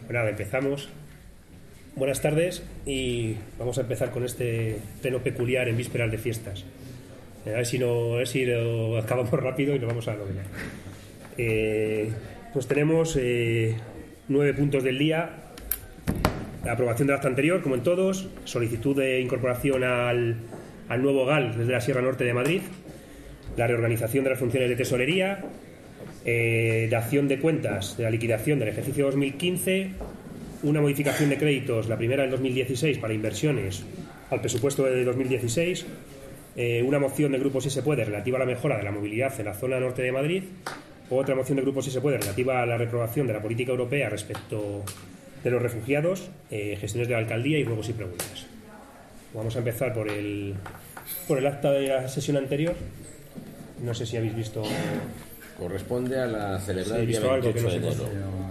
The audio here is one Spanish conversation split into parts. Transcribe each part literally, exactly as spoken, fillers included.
Pues nada, empezamos. Buenas tardes y vamos a empezar con este pleno peculiar en vísperas de fiestas. A ver si, no, a ver si lo acabamos rápido y nos vamos a lo demás. Eh, pues tenemos eh, nueve puntos del día. La aprobación del acta anterior, como en todos. Solicitud de incorporación al, al nuevo G A L desde la Sierra Norte de Madrid. La reorganización de las funciones de tesorería. Eh, dación de cuentas de la liquidación del ejercicio dos mil quince. Una modificación de créditos, la primera del dos mil dieciséis para inversiones al presupuesto de dos mil dieciséis. Eh, una moción del Grupo Si se puede relativa a la mejora de la movilidad en la zona norte de Madrid. Otra moción del Grupo Si se puede relativa a la reprobación de la política europea respecto de los refugiados, eh, gestiones de la alcaldía y ruegos y preguntas. Vamos a empezar por el, por el acta de la sesión anterior. No sé si habéis visto. Corresponde a la celebrada el sí, día veintiocho no de enero.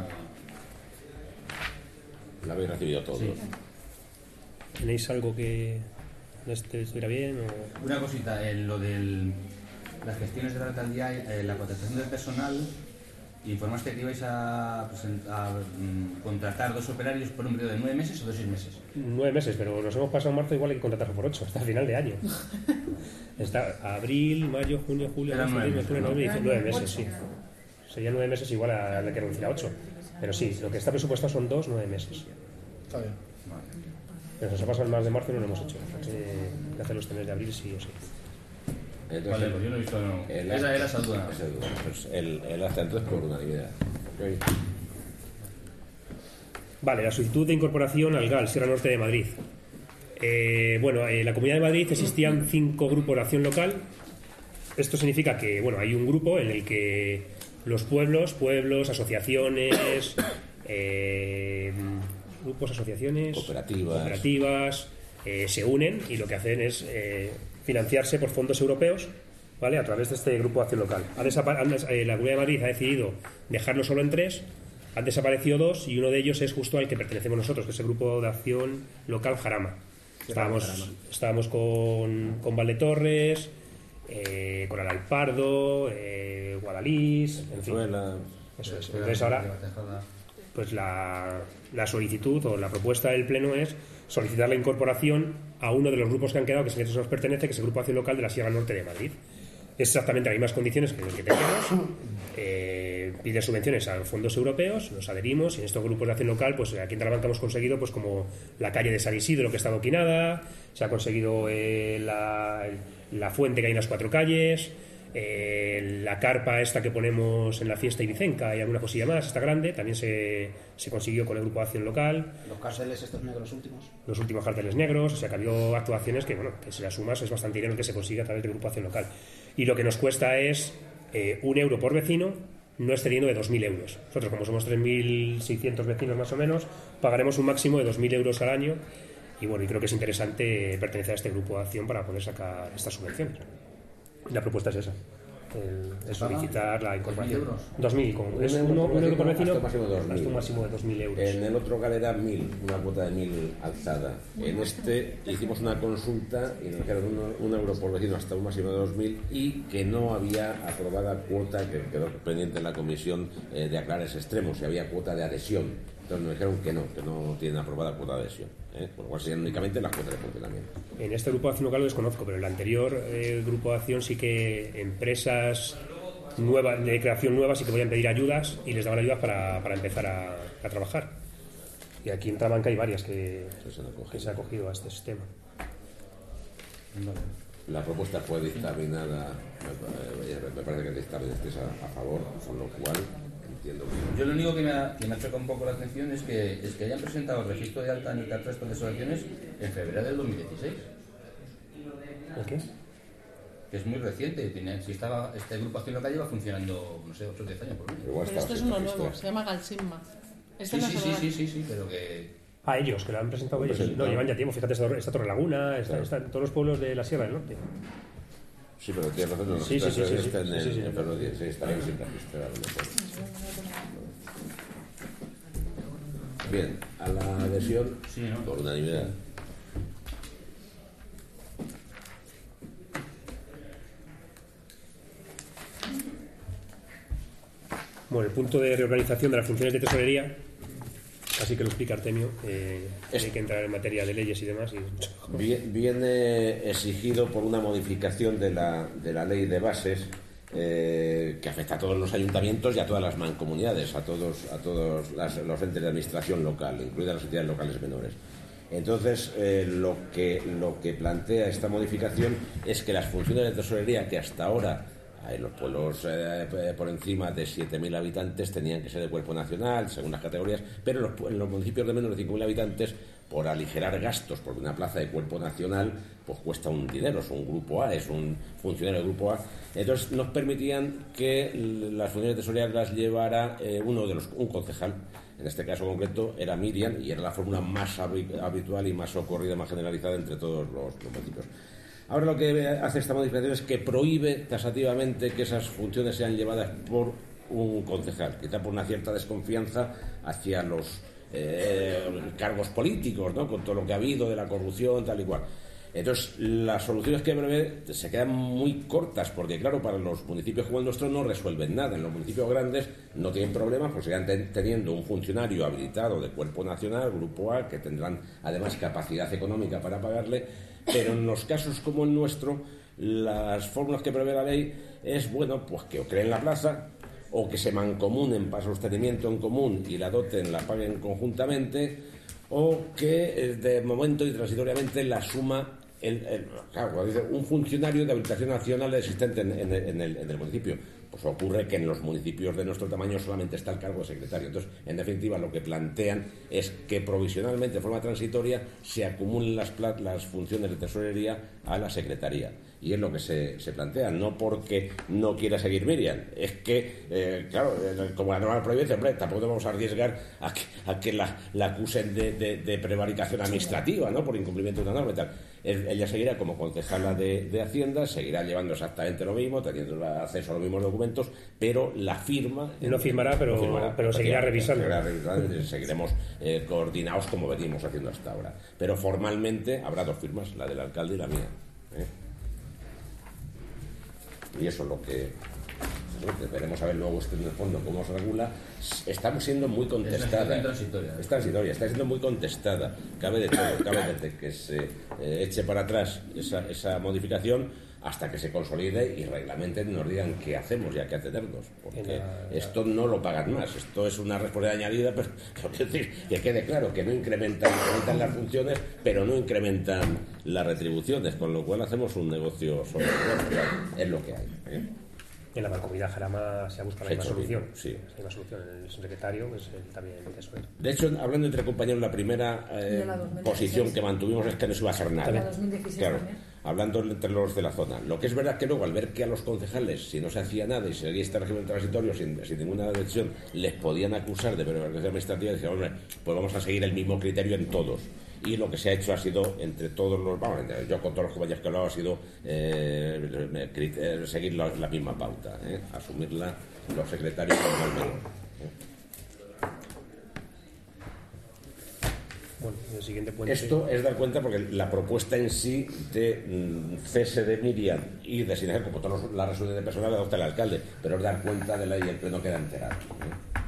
La habéis recibido todos. Sí. ¿Tenéis algo que este estuviera bien? O... Una cosita, en lo de las gestiones de la alcaldía, eh, la contratación del personal, informaste que ibais a, a um, contratar dos operarios por un periodo de nueve meses o de seis meses. Nueve meses, pero nos hemos pasado en marzo, igual hay que contratarlo por ocho, hasta el final de año. Está abril, mayo, junio, julio, agosto, septiembre, octubre, noviembre, diciembre, nueve meses, sí. Serían nueve meses igual a la que reducir a ocho. Pero sí, lo que está presupuestado son dos, nueve meses. Está bien. Pero nos ha pasado el mes de marzo y no lo hemos hecho. Hay que hacer los tres de abril sí o sí. Entonces, vale, pues yo no he visto. No. El, Esa era esa duda. Pues el, el acta entonces por unanimidad. Okay. Vale, la solicitud de incorporación al G A L, Sierra Norte de Madrid. Eh, bueno, en la Comunidad de Madrid existían cinco grupos de acción local. Esto significa que, bueno, hay un grupo en el que los pueblos, pueblos, asociaciones, eh, grupos, asociaciones, cooperativas, cooperativas eh, se unen y lo que hacen es eh, financiarse por fondos europeos, ¿vale? A través de este grupo de acción local. Ha desapa- eh, la Comunidad de Madrid ha decidido dejarlo solo en tres. Han desaparecido dos y uno de ellos es justo al que pertenecemos nosotros, que es el grupo de acción local Jarama. Estábamos, estábamos con, con Valdetorres, eh, con Alalpardo, eh, Guadalís, en fin. Eso es. Entonces ahora, pues la, la solicitud o la propuesta del Pleno es solicitar la incorporación a uno de los grupos que han quedado, que es el que nos pertenece, que es el Grupo de Acción Local de la Sierra Norte de Madrid. Es exactamente las mismas condiciones que el que tenemos. Eh, pide subvenciones a fondos europeos, nos adherimos y en estos grupos de acción local, pues aquí en Talamanca hemos conseguido, pues como la calle de San Isidro que está adoquinada, se ha conseguido eh, la, la fuente que hay en las cuatro calles, eh, la carpa esta que ponemos en la fiesta ibicenca y alguna cosilla más, está grande, también se, se consiguió con el grupo de acción local. Los carteles estos negros últimos. Los últimos carteles negros, o sea que ha habido actuaciones que, bueno, que si las sumas es bastante dinero que se consigue a través del grupo de acción local. Y lo que nos cuesta es eh, un euro por vecino, no excediendo de dos mil euros. Nosotros, como somos tres mil seiscientos vecinos más o menos, pagaremos un máximo de dos mil euros al año. Y bueno, y creo que es interesante pertenecer a este grupo de acción para poder sacar estas subvenciones. La propuesta es esa, el, es solicitar la incorporación. ¿dos mil euros? dos mil, es uno, un euro por vecino, hasta un máximo de dos mil euros. En el otro G A L era mil, una cuota de mil alzada. En este hicimos una consulta y nos dijeron un, un euro por vecino hasta un máximo de dos mil y que no había aprobada cuota, que quedó pendiente en la comisión eh, de aclarar ese extremo, si había cuota de adhesión. Entonces nos dijeron que no, que no tienen aprobada cuota de adhesión, ¿eh? Por lo cual serían únicamente las cuotas de funcionamiento. En este grupo de acción local lo desconozco, pero en el anterior eh, grupo de acción sí que empresas nuevas, de creación nueva, sí que podían pedir ayudas y les daban ayudas para, para empezar a, a trabajar. Y aquí en Talamanca hay varias que, que se han acogido a este sistema. La propuesta fue dictaminada, me parece que dictaminasteis a, a favor, con lo cual entiendo que... Yo lo único que me ha, que me ha chocado un poco la atención es que, es que hayan presentado el registro de alta en el catastro de subvenciones en febrero del dos mil dieciséis. ¿El qué? Que es muy reciente. Tiene, si estaba, este grupo acción local lleva funcionando, no sé, ocho o diez años por lo menos. Pero esto es uno nuevo, se llama Galsimma. Este sí, no sí, se sí, va. sí, sí, sí, pero que... Ah, ellos, que lo han presentado ellos. Presentado. No, llevan ya tiempo. Fíjate, está, está Torre Laguna, está, Claro. está en todos los pueblos de la Sierra del Norte. Sí, pero tienes razón, no, Sí, sí, sí, sí, está sí, en el sí, sí, sí. en febrero dieciséis, está bien sin registrar. Bien, a la adhesión, Sí, ¿no? por unanimidad. Bueno, el punto de reorganización de las funciones de tesorería así que lo explica Artemio, eh, Es- hay que entrar en materia de leyes y demás. Y... Vie- Viene exigido por una modificación de la, de la ley de bases eh, que afecta a todos los ayuntamientos y a todas las mancomunidades, a todos, a todos las- los entes de administración local, incluidas las entidades locales menores. Entonces, eh, lo, que, lo que plantea esta modificación es que las funciones de tesorería que hasta ahora en los pueblos eh, por encima de siete mil habitantes tenían que ser de cuerpo nacional, según las categorías, pero en los, en los municipios de menos de cinco mil habitantes, por aligerar gastos, porque una plaza de cuerpo nacional pues cuesta un dinero, es un grupo A, es un funcionario del grupo A, entonces nos permitían que las funciones de tesorería las llevara eh, uno de los, un concejal. En este caso concreto era Miriam y era la fórmula más habi- habitual y más socorrida, más generalizada entre todos los, los municipios. Ahora lo que hace esta modificación es que prohíbe taxativamente que esas funciones sean llevadas por un concejal, quizá por una cierta desconfianza hacia los eh, cargos políticos, ¿no? Con todo lo que ha habido de la corrupción, tal y cual. Entonces, las soluciones que prevé se quedan muy cortas, porque claro, para los municipios como el nuestro no resuelven nada. En los municipios grandes no tienen problemas, pues seguirán ten- teniendo un funcionario habilitado de cuerpo nacional, grupo A, que tendrán además capacidad económica para pagarle, pero en los casos como el nuestro, las fórmulas que prevé la ley es, bueno, pues que o creen la plaza, o que se mancomunen para sostenimiento en común y la doten, la paguen conjuntamente, o que eh, de momento y transitoriamente la suma el, el, claro, dice, un funcionario de habilitación nacional existente en, en, en, el, en el municipio. Pues ocurre que en los municipios de nuestro tamaño solamente está el cargo de secretario. Entonces, en definitiva, lo que plantean es que provisionalmente, de forma transitoria, se acumulen las, las funciones de tesorería a la secretaría. Y es lo que se, se plantea, no porque no quiera seguir Miriam, es que, eh, claro, como la norma prohíbe, hombre, tampoco vamos a arriesgar a que, a que la, la acusen de, de, de prevaricación administrativa, ¿no? Por incumplimiento de una norma y tal. Ella seguirá como concejala de, de Hacienda, seguirá llevando exactamente lo mismo, teniendo acceso a los mismos documentos, pero la firma... No firmará, pero, no firmará, pero seguirá revisando. Seguirá revisando, seguiremos eh, coordinados como venimos haciendo hasta ahora. Pero formalmente habrá dos firmas, la del alcalde y la mía. ¿eh? Y eso es lo que... Veremos a ver luego en el fondo cómo se regula. Estamos siendo muy contestada. Es transitoria. Es transitoria, está siendo muy contestada. Cabe de todo, cabe desde que se eh, eche para atrás esa, esa modificación hasta que se consolide y reglamente nos digan qué hacemos y a qué atenernos. Porque la... esto no lo pagan más. Esto es una responsabilidad añadida, pero, pero quiero decir, que quede claro que no incrementan, incrementan las funciones, pero no incrementan las retribuciones, con lo cual hacemos un negocio sobre el cuerpo. Es lo que hay. ¿eh? En la Mancomunidad Jarama se ha buscado la misma solución. Sí. La misma solución. El secretario, pues él también tesorero. De hecho, hablando entre compañeros, la primera eh, la posición que mantuvimos es que no se iba a hacer nada. La dos mil dieciséis claro, también. hablando entre los de la zona. Lo que es verdad que luego, al ver que a los concejales, si no se hacía nada y seguía este régimen transitorio sin, sin ninguna decisión, les podían acusar de prevaricación administrativa, decían, hombre, pues vamos a seguir el mismo criterio en todos. Y lo que se ha hecho ha sido, entre todos los, vamos, yo con todos los compañeros que he hablado, ha sido eh, seguir la, la misma pauta, ¿eh? Asumirla los secretarios normalmente. ¿eh? Bueno, el siguiente puente... Esto es dar cuenta porque la propuesta en sí de mm, cese de Miriam y designación, como todas las resoluciones de personal, la adopta el alcalde, pero es dar cuenta de la ley y el pleno queda enterado. ¿eh?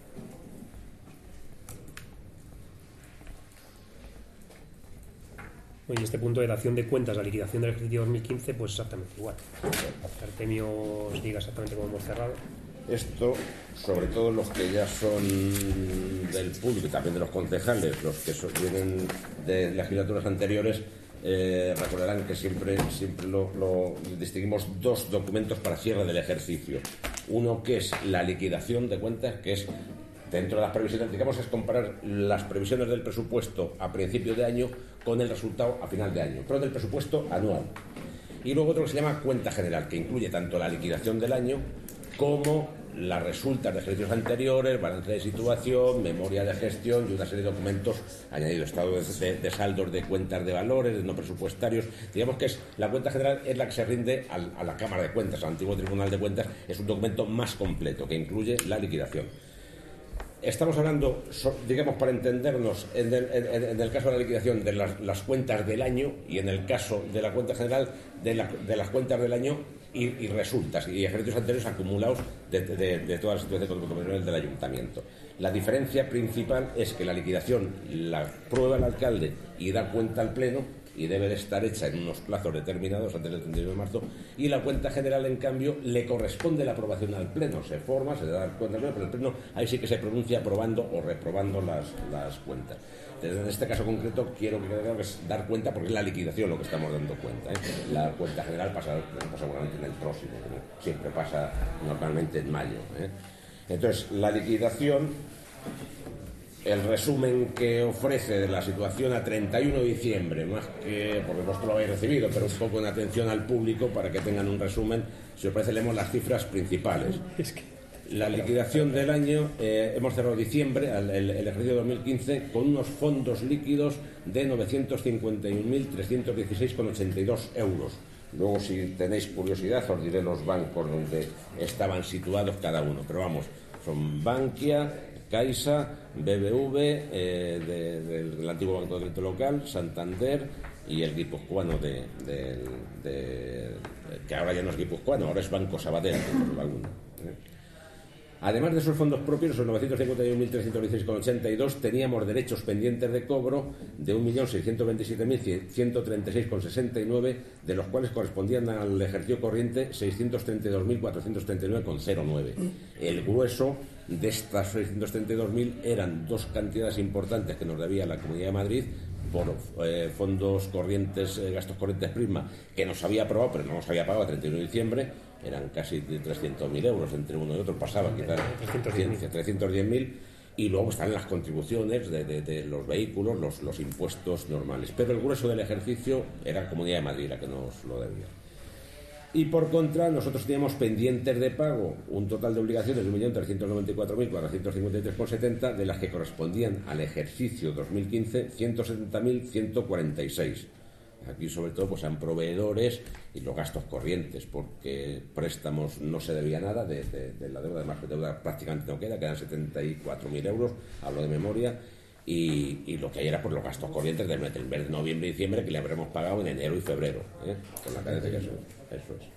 Y este punto de dación de cuentas, la liquidación del ejercicio dos mil quince, pues exactamente igual. Artemio os diga exactamente cómo hemos cerrado. Esto, sobre todo los que ya son del público y también de los concejales, los que son, vienen de legislaturas anteriores, eh, recordarán que siempre, siempre lo, lo distinguimos dos documentos para cierre del ejercicio. Uno que es la liquidación de cuentas, que es dentro de las previsiones, digamos, es comparar las previsiones del presupuesto a principio de año con el resultado a final de año, pero del presupuesto anual. Y luego otro que se llama cuenta general, que incluye tanto la liquidación del año como las resultas de ejercicios anteriores, balance de situación, memoria de gestión y una serie de documentos añadidos, estado de, de, de saldos de cuentas de valores, de no presupuestarios. Digamos que es la cuenta general es la que se rinde al, a la Cámara de Cuentas, al antiguo Tribunal de Cuentas. Es un documento más completo que incluye la liquidación. Estamos hablando, digamos, para entendernos, en el, en, en el caso de la liquidación de las, las cuentas del año y en el caso de la cuenta general de, la, de las cuentas del año y, y resultas y ejercicios anteriores acumulados de, de, de toda la situación control del ayuntamiento. La diferencia principal es que la liquidación la prueba el alcalde y da cuenta al pleno, y debe de estar hecha en unos plazos determinados antes del treinta y uno de marzo, y la cuenta general, en cambio, le corresponde la aprobación al pleno. Se forma, se da cuenta al pleno, pero el pleno ahí sí que se pronuncia aprobando o reprobando las, las cuentas. Entonces, en este caso concreto quiero que quede claro que es dar cuenta, porque es la liquidación lo que estamos dando cuenta, ¿eh? La cuenta general pasa, pasa seguramente en el próximo, como siempre pasa normalmente en mayo, ¿eh? Entonces, la liquidación, el resumen que ofrece de la situación a treinta y uno de diciembre, más que porque vosotros lo habéis recibido, pero un poco en atención al público para que tengan un resumen. Si os parece, leemos las cifras principales. La liquidación del año, eh, hemos cerrado diciembre, el, el, el ejercicio dos mil quince, con unos fondos líquidos de novecientos cincuenta y un mil trescientos dieciséis coma ochenta y dos euros. Luego, si tenéis curiosidad, os diré los bancos donde estaban situados cada uno. Pero vamos, son Bankia, Caixa, B B V, eh, de, de, del antiguo Banco de Crédito Local, Santander y el guipuzcoano de, de, de, de, que ahora ya no es guipuzcoano, ahora es Banco Sabadell, por alguno, ¿eh? Además de esos fondos propios, esos novecientos cincuenta y un mil trescientos dieciséis coma ochenta y dos, teníamos derechos pendientes de cobro de un millón seiscientos veintisiete mil ciento treinta y seis coma sesenta y nueve, de los cuales correspondían al ejercicio corriente seiscientos treinta y dos mil cuatrocientos treinta y nueve coma cero nueve. El grueso de estas seiscientos treinta y dos mil eran dos cantidades importantes que nos debía la Comunidad de Madrid por eh, fondos corrientes, eh, gastos corrientes Prisma, que nos había aprobado, pero no nos había pagado a treinta y uno de diciembre. Eran casi trescientos mil euros entre uno y otro, pasaba quizás trescientos diez mil, y luego están las contribuciones de, de, de los vehículos, los, los impuestos normales. Pero el grueso del ejercicio era Comunidad de Madrid la que nos lo debía. Y por contra, nosotros teníamos pendientes de pago un total de obligaciones de un millón trescientos noventa y cuatro mil cuatrocientos cincuenta y tres coma setenta, de las que correspondían al ejercicio dos mil quince ciento setenta mil ciento cuarenta y seis. Aquí, sobre todo, pues eran proveedores y los gastos corrientes, porque préstamos no se debía nada de, de, de la deuda, además de deuda prácticamente no queda, quedan setenta y cuatro mil euros, hablo de memoria, y, y lo que hay era por los gastos corrientes del mes de noviembre y diciembre, que le habremos pagado en enero y febrero, ¿eh? Con la cadencia que eso, eso es.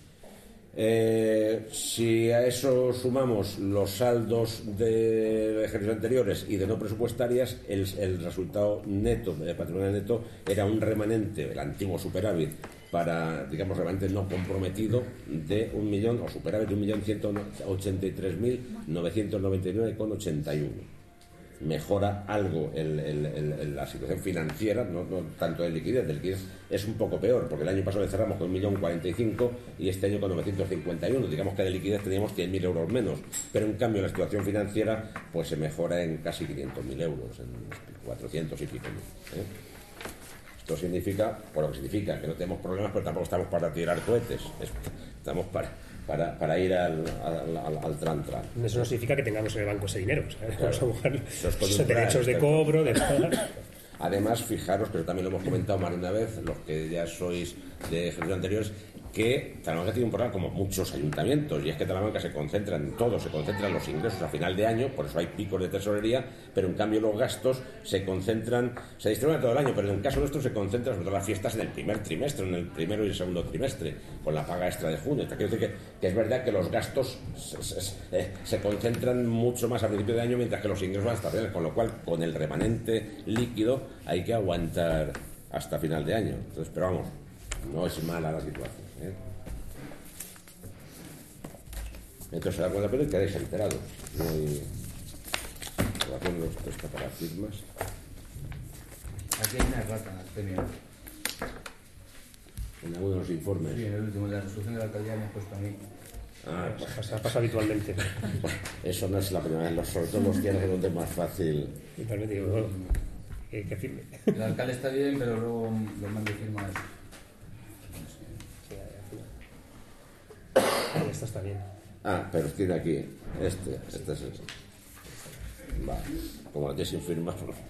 Eh, si a eso sumamos los saldos de ejercicios anteriores y de no presupuestarias, el, el resultado neto, de patrimonial neto, era un remanente, el antiguo superávit, para, digamos, remanente no comprometido, de un millón, o superávit de un millón ciento ochenta y tres mil novecientos noventa y nueve coma ochenta y uno. Mejora algo el, el, el, la situación financiera, no, no tanto de liquidez. De liquidez es un poco peor, porque el año pasado le cerramos con un millón cuarenta y cinco y este año con novecientos cincuenta y uno. Digamos que de liquidez teníamos cien mil euros menos, pero en cambio la situación financiera pues se mejora en casi quinientos mil euros, en cuatrocientos y pico mil, ¿eh? Esto significa, por lo que significa, que no tenemos problemas, pero tampoco estamos para tirar cohetes, estamos para... Para, para ir al, al, al, al tran tran. Eso no significa que tengamos en el banco ese dinero, ¿sabes? Claro. Vamos a buscar esos derechos de cobro, de... Además, fijaros, pero también lo hemos comentado más de una vez, los que ya sois de ejercicios anteriores, que Talamanca tiene un problema como muchos ayuntamientos, y es que Talamanca se concentra en todo, se concentra en los ingresos a final de año, por eso hay picos de tesorería, pero en cambio los gastos se concentran, se distribuyen todo el año, pero en el caso nuestro se concentran sobre todo las fiestas en el primer trimestre, en el primero y el segundo trimestre, con la paga extra de junio. Quiero decir que, que es verdad que los gastos se, se, eh, se concentran mucho más a principio de año, mientras que los ingresos van hasta final, con lo cual con el remanente líquido hay que aguantar hasta final de año. Entonces, pero vamos, no es mala la situación, ¿eh? Entonces se da cuenta, pero quedáis enterados. No hay relación los textos para firmas. Aquí hay una errata, Artemio. En algunos de los informes. Sí, en el último, de la resolución de la alcaldía me has puesto a mí. Ah, pues, pasa, pasa habitualmente. eso no es la primera vez, sobre todo los días donde es más fácil. Igualmente digo, bueno, que, que firme. El alcalde está bien, pero luego lo mando y firma eso. Esta está bien. Ah, pero tiene aquí este, este es este. Vale, como lo tienes sin firmar.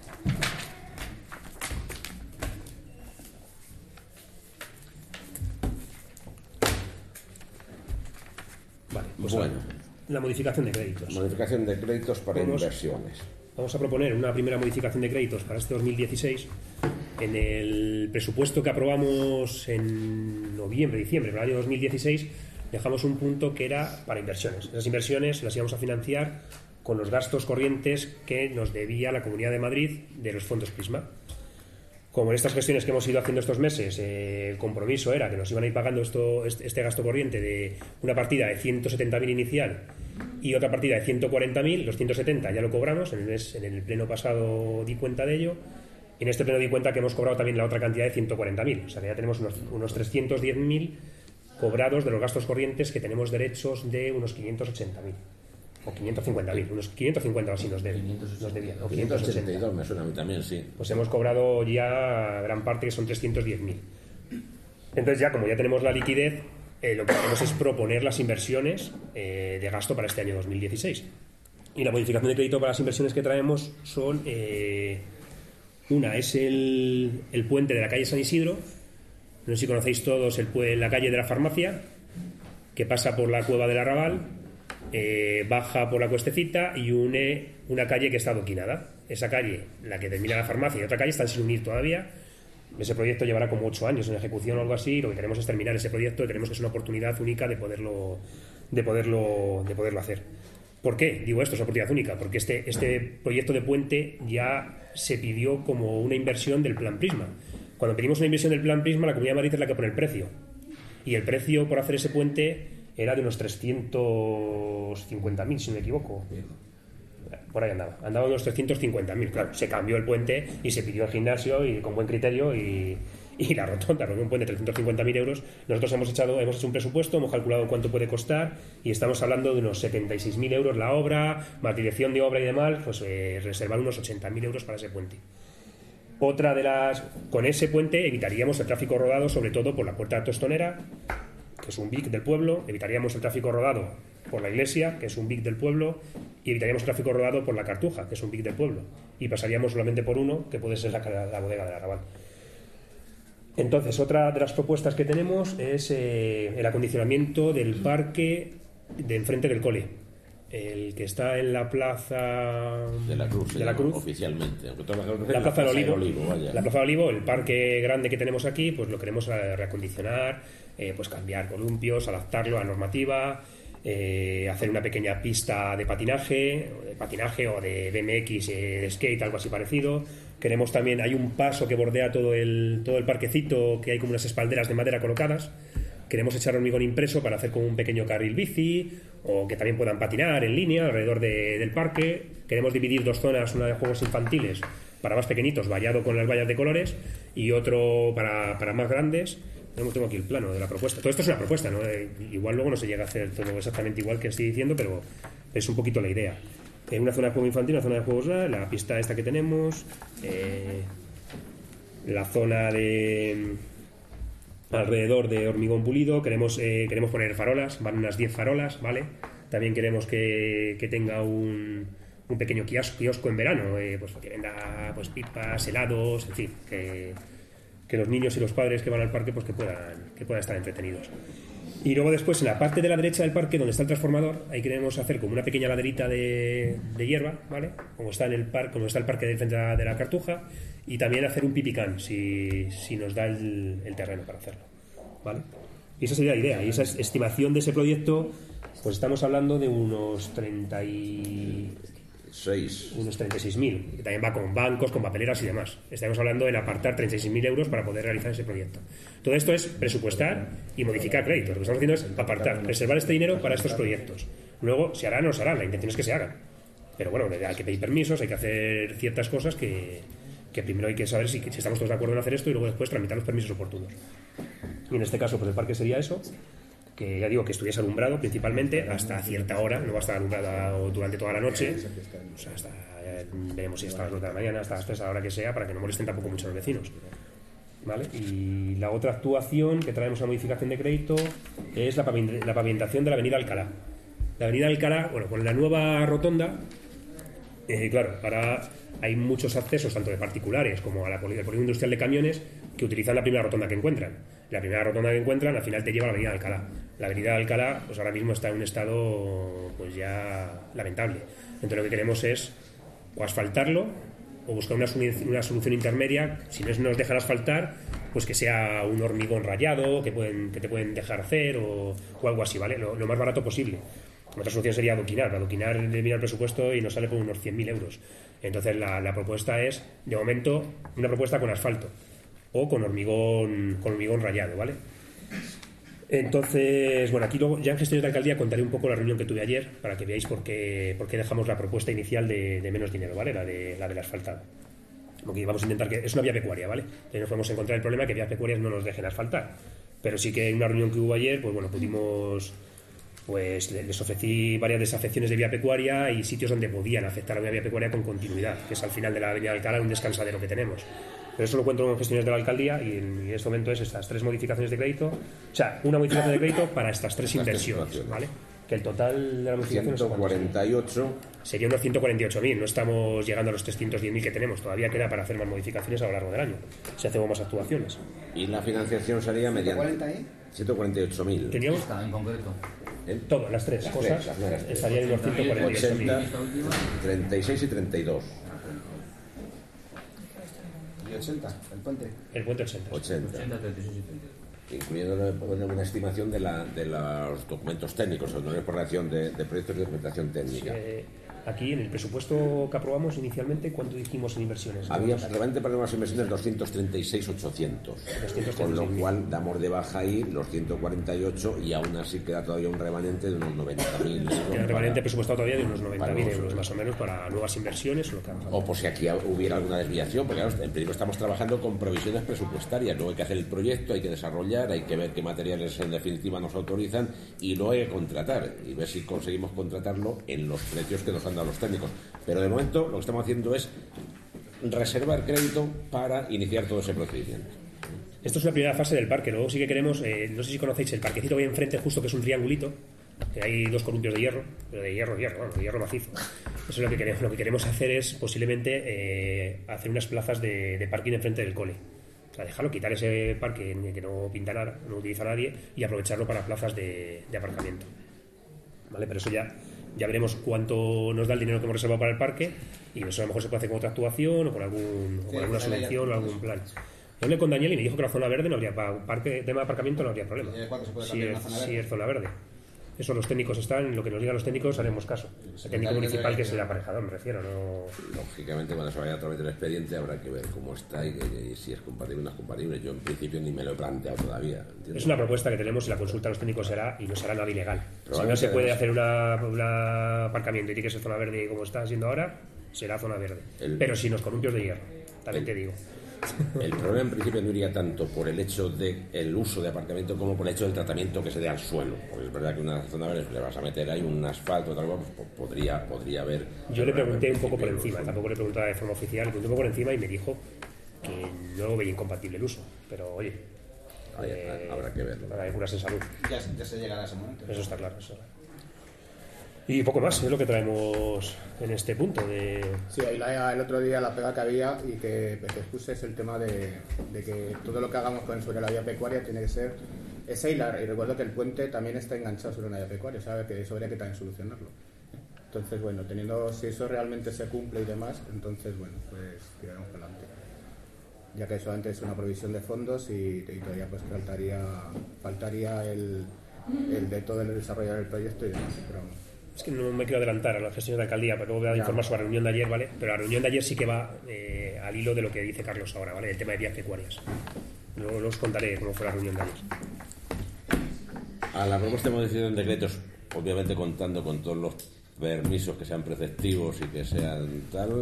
Vale, pues bueno, la modificación de créditos. Modificación de créditos para Vamos, inversiones. Vamos a proponer una primera modificación de créditos para este dos mil dieciséis en el presupuesto que aprobamos en noviembre, diciembre del año dos mil dieciséis, dejamos un punto que era para inversiones. Esas inversiones las íbamos a financiar con los gastos corrientes que nos debía la Comunidad de Madrid de los fondos Prisma. Como en estas gestiones que hemos ido haciendo estos meses, eh, el compromiso era que nos iban a ir pagando esto, este, este gasto corriente de una partida de ciento setenta mil inicial y otra partida de ciento cuarenta mil, los ciento setenta ya lo cobramos, en el, mes, en el pleno pasado di cuenta de ello, y en este pleno di cuenta que hemos cobrado también la otra cantidad de ciento cuarenta mil, o sea que ya tenemos unos, unos trescientos diez mil cobrados de los gastos corrientes, que tenemos derechos de unos quinientos ochenta mil. O quinientos cincuenta mil, unos quinientos cincuenta así nos debían. Nos debían o quinientos ochenta y dos me suena a mí también, sí. Pues hemos cobrado ya gran parte, que son trescientos diez mil. Entonces ya, como ya tenemos la liquidez, eh, lo que hacemos es proponer las inversiones eh, de gasto para este año dos mil dieciséis. Y la modificación de crédito para las inversiones que traemos son... Eh, una es el, el puente de la calle San Isidro. No sé si conocéis todos el, la calle de la farmacia, que pasa por la cueva del Arrabal. Eh, baja por la Cuestecita y une una calle que está adoquinada. Esa calle, la que termina la farmacia, y otra calle están sin unir todavía. Ese proyecto llevará como ocho años en ejecución o algo así. Lo que queremos es terminar ese proyecto y creemos que es una oportunidad única de poderlo, de poderlo, de poderlo hacer. ¿Por qué? Digo esto, es una oportunidad única, porque este, este proyecto de puente ya se pidió como una inversión del Plan Prisma. Cuando pedimos una inversión del Plan Prisma, la Comunidad de Madrid es la que pone el precio. Y el precio por hacer ese puente era de unos trescientos cincuenta mil, si no me equivoco. Por ahí andaba. Andaba de unos trescientos cincuenta mil. Claro, se cambió el puente y se pidió el gimnasio y con buen criterio y, y la rotonda, porque un puente de trescientos cincuenta mil euros. Nosotros hemos echado, hemos hecho un presupuesto, hemos calculado cuánto puede costar y estamos hablando de unos setenta y seis mil euros la obra, más dirección de obra y demás, pues eh, reservar unos ochenta mil euros para ese puente. Otra de las... Con ese puente evitaríamos el tráfico rodado, sobre todo por la Puerta Tostonera, que es un B I C del pueblo, evitaríamos el tráfico rodado por la Iglesia, que es un B I C del pueblo, y evitaríamos el tráfico rodado por la Cartuja, que es un B I C del pueblo, y pasaríamos solamente por uno, que puede ser la, la bodega del Arrabal. Entonces, otra de las propuestas que tenemos es eh, el acondicionamiento del parque de enfrente del cole, el que está en la plaza de la Cruz, de la Cruz oficialmente, la plaza del Olivo, Olivo la plaza del Olivo, el parque grande que tenemos aquí, pues lo queremos reacondicionar, eh, pues cambiar columpios, adaptarlo a la normativa, eh, hacer una pequeña pista de patinaje, de patinaje o de B M X, eh, de skate, algo así parecido. Queremos también, hay un paso que bordea todo el todo el parquecito, que hay como unas espalderas de madera colocadas. Queremos echar hormigón impreso para hacer como un pequeño carril bici, o que también puedan patinar en línea alrededor de, del parque. Queremos dividir dos zonas, una de juegos infantiles para más pequeñitos, vallado con las vallas de colores, y otro para, para más grandes. Tengo aquí el plano de la propuesta. Todo esto es una propuesta, ¿no? Eh, igual luego no se llega a hacer todo exactamente igual que estoy diciendo, pero es un poquito la idea. En una zona de juego infantil, una zona de juegos, la pista esta que tenemos, eh, la zona de... alrededor de hormigón pulido, queremos eh, queremos poner farolas, van unas diez farolas, ¿vale? También queremos que, que tenga un, un pequeño kiosco, kiosco en verano, eh, pues que venda pues pipas, helados, en fin, que, que los niños y los padres que van al parque pues que puedan, que puedan estar entretenidos. Y luego después, en la parte de la derecha del parque, donde está el transformador, ahí queremos hacer como una pequeña laderita de, de hierba, ¿vale? Como está en el parque, como está el parque de frente de la Cartuja, y también hacer un pipicán, si, si nos da el, el terreno para hacerlo, ¿vale? Y esa sería la idea, y esa es estimación de ese proyecto, pues estamos hablando de unos treinta y seis unos treinta y seis mil, que también va con bancos, con papeleras y demás. Estamos hablando en apartar treinta y seis mil euros para poder realizar ese proyecto. Todo esto es presupuestar y modificar créditos. Lo que estamos haciendo es apartar, reservar este dinero para estos proyectos. Luego, se harán o no se harán, la intención es que se hagan. Pero bueno, hay que pedir permisos, hay que hacer ciertas cosas que, que primero hay que saber si, si estamos todos de acuerdo en hacer esto y luego después tramitar los permisos oportunos. Y en este caso, pues el parque sería eso, que ya digo que estuviese alumbrado principalmente hasta cierta hora, no va a estar alumbrado durante toda la noche, o sea, hasta, eh, veremos si hasta las nueve de la mañana, hasta las tres, a la hora que sea, para que no molesten tampoco mucho a los vecinos, ¿vale? Y la otra actuación que traemos a modificación de crédito es la pavimentación de la avenida Alcalá. La avenida Alcalá, bueno, con la nueva rotonda, eh, claro, ahora hay muchos accesos, tanto de particulares como a la poli- el polígono industrial de camiones, que utilizan la primera rotonda que encuentran. La primera rotonda que encuentran al final te lleva a la avenida Alcalá. La avenida Alcalá pues ahora mismo está en un estado pues ya lamentable. Entonces lo que queremos es o asfaltarlo o buscar una, una solución intermedia. Si no nos dejan asfaltar, pues que sea un hormigón rayado que, pueden, que te pueden dejar hacer o, o algo así, ¿vale? Lo, lo más barato posible. Otra solución sería adoquinar. Adoquinar le mira el presupuesto y nos sale por unos cien mil euros. Entonces la, la propuesta es, de momento, una propuesta con asfalto o con hormigón, con hormigón rayado, ¿vale? Entonces, bueno, aquí luego ya en gestiones de alcaldía contaré un poco la reunión que tuve ayer para que veáis por qué, por qué dejamos la propuesta inicial de, de menos dinero, ¿vale? La, de, la del asfaltado. Porque vamos a intentar que... Es una vía pecuaria, ¿vale? Entonces nos podemos encontrar el problema que vías pecuarias no nos dejen asfaltar. Pero sí que en una reunión que hubo ayer, pues bueno, pudimos... Pues les ofrecí varias desafecciones de vía pecuaria y sitios donde podían afectar a una vía pecuaria con continuidad, que es al final de la avenida Alcalá un descansadero que tenemos. Pero eso lo cuento con gestiones de la alcaldía y en, en este momento es estas tres modificaciones de crédito, o sea, una modificación de crédito para estas tres inversiones, ¿vale? Que el total de la modificación ciento cuarenta y ocho sería unos ciento cuarenta y ocho mil, no estamos llegando a los trescientos diez mil que tenemos, todavía queda para hacer más modificaciones a lo largo del año, si hacemos más actuaciones. Y la financiación sería mediante ciento cuarenta y ocho mil. Teníamos Está en concreto. ¿Eh? todas las tres Las cosas, tres, las tres. estarían en los ciento cuarenta y ocho mil. ochenta, treinta y seis y treinta y dos. ¿Y ochenta? ¿El puente? El puente ochenta. ochenta. ochenta, treinta y seis y treinta. Incluyendo una estimación de, la, de los documentos técnicos, o por relación de, de proyectos de documentación técnica. Eh, aquí en el presupuesto que aprobamos inicialmente, ¿cuánto dijimos en inversiones? Había realmente para nuevas inversiones doscientos treinta y seis mil ochocientos, con lo cual damos de baja ahí los ciento cuarenta y ocho y aún así queda todavía un remanente de unos noventa mil euros. Queda un remanente presupuestado todavía de unos noventa mil para euros más o menos para nuevas inversiones o lo que haga falta. O por si aquí hubiera alguna desviación, porque claro, en principio estamos trabajando con provisiones presupuestarias, luego hay que hacer el proyecto, hay que desarrollar, hay que ver qué materiales en definitiva nos autorizan y luego hay que contratar y ver si conseguimos contratarlo en los precios que nos han dado los técnicos. Pero de momento lo que estamos haciendo es reservar crédito para iniciar todo ese procedimiento. Esto es una primera fase del parque. Luego sí que queremos, eh, no sé si conocéis el parquecito que hay enfrente justo, que es un triangulito, que hay dos columpios de hierro, pero de hierro, hierro, bueno, de hierro macizo. Eso es lo que queremos. Lo que queremos hacer es posiblemente eh, hacer unas plazas de, de parking enfrente del cole. O sea, dejarlo, quitar ese parque que no pinta nada, no utiliza nadie y aprovecharlo para plazas de, de aparcamiento. ¿Vale? Pero eso ya... Ya veremos cuánto nos da el dinero que hemos reservado para el parque y eso a lo mejor se puede hacer con otra actuación o con, algún, o con alguna subvención o algún plan. Yo hablé con Daniel y me dijo que la zona verde no habría, para parque, tema de aparcamiento no habría problema. Si es, si es zona verde. Eso los técnicos están, lo que nos digan los técnicos haremos caso. El técnico municipal que es el aparejador, me refiero, no... Lógicamente cuando se vaya a través del expediente habrá que ver cómo está y, y, y si es compatible o no es compatible. Yo en principio ni me lo he planteado todavía, ¿entiendes? Es una propuesta que tenemos y la consulta a los técnicos será y no será nada ilegal. Si no se puede hacer un aparcamiento y tiene que ser zona verde como está siendo ahora, será zona verde. El... Pero sin los columpios de hierro, también el... te digo. El problema en principio no iría tanto por el hecho del uso de aparcamiento como por el hecho del tratamiento que se dé al suelo. Porque es verdad que una zona verde le vas a meter ahí un asfalto tal cual, pues podría, podría haber... Yo le pregunté un poco por encima, tampoco le preguntaba de forma oficial, le pregunté un poco por encima y me dijo que no veía incompatible el uso. Pero oye, Ay, eh, habrá que verlo. Hay curas en salud. Ya, ya se llegará a ese momento. Eso está claro, eso. Y poco más, es lo que traemos en este punto de... Sí, ahí la, el otro día la pega que había y que te expuse es el tema de, de que todo lo que hagamos con sobre la vía pecuaria tiene que ser esa y, la, y recuerdo que el puente también está enganchado sobre una vía pecuaria, ¿sabe? Que eso habría que también solucionarlo. Entonces, bueno, teniendo, si eso realmente se cumple y demás, entonces, bueno, pues tiraremos para adelante. Ya que solamente es una provisión de fondos y, y todavía pues faltaría, faltaría el, el de todo el desarrollo del proyecto y demás, pero vamos. Es que no me quiero adelantar a las gestiones de alcaldía, pero luego voy a informar sobre la reunión de ayer, ¿vale? Pero la reunión de ayer sí que va eh, al hilo de lo que dice Carlos ahora, ¿vale? El tema de vías pecuarias. Luego os contaré cómo fue la reunión de ayer. A la propuesta de modificación de decretos, obviamente contando con todos los permisos que sean preceptivos y que sean tal...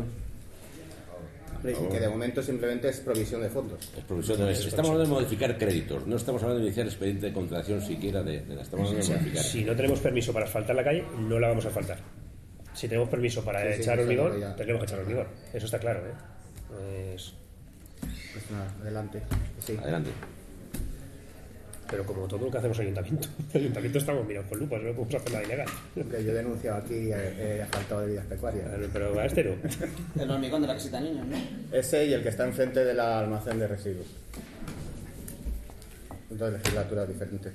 Y que de momento simplemente es provisión de fondos. Es provisión de... Estamos hablando de modificar créditos, no estamos hablando de iniciar expediente de contratación siquiera de, de... Estamos hablando de modificar. Si no tenemos permiso para asfaltar la calle, no la vamos a asfaltar. Si tenemos permiso para sí, echar sí, hormigón, ya... tendremos que echar hormigón. Eso está claro, ¿eh? Pues... Pues nada, adelante. Sí. Adelante. Pero como todo lo que hacemos en el ayuntamiento, el ayuntamiento estamos mirando con lupas, no podemos hacer nada ilegal. Yo he denunciado aquí he, he asfaltado de vías pecuarias. Pero a este no. El hormigón de la casita niños, ¿no? Ese y el que está enfrente del almacén de residuos. Dos legislaturas diferentes.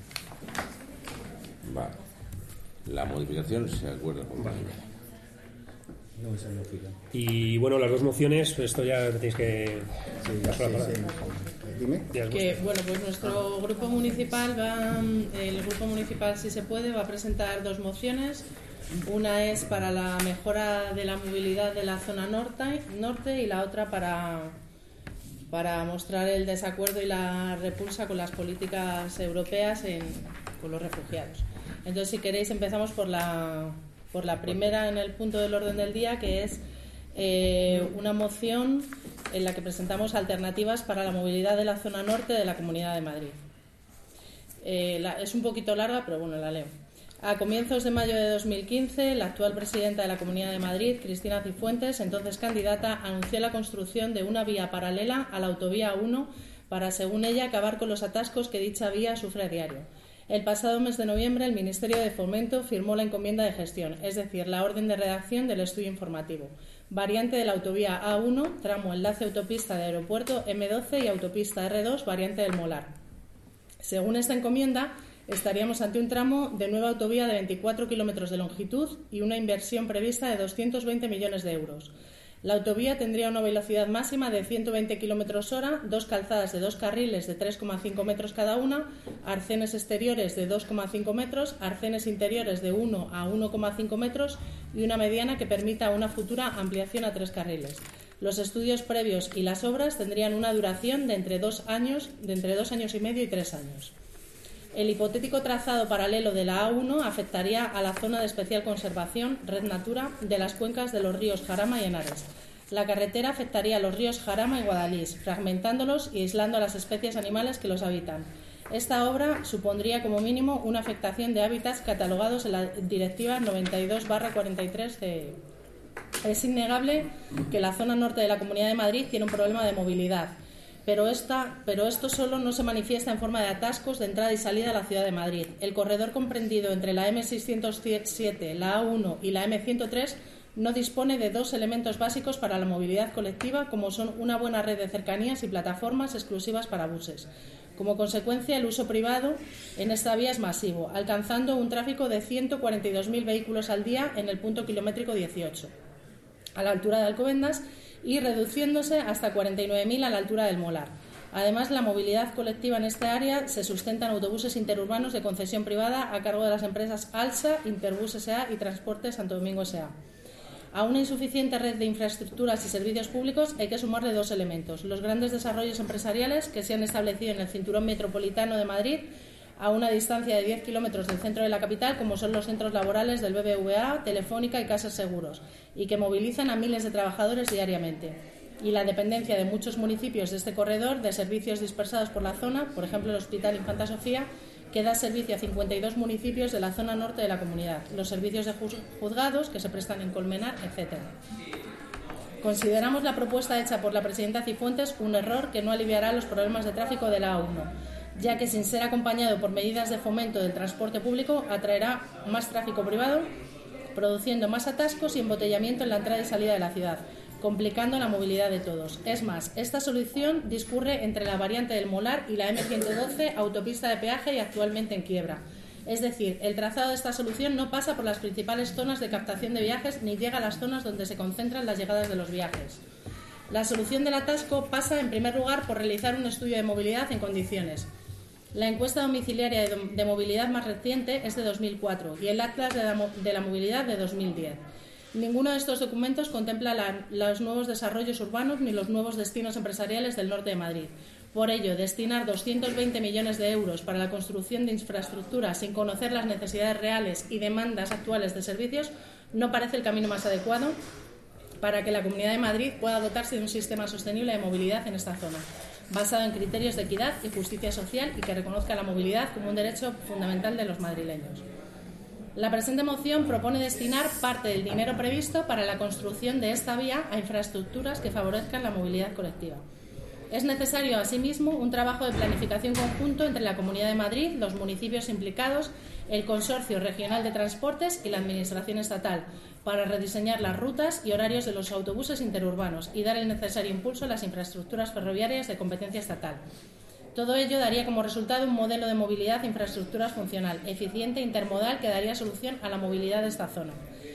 Vale. La modificación se acuerda con Daniel. No, esa no fila. Y bueno, las dos mociones, pues esto ya tenéis que... Sí, paso la sí, palabra. sí. Dime. Ya es Que, vuestra. bueno, pues nuestro grupo municipal va, el grupo municipal, si se puede, va a presentar dos mociones. Una es para la mejora de la movilidad de la zona norte, norte y la otra para, para mostrar el desacuerdo y la repulsa con las políticas europeas en, con los refugiados. Entonces, si queréis, empezamos por la, por la primera en el punto del orden del día, que es eh, una moción en la que presentamos alternativas para la movilidad de la zona norte de la Comunidad de Madrid. Eh, la, es un poquito larga, pero bueno, la leo. A comienzos de mayo de dos mil quince, la actual presidenta de la Comunidad de Madrid, Cristina Cifuentes, entonces candidata, anunció la construcción de una vía paralela a la autovía A uno para, según ella, acabar con los atascos que dicha vía sufre a diario. El pasado mes de noviembre, el Ministerio de Fomento firmó la encomienda de gestión, es decir, la orden de redacción del estudio informativo. Variante de la autovía A uno, tramo enlace autopista de aeropuerto eme doce y autopista erre dos, variante del Molar. Según esta encomienda, estaríamos ante un tramo de nueva autovía de veinticuatro kilómetros de longitud y una inversión prevista de doscientos veinte millones de euros. La autovía tendría una velocidad máxima de ciento veinte kilómetros hora, dos calzadas de dos carriles de tres coma cinco metros cada una, arcenes exteriores de dos coma cinco metros, arcenes interiores de uno a uno coma cinco metros y una mediana que permita una futura ampliación a tres carriles. Los estudios previos y las obras tendrían una duración de entre dos años, de entre dos años y medio y tres años. El hipotético trazado paralelo de la A uno afectaría a la zona de especial conservación, Red Natura, de las cuencas de los ríos Jarama y Henares. La carretera afectaría a los ríos Jarama y Guadalís, fragmentándolos y aislando a las especies animales que los habitan. Esta obra supondría como mínimo una afectación de hábitats catalogados en la Directiva noventa y dos barra cuarenta y tres C E. Es innegable que la zona norte de la Comunidad de Madrid tiene un problema de movilidad. Pero, esta, pero esto solo no se manifiesta en forma de atascos de entrada y salida a la ciudad de Madrid. El corredor comprendido entre la eme seiscientos siete, la A uno y la eme ciento tres no dispone de dos elementos básicos para la movilidad colectiva, como son una buena red de cercanías y plataformas exclusivas para buses. Como consecuencia, el uso privado en esta vía es masivo, alcanzando un tráfico de ciento cuarenta y dos mil vehículos al día en el punto kilométrico dieciocho, a la altura de Alcobendas, y reduciéndose hasta cuarenta y nueve mil a la altura del Molar. Además, la movilidad colectiva en esta área se sustenta en autobuses interurbanos de concesión privada a cargo de las empresas ALSA, Interbus ese a y Transporte Santo Domingo ese a. A una insuficiente red de infraestructuras y servicios públicos hay que sumarle dos elementos: los grandes desarrollos empresariales que se han establecido en el cinturón metropolitano de Madrid, a una distancia de diez kilómetros del centro de la capital, como son los centros laborales del be be ve a, Telefónica y Casas Seguros, y que movilizan a miles de trabajadores diariamente. Y la dependencia de muchos municipios de este corredor de servicios dispersados por la zona, por ejemplo el Hospital Infanta Sofía, que da servicio a cincuenta y dos municipios de la zona norte de la comunidad, los servicios de juzgados que se prestan en Colmenar, etcétera. Consideramos la propuesta hecha por la presidenta Cifuentes un error que no aliviará los problemas de tráfico de la A uno, ya que, sin ser acompañado por medidas de fomento del transporte público, atraerá más tráfico privado, produciendo más atascos y embotellamiento en la entrada y salida de la ciudad, complicando la movilidad de todos. Es más, esta solución discurre entre la variante del Molar y la eme ciento doce, autopista de peaje y actualmente en quiebra. Es decir, el trazado de esta solución no pasa por las principales zonas de captación de viajes ni llega a las zonas donde se concentran las llegadas de los viajes. La solución del atasco pasa, en primer lugar, por realizar un estudio de movilidad en condiciones. La encuesta domiciliaria de, de movilidad más reciente es de dos mil cuatro y el Atlas de la, de la Movilidad de dos mil diez. Ninguno de estos documentos contempla la, los nuevos desarrollos urbanos ni los nuevos destinos empresariales del norte de Madrid. Por ello, destinar doscientos veinte millones de euros para la construcción de infraestructuras sin conocer las necesidades reales y demandas actuales de servicios no parece el camino más adecuado para que la Comunidad de Madrid pueda dotarse de un sistema sostenible de movilidad en esta zona, basado en criterios de equidad y justicia social y que reconozca la movilidad como un derecho fundamental de los madrileños. La presente moción propone destinar parte del dinero previsto para la construcción de esta vía a infraestructuras que favorezcan la movilidad colectiva. Es necesario, asimismo, un trabajo de planificación conjunto entre la Comunidad de Madrid, los municipios implicados, el Consorcio Regional de Transportes y la Administración Estatal, para rediseñar las rutas y horarios de los autobuses interurbanos y dar el necesario impulso a las infraestructuras ferroviarias de competencia estatal. Todo ello daría como resultado un modelo de movilidad e infraestructuras funcional, eficiente e intermodal que daría solución a la movilidad de esta zona.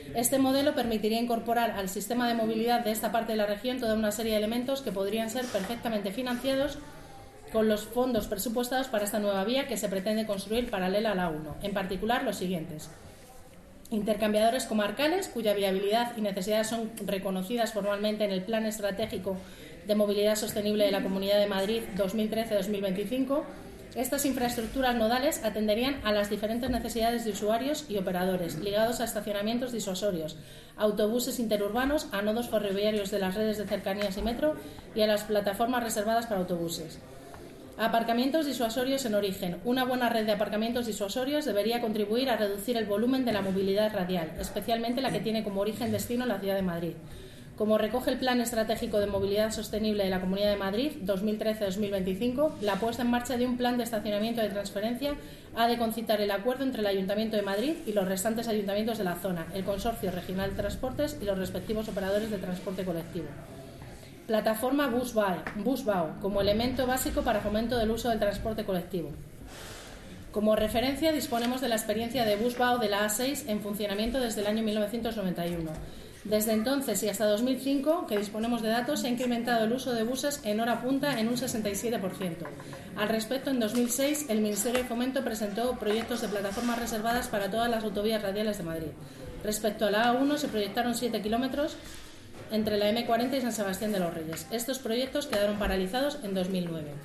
Este modelo permitiría incorporar al sistema de movilidad de esta parte de la región toda una serie de elementos que podrían ser perfectamente financiados con los fondos presupuestados para esta nueva vía que se pretende construir paralela a la A uno. En particular, los siguientes: intercambiadores comarcales, cuya viabilidad y necesidades son reconocidas formalmente en el Plan Estratégico de Movilidad Sostenible de la Comunidad de Madrid dos mil trece a dos mil veinticinco. Estas infraestructuras nodales atenderían a las diferentes necesidades de usuarios y operadores ligados a estacionamientos disuasorios, autobuses interurbanos, a nodos ferroviarios de las redes de cercanías y metro y a las plataformas reservadas para autobuses. Aparcamientos disuasorios en origen. Una buena red de aparcamientos disuasorios debería contribuir a reducir el volumen de la movilidad radial, especialmente la que tiene como origen destino la ciudad de Madrid. Como recoge el Plan Estratégico de Movilidad Sostenible de la Comunidad de Madrid dos mil trece a dos mil veinticinco, la puesta en marcha de un plan de estacionamiento de transferencia ha de concitar el acuerdo entre el Ayuntamiento de Madrid y los restantes ayuntamientos de la zona, el Consorcio Regional de Transportes y los respectivos operadores de transporte colectivo. Plataforma Busbao, como elemento básico para fomento del uso del transporte colectivo. Como referencia, disponemos de la experiencia de Busbao de la A seis en funcionamiento desde el año mil novecientos noventa y uno. Desde entonces y hasta dos mil cinco, que disponemos de datos, se ha incrementado el uso de buses en hora punta en un sesenta y siete por ciento. Al respecto, en dos mil seis, el Ministerio de Fomento presentó proyectos de plataformas reservadas para todas las autovías radiales de Madrid. Respecto a la A uno, se proyectaron siete kilómetros entre la eme cuarenta y San Sebastián de los Reyes. Estos proyectos quedaron paralizados en dos mil nueve.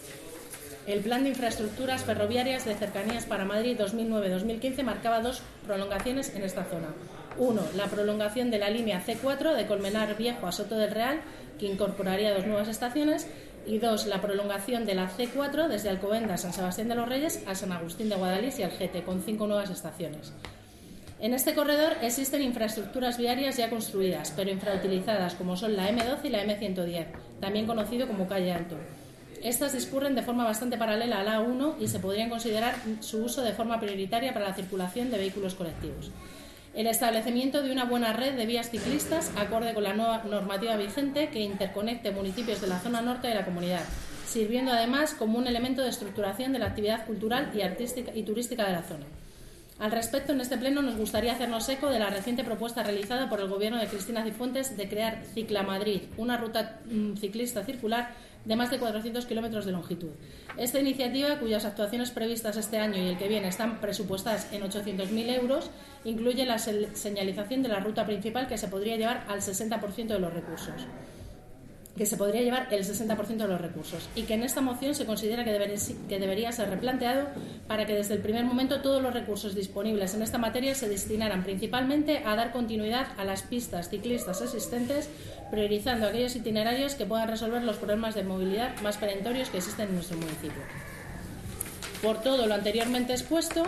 El Plan de Infraestructuras Ferroviarias de Cercanías para Madrid dos mil nueve a dos mil quince marcaba dos prolongaciones en esta zona. Uno, la prolongación de la línea ce cuatro de Colmenar Viejo a Soto del Real, que incorporaría dos nuevas estaciones. Y dos, la prolongación de la ce cuatro desde Alcobendas, San Sebastián de los Reyes, a San Agustín de Guadalís y Algete, con cinco nuevas estaciones. En este corredor existen infraestructuras viarias ya construidas, pero infrautilizadas, como son la eme doce y la eme ciento diez, también conocido como Calle Alto. Estas discurren de forma bastante paralela a la A uno y se podrían considerar su uso de forma prioritaria para la circulación de vehículos colectivos. El establecimiento de una buena red de vías ciclistas, acorde con la nueva normativa vigente, que interconecte municipios de la zona norte de la comunidad, sirviendo además como un elemento de estructuración de la actividad cultural y artística y turística de la zona. Al respecto, en este pleno nos gustaría hacernos eco de la reciente propuesta realizada por el Gobierno de Cristina Cifuentes de crear Ciclamadrid, una ruta mmm, ciclista circular de más de cuatrocientos kilómetros de longitud. Esta iniciativa, cuyas actuaciones previstas este año y el que viene están presupuestadas en ochocientos mil euros, incluye la señalización de la ruta principal, que se podría llevar al sesenta por ciento de los recursos. que se podría llevar el sesenta por ciento de los recursos y que en esta moción se considera que, deber, que debería ser replanteado para que desde el primer momento todos los recursos disponibles en esta materia se destinaran principalmente a dar continuidad a las pistas ciclistas existentes, priorizando aquellos itinerarios que puedan resolver los problemas de movilidad más perentorios que existen en nuestro municipio. Por todo lo anteriormente expuesto,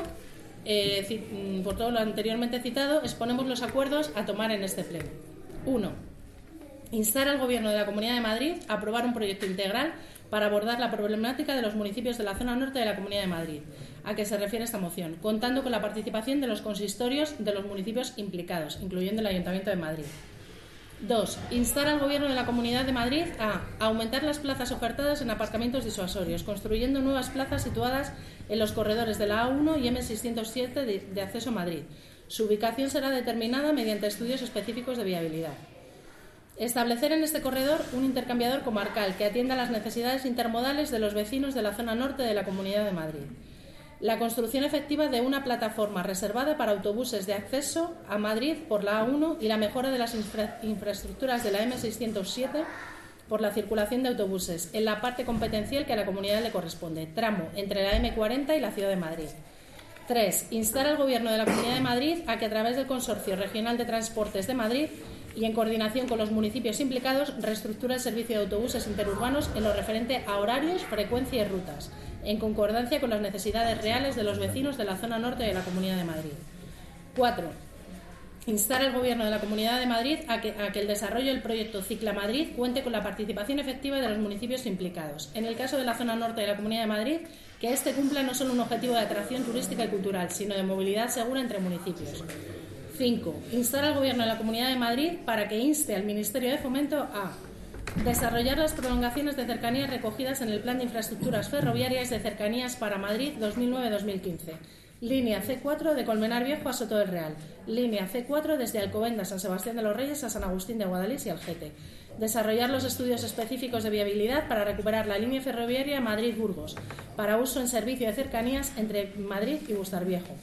eh, por todo lo anteriormente citado, exponemos los acuerdos a tomar en este pleno. uno. Instar al Gobierno de la Comunidad de Madrid a aprobar un proyecto integral para abordar la problemática de los municipios de la zona norte de la Comunidad de Madrid, a que se refiere esta moción, contando con la participación de los consistorios de los municipios implicados, incluyendo el Ayuntamiento de Madrid. dos. Instar al Gobierno de la Comunidad de Madrid a aumentar las plazas ofertadas en aparcamientos disuasorios, construyendo nuevas plazas situadas en los corredores de la A uno y eme seiscientos siete de, de acceso a Madrid. Su ubicación será determinada mediante estudios específicos de viabilidad. Establecer en este corredor un intercambiador comarcal que atienda las necesidades intermodales de los vecinos de la zona norte de la Comunidad de Madrid. La construcción efectiva de una plataforma reservada para autobuses de acceso a Madrid por la A uno y la mejora de las infra- infraestructuras de la eme seiscientos siete por la circulación de autobuses en la parte competencial que a la comunidad le corresponde, tramo entre la eme cuarenta y la Ciudad de Madrid. tres. Instar al Gobierno de la Comunidad de Madrid a que a través del Consorcio Regional de Transportes de Madrid y en coordinación con los municipios implicados, reestructura el servicio de autobuses interurbanos en lo referente a horarios, frecuencia y rutas, en concordancia con las necesidades reales de los vecinos de la zona norte de la Comunidad de Madrid. cuatro. Instar al Gobierno de la Comunidad de Madrid a que, a que el desarrollo del proyecto Ciclamadrid cuente con la participación efectiva de los municipios implicados. En el caso de la zona norte de la Comunidad de Madrid, que éste cumpla no solo un objetivo de atracción turística y cultural, sino de movilidad segura entre municipios. cinco. Instar al Gobierno de la Comunidad de Madrid para que inste al Ministerio de Fomento a desarrollar las prolongaciones de cercanías recogidas en el Plan de Infraestructuras Ferroviarias de Cercanías para Madrid dos mil nueve a dos mil quince Línea C cuatro de Colmenar Viejo a Soto del Real. Línea C cuatro desde Alcobendas, San Sebastián de los Reyes a San Agustín de Guadalís y Algete. Desarrollar los estudios específicos de viabilidad para recuperar la línea ferroviaria Madrid-Burgos, para uso en servicio de cercanías entre Madrid y Bustar Viejo.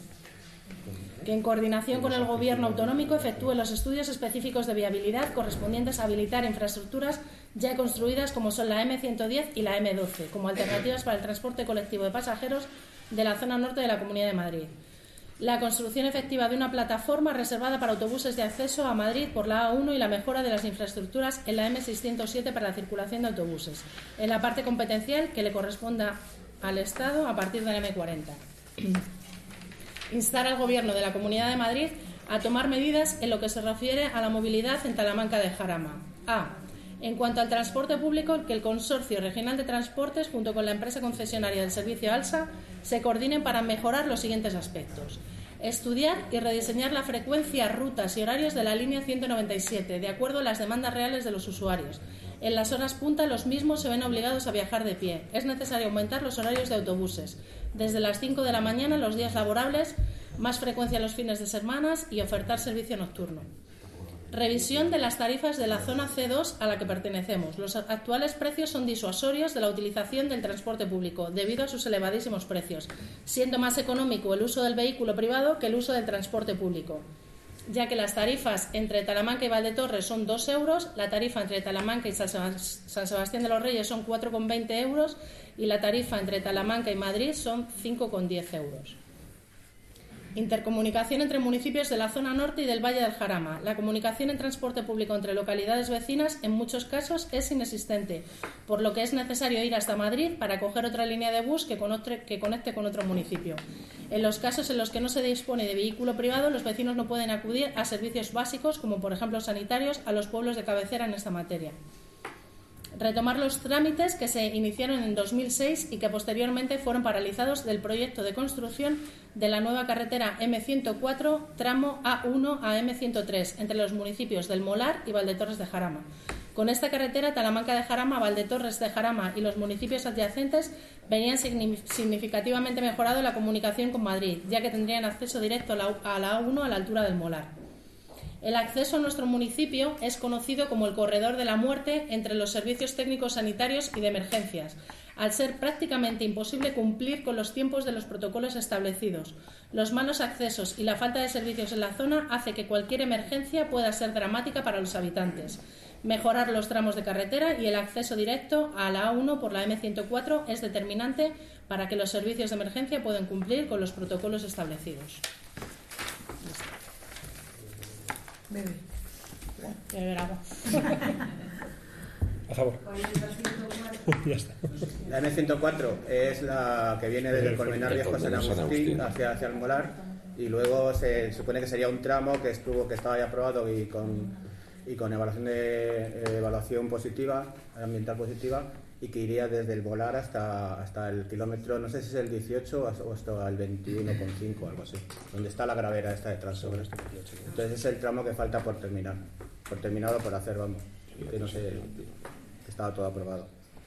Que en coordinación con el Gobierno autonómico efectúe los estudios específicos de viabilidad correspondientes a habilitar infraestructuras ya construidas como son la eme ciento diez y la eme doce, como alternativas para el transporte colectivo de pasajeros de la zona norte de la Comunidad de Madrid. La construcción efectiva de una plataforma reservada para autobuses de acceso a Madrid por la A uno y la mejora de las infraestructuras en la eme seiscientos siete para la circulación de autobuses, en la parte competencial que le corresponda al Estado a partir de la eme cuarenta. Instar al Gobierno de la Comunidad de Madrid a tomar medidas en lo que se refiere a la movilidad en Talamanca de Jarama. A. En cuanto al transporte público, que el Consorcio Regional de Transportes, junto con la empresa concesionaria del servicio ALSA, se coordinen para mejorar los siguientes aspectos. Estudiar y rediseñar la frecuencia, rutas y horarios de la línea ciento noventa y siete, de acuerdo a las demandas reales de los usuarios. En las horas punta, los mismos se ven obligados a viajar de pie. Es necesario aumentar los horarios de autobuses, desde las cinco de la mañana los días laborables, más frecuencia los fines de semana y ofertar servicio nocturno. Revisión de las tarifas de la zona ce dos a la que pertenecemos. Los actuales precios son disuasorios de la utilización del transporte público, debido a sus elevadísimos precios, siendo más económico el uso del vehículo privado que el uso del transporte público, ya que las tarifas entre Talamanca y Valdetorres son dos euros, la tarifa entre Talamanca y San Sebastián de los Reyes son cuatro con veinte euros y la tarifa entre Talamanca y Madrid son cinco con diez euros. Intercomunicación entre municipios de la zona norte y del Valle del Jarama. La comunicación en transporte público entre localidades vecinas en muchos casos es inexistente, por lo que es necesario ir hasta Madrid para coger otra línea de bus que conecte, que conecte con otro municipio. En los casos en los que no se dispone de vehículo privado, los vecinos no pueden acudir a servicios básicos, como por ejemplo sanitarios, a los pueblos de cabecera en esta materia. Retomar los trámites que se iniciaron en dos mil seis y que posteriormente fueron paralizados del proyecto de construcción de la nueva carretera eme ciento cuatro, tramo A uno a eme ciento tres, entre los municipios del Molar y Valdetorres de Jarama. Con esta carretera, Talamanca de Jarama, Valdetorres de Jarama y los municipios adyacentes verían significativamente mejorado la comunicación con Madrid, ya que tendrían acceso directo a la, a la A uno a la altura del Molar. El acceso a nuestro municipio es conocido como el corredor de la muerte entre los servicios técnicos sanitarios y de emergencias, al ser prácticamente imposible cumplir con los tiempos de los protocolos establecidos. Los malos accesos y la falta de servicios en la zona hace que cualquier emergencia pueda ser dramática para los habitantes. Mejorar los tramos de carretera y el acceso directo a la A uno por la eme ciento cuatro es determinante para que los servicios de emergencia puedan cumplir con los protocolos establecidos. Bebe. Beber agua. A favor. Ya está. La eme ciento cuatro es la que viene desde el Colmenar Viejo a San Agustín hacia, hacia el Molar, y luego se supone que sería un tramo que estuvo que estaba ya aprobado y con, y con evaluación, de, eh, evaluación positiva, ambiental positiva, y que iría desde el Molar hasta, hasta el kilómetro, no sé si es el dieciocho o hasta el veintiuno coma cinco, algo así, donde está la gravera esta de tránsito. Entonces es el tramo que falta por terminar, por terminado por hacer, vamos, que no sé, que estaba todo aprobado.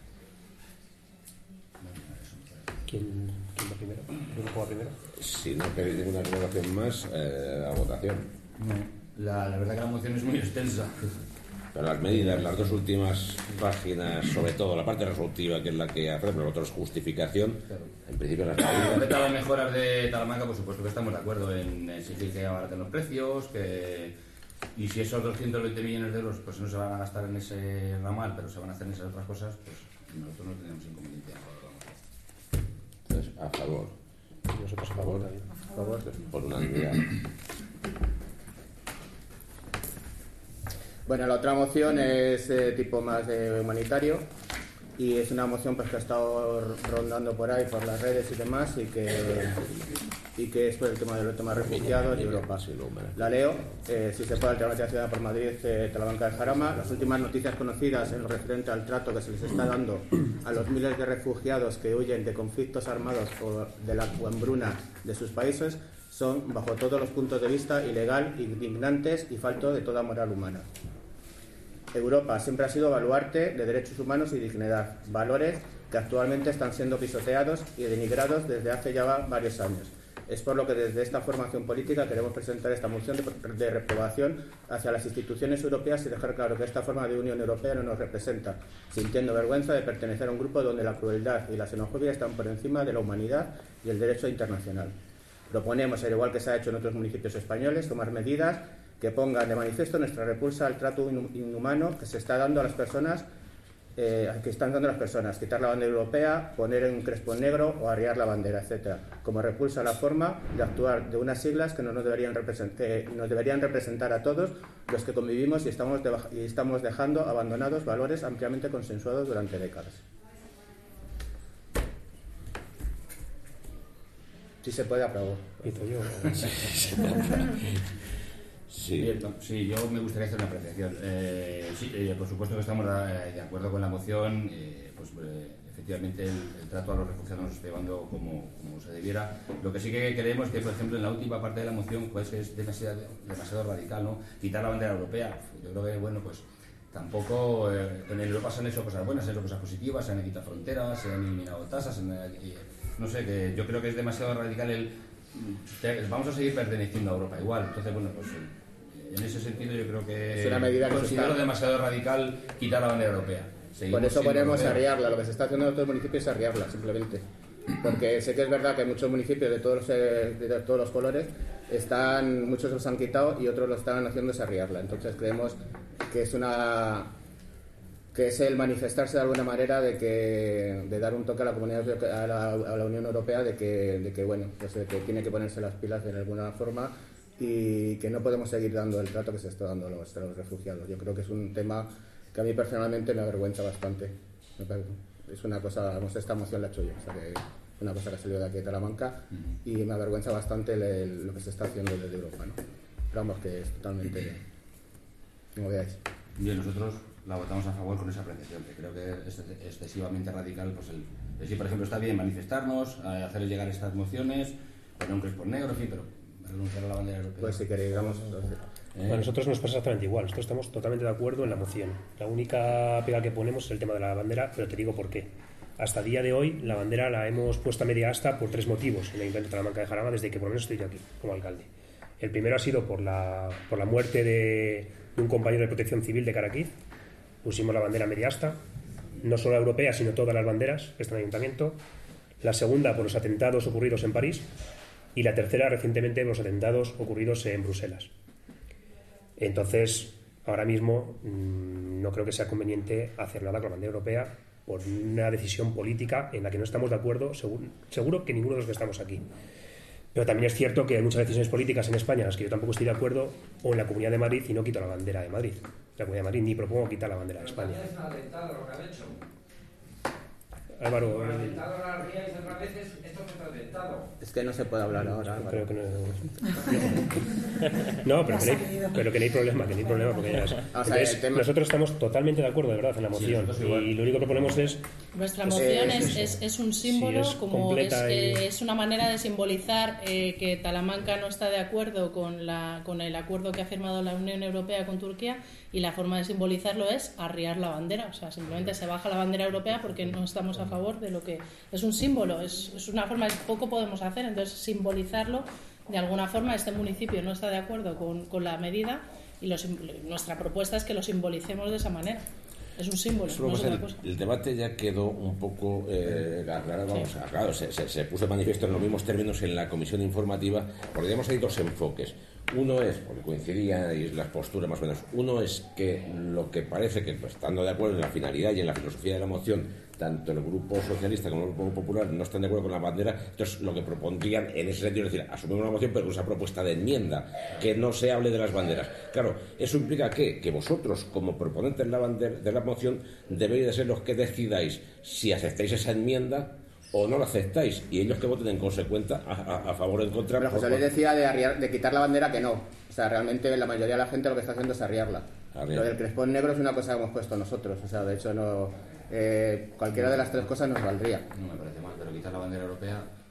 ¿Quién, quién va primero? ¿Quién va primero? Si no queréis ninguna aclaración más, eh, a votación. La, la verdad que la moción es muy extensa. Pero las medidas, las dos últimas páginas, sobre todo la parte resolutiva, que es la que hace, pero la otra es justificación, en principio las medidas. Respecto a las mejoras de Talamanca, por supuesto que estamos de acuerdo en exigir que abaraten los precios, que y si esos doscientos veinte millones de euros pues no se van a gastar en ese ramal, pero se van a hacer en esas otras cosas, pues nosotros no tenemos inconveniente. Entonces, a favor. Y nosotros a favor también. A favor. Por unanimidad. Bueno, la otra moción es de tipo más de humanitario y es una moción pues, que ha estado rondando por ahí, por las redes y demás, y que, y que es por el tema de los temas refugiados y Europa. La leo. Eh, si se puede, alternativa ciudad por Madrid, eh, Talamanca de Jarama. Las últimas noticias conocidas en lo referente al trato que se les está dando a los miles de refugiados que huyen de conflictos armados o de la hambruna de sus países son, bajo todos los puntos de vista, ilegal, indignantes y falto de toda moral humana. Europa siempre ha sido baluarte de derechos humanos y dignidad, valores que actualmente están siendo pisoteados y denigrados desde hace ya varios años. Es por lo que desde esta formación política queremos presentar esta moción de, de reprobación hacia las instituciones europeas y dejar claro que esta forma de Unión Europea no nos representa, sintiendo vergüenza de pertenecer a un grupo donde la crueldad y la xenofobia están por encima de la humanidad y el derecho internacional. Proponemos, al igual que se ha hecho en otros municipios españoles, tomar medidas que pongan de manifiesto nuestra repulsa al trato inhumano que se está dando a las personas Eh, que están dando las personas, quitar la bandera europea, poner un crespo negro o arriar la bandera, etcétera, como repulsa la forma de actuar de unas siglas que no nos deberían representar, que nos deberían representar a todos los que convivimos y estamos, de, y estamos dejando abandonados valores ampliamente consensuados durante décadas. Si se puede, aprobar. Sí. Bien, sí, yo me gustaría hacer una apreciación. Eh, sí, eh, por supuesto que estamos eh, de acuerdo con la moción. Eh, pues eh, efectivamente el, el trato a los refugiados nos está llevando como, como se debiera. Lo que sí que creemos que, por ejemplo, en la última parte de la moción, pues es demasiado, demasiado radical, ¿no? Quitar la bandera europea. Yo creo que, bueno, pues tampoco eh, en Europa se han hecho cosas buenas, se han hecho cosas positivas, se han quitado fronteras, se han eliminado tasas. En, eh, no sé, que yo creo que es demasiado radical el. Vamos a seguir perteneciendo a Europa igual. Entonces, bueno, pues. Eh, En ese sentido yo creo que es una medida que considero está... demasiado radical quitar la bandera europea. Seguimos Por eso ponemos europeos. arriarla. Lo que se está haciendo en otros municipios es arriarla, simplemente. Porque sé que es verdad que muchos municipios de todos, eh, de todos los colores están, muchos los han quitado y otros lo están haciendo es arriarla. Entonces creemos que es una que es el manifestarse de alguna manera de que de dar un toque a la comunidad a la, a la Unión Europea de que, de que bueno, pues de que tiene que ponerse las pilas de alguna forma y que no podemos seguir dando el trato que se está dando a los, a los refugiados. Yo creo que es un tema que a mí personalmente me avergüenza bastante. Es una cosa, vamos, esta moción la he hecho yo, o sea que es una cosa que ha salido de aquí de Talamanca y me avergüenza bastante el, el, lo que se está haciendo desde Europa, ¿no? Pero vamos, que es totalmente, como veáis. Bien, nosotros la votamos a favor con esa apreciación, que creo que es excesivamente radical. Pues el, es decir, por ejemplo, está bien manifestarnos, hacerles llegar estas mociones, poner un crespo negro, en fin, pero renunciar a la bandera europea. Pues si queréis, vamos. Eh. A nosotros nos pasa exactamente igual. Nosotros estamos totalmente de acuerdo en la moción. La única pega que ponemos es el tema de la bandera, pero te digo por qué. Hasta el día de hoy, la bandera la hemos puesto a media asta por tres motivos en el Ayuntamiento de Talamanca de Jarama, desde que por lo menos estoy yo aquí como alcalde. El primero ha sido por la, por la muerte de, de un compañero de protección civil de Caraquiz. Pusimos la bandera a media asta, no solo la europea, sino todas las banderas que están en el Ayuntamiento. La segunda, por los atentados ocurridos en París. Y la tercera, recientemente, por los atentados ocurridos en Bruselas. Entonces, ahora mismo mmm, no creo que sea conveniente hacer nada con la bandera europea por una decisión política en la que no estamos de acuerdo, seguro, seguro que ninguno de los que estamos aquí. Pero también es cierto que hay muchas decisiones políticas en España en las que yo tampoco estoy de acuerdo, o en la Comunidad de Madrid, y no quito la bandera de Madrid. La Comunidad de Madrid ni propongo quitar la bandera de España. Es un atentado lo que han hecho. Álvaro, Por atentado a las rías y otras veces esto es otro atentado. Es que no se puede hablar ahora. No, creo que no. No, pero que, no hay, pero que no hay problema, que no hay problema porque ya es. Entonces, tema... nosotros estamos totalmente de acuerdo, de verdad, en la moción. Sí, y lo único que proponemos es. Nuestra moción es, es, es, es un símbolo, sí, es como es, y... eh, es una manera de simbolizar eh, que Talamanca no está de acuerdo con, la, con el acuerdo que ha firmado la Unión Europea con Turquía, y la forma de simbolizarlo es arriar la bandera. O sea, simplemente se baja la bandera europea porque no estamos a favor de lo que es un símbolo, es, es una forma que poco podemos hacer, entonces simbolizarlo de alguna forma. Este municipio no está de acuerdo con, con la medida y lo, nuestra propuesta es que lo simbolicemos de esa manera. Es un símbolo, no es otra cosa. El debate ya quedó un poco eh, aclarado, vamos, sí. aclarado, se, se, se puso de manifiesto en los mismos términos en la comisión informativa, porque digamos hay dos enfoques. Uno es, porque coincidía y las posturas más o menos, uno es que lo que parece que, pues, estando de acuerdo en la finalidad y en la filosofía de la moción, tanto el Grupo Socialista como el Grupo Popular no están de acuerdo con la bandera, entonces lo que propondrían en ese sentido es decir, asumimos una moción pero con esa propuesta de enmienda, que no se hable de las banderas. Claro, eso implica que, que vosotros como proponentes de la, bandera, de la moción debéis de ser los que decidáis si aceptáis esa enmienda o no la aceptáis, y ellos que voten en consecuencia a, a, a favor o en contra. Pero José Luis decía de, arriar, de quitar la bandera que no. O sea, realmente la mayoría de la gente lo que está haciendo es arriarla. Arriar. Lo del crespón negro es una cosa que hemos puesto nosotros. O sea, de hecho, no eh, cualquiera de las tres cosas nos valdría. No me parece mal, pero quitar la bandera europea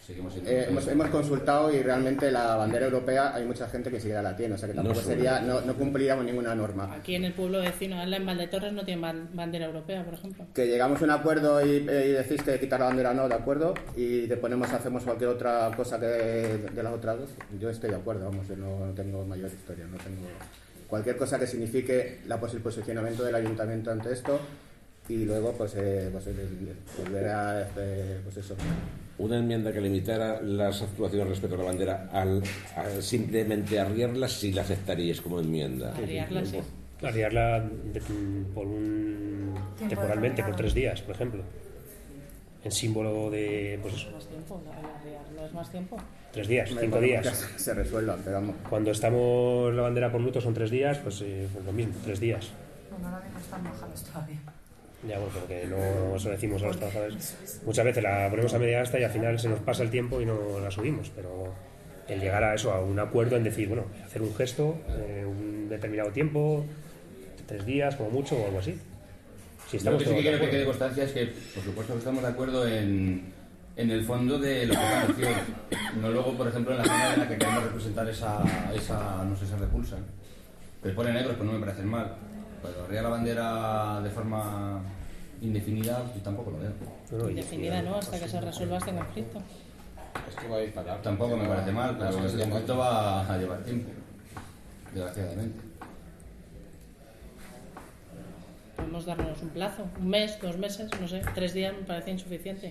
seguimos siendo Eh, europeos. hemos, hemos consultado y realmente la bandera europea hay mucha gente que ni siquiera la tiene, o sea que tampoco No sube. sería, no, no cumpliríamos ninguna norma. Aquí en el pueblo vecino, en Valdetorres, no tiene ban- bandera europea, por ejemplo. Que llegamos a un acuerdo y, y decís que quitar la bandera no, de acuerdo, y te ponemos, hacemos cualquier otra cosa que de, de las otras dos, yo estoy de acuerdo, vamos, yo no, no tengo mayor historia, no tengo cualquier cosa que signifique la, pues, el posicionamiento del ayuntamiento ante esto y luego pues, eh, pues el- el- volver a eh, pues eso. Una enmienda que limitara las actuaciones respecto a la bandera al, a simplemente arriarlas, si la aceptaríais como enmienda. Arriarla, sí. Arriarla de- por un Tiempo temporalmente, por determinado. tres días, por ejemplo. En símbolo de, pues eso, Más tiempo, no, arriarlo es más tiempo. tres días, Me cinco parece días. que se resuelvan, pero vamos. Cuando estamos la bandera por luto son tres días, pues, eh, pues lo mismo, tres días. Bueno, ahora mismo están bajados todavía. Ya, bueno, porque no eso decimos a los trabajadores. Muchas veces la ponemos a media asta y al final se nos pasa el tiempo y no la subimos, pero el llegar a eso, a un acuerdo en decir, bueno, hacer un gesto, eh, un determinado tiempo, tres días como mucho o algo así. Si Yo lo estamos que sí que todos de quiero que acuerdo. quede constancia es que, por supuesto, que estamos de acuerdo en, en el fondo de lo que es la moción. No luego, por ejemplo, en la zona en la que queremos representar esa, esa no sé, esa repulsa. Que pone negros, pues no me parecen mal. Pero arriba la bandera de forma indefinida, yo tampoco lo veo. No, no, y- Indefinida, ¿no? Hasta que se resuelva este conflicto. Es que va a ir para Tampoco me parece mal, pero Claro, este sí, conflicto va a llevar tiempo, desgraciadamente. Podemos darnos un plazo, un mes, dos meses, no sé, tres días me parece insuficiente.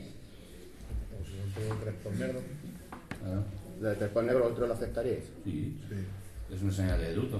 Claro. ¿De Crespón Negro otro lo aceptaríais? Sí. Es una señal de luto.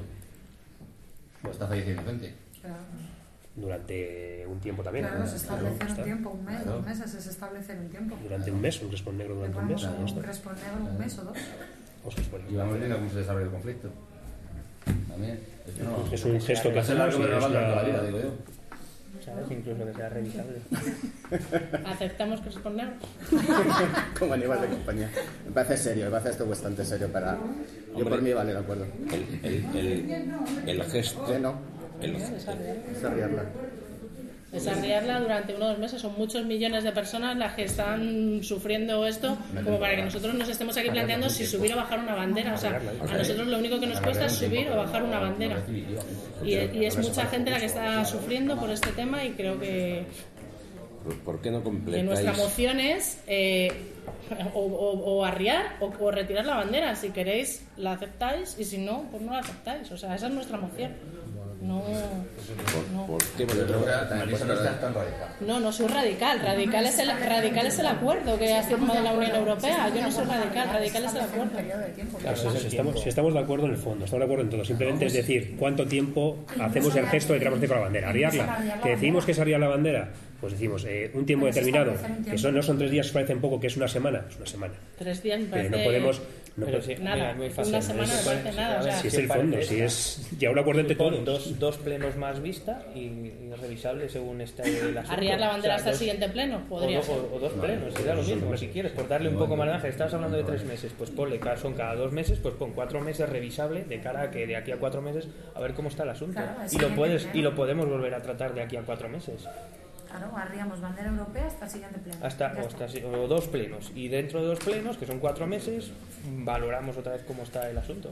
O está falleciendo gente. Claro, durante un tiempo también. claro, ¿no? se establecer Está. un tiempo, un mes, Claro. dos meses, es establecer un tiempo. Durante un mes, un crespón negro Le durante un mes. ponemos ya un está. crespón negro un mes o dos. O sea, bueno, Y vamos viendo cómo se desarrolla el conflicto. También. Es, que no, es un gesto que va a ser largo, hacemos y pero es no va a durar toda la una- vida, digo yo. ¿Sabes? Incluso que sea revisable. ¿Aceptamos que responder? Como animal de compañía. Me parece serio, me parece esto bastante serio para... Yo Hombre. por mí vale, de acuerdo. El, el, el, el gesto. ¿Eh? No, El, es arriarla. Desarrollarla durante uno o dos meses. Son muchos millones de personas las que están sufriendo esto, como para que nosotros nos estemos aquí planteando si subir o bajar una bandera. O sea, a nosotros lo único que nos cuesta es subir o bajar una bandera. Y, y es mucha gente la que está sufriendo por este tema y creo que, ¿Por qué no que nuestra completáis? moción es eh, o, o- o arriar o, o retirar la bandera. Si queréis, la aceptáis y si no, pues no la aceptáis. O sea, esa es nuestra moción. No, ¿Por, no. por qué? Yo creo que Marisa no está tan radical. No, no soy radical. Radical es el, radical es el acuerdo que ha firmado la Unión Europea. Yo no soy radical. Radical es el Establecer un acuerdo. periodo de tiempo. Claro, Ese es el si, estamos, tiempo. si estamos de acuerdo en el fondo, estamos de acuerdo en todo. Simplemente es decir cuánto tiempo hacemos el gesto de queremos hacer con la bandera. Arriarla. Que decidimos que es arriar la bandera, pues decimos eh, un tiempo Pero es determinado, establecer un que tiempo. son, no son tres días, parecen poco, que es una semana, es una semana. Tres días me Pero parece... no podemos. No Pero po- sí, Nada, mira, es muy fácil. una semana me Eso parece es- nada, a o ver, sea, si es ¿qué el fondo, parece? si es ya un acuerdo entre Supón todos. dos, dos plenos más vista y, y revisable según esté el asunto. arriar la bandera O sea, hasta el dos- siguiente pleno, O, podría do- ser. o- o dos plenos, sería lo mismo. Si quieres, por darle un poco más de ángel, estás hablando de tres meses, pues ponle, cada- son cada dos meses, pues pon cuatro meses revisable de cara a que de aquí a cuatro meses a ver cómo está el asunto. Claro, el y lo siguiente puedes pleno. y lo podemos volver a tratar de aquí a cuatro meses. Claro, arriamos bandera europea hasta el siguiente pleno. Hasta, Ya o, está. hasta- o dos plenos. Y dentro de dos plenos, que son cuatro meses, valoramos otra vez cómo está el asunto.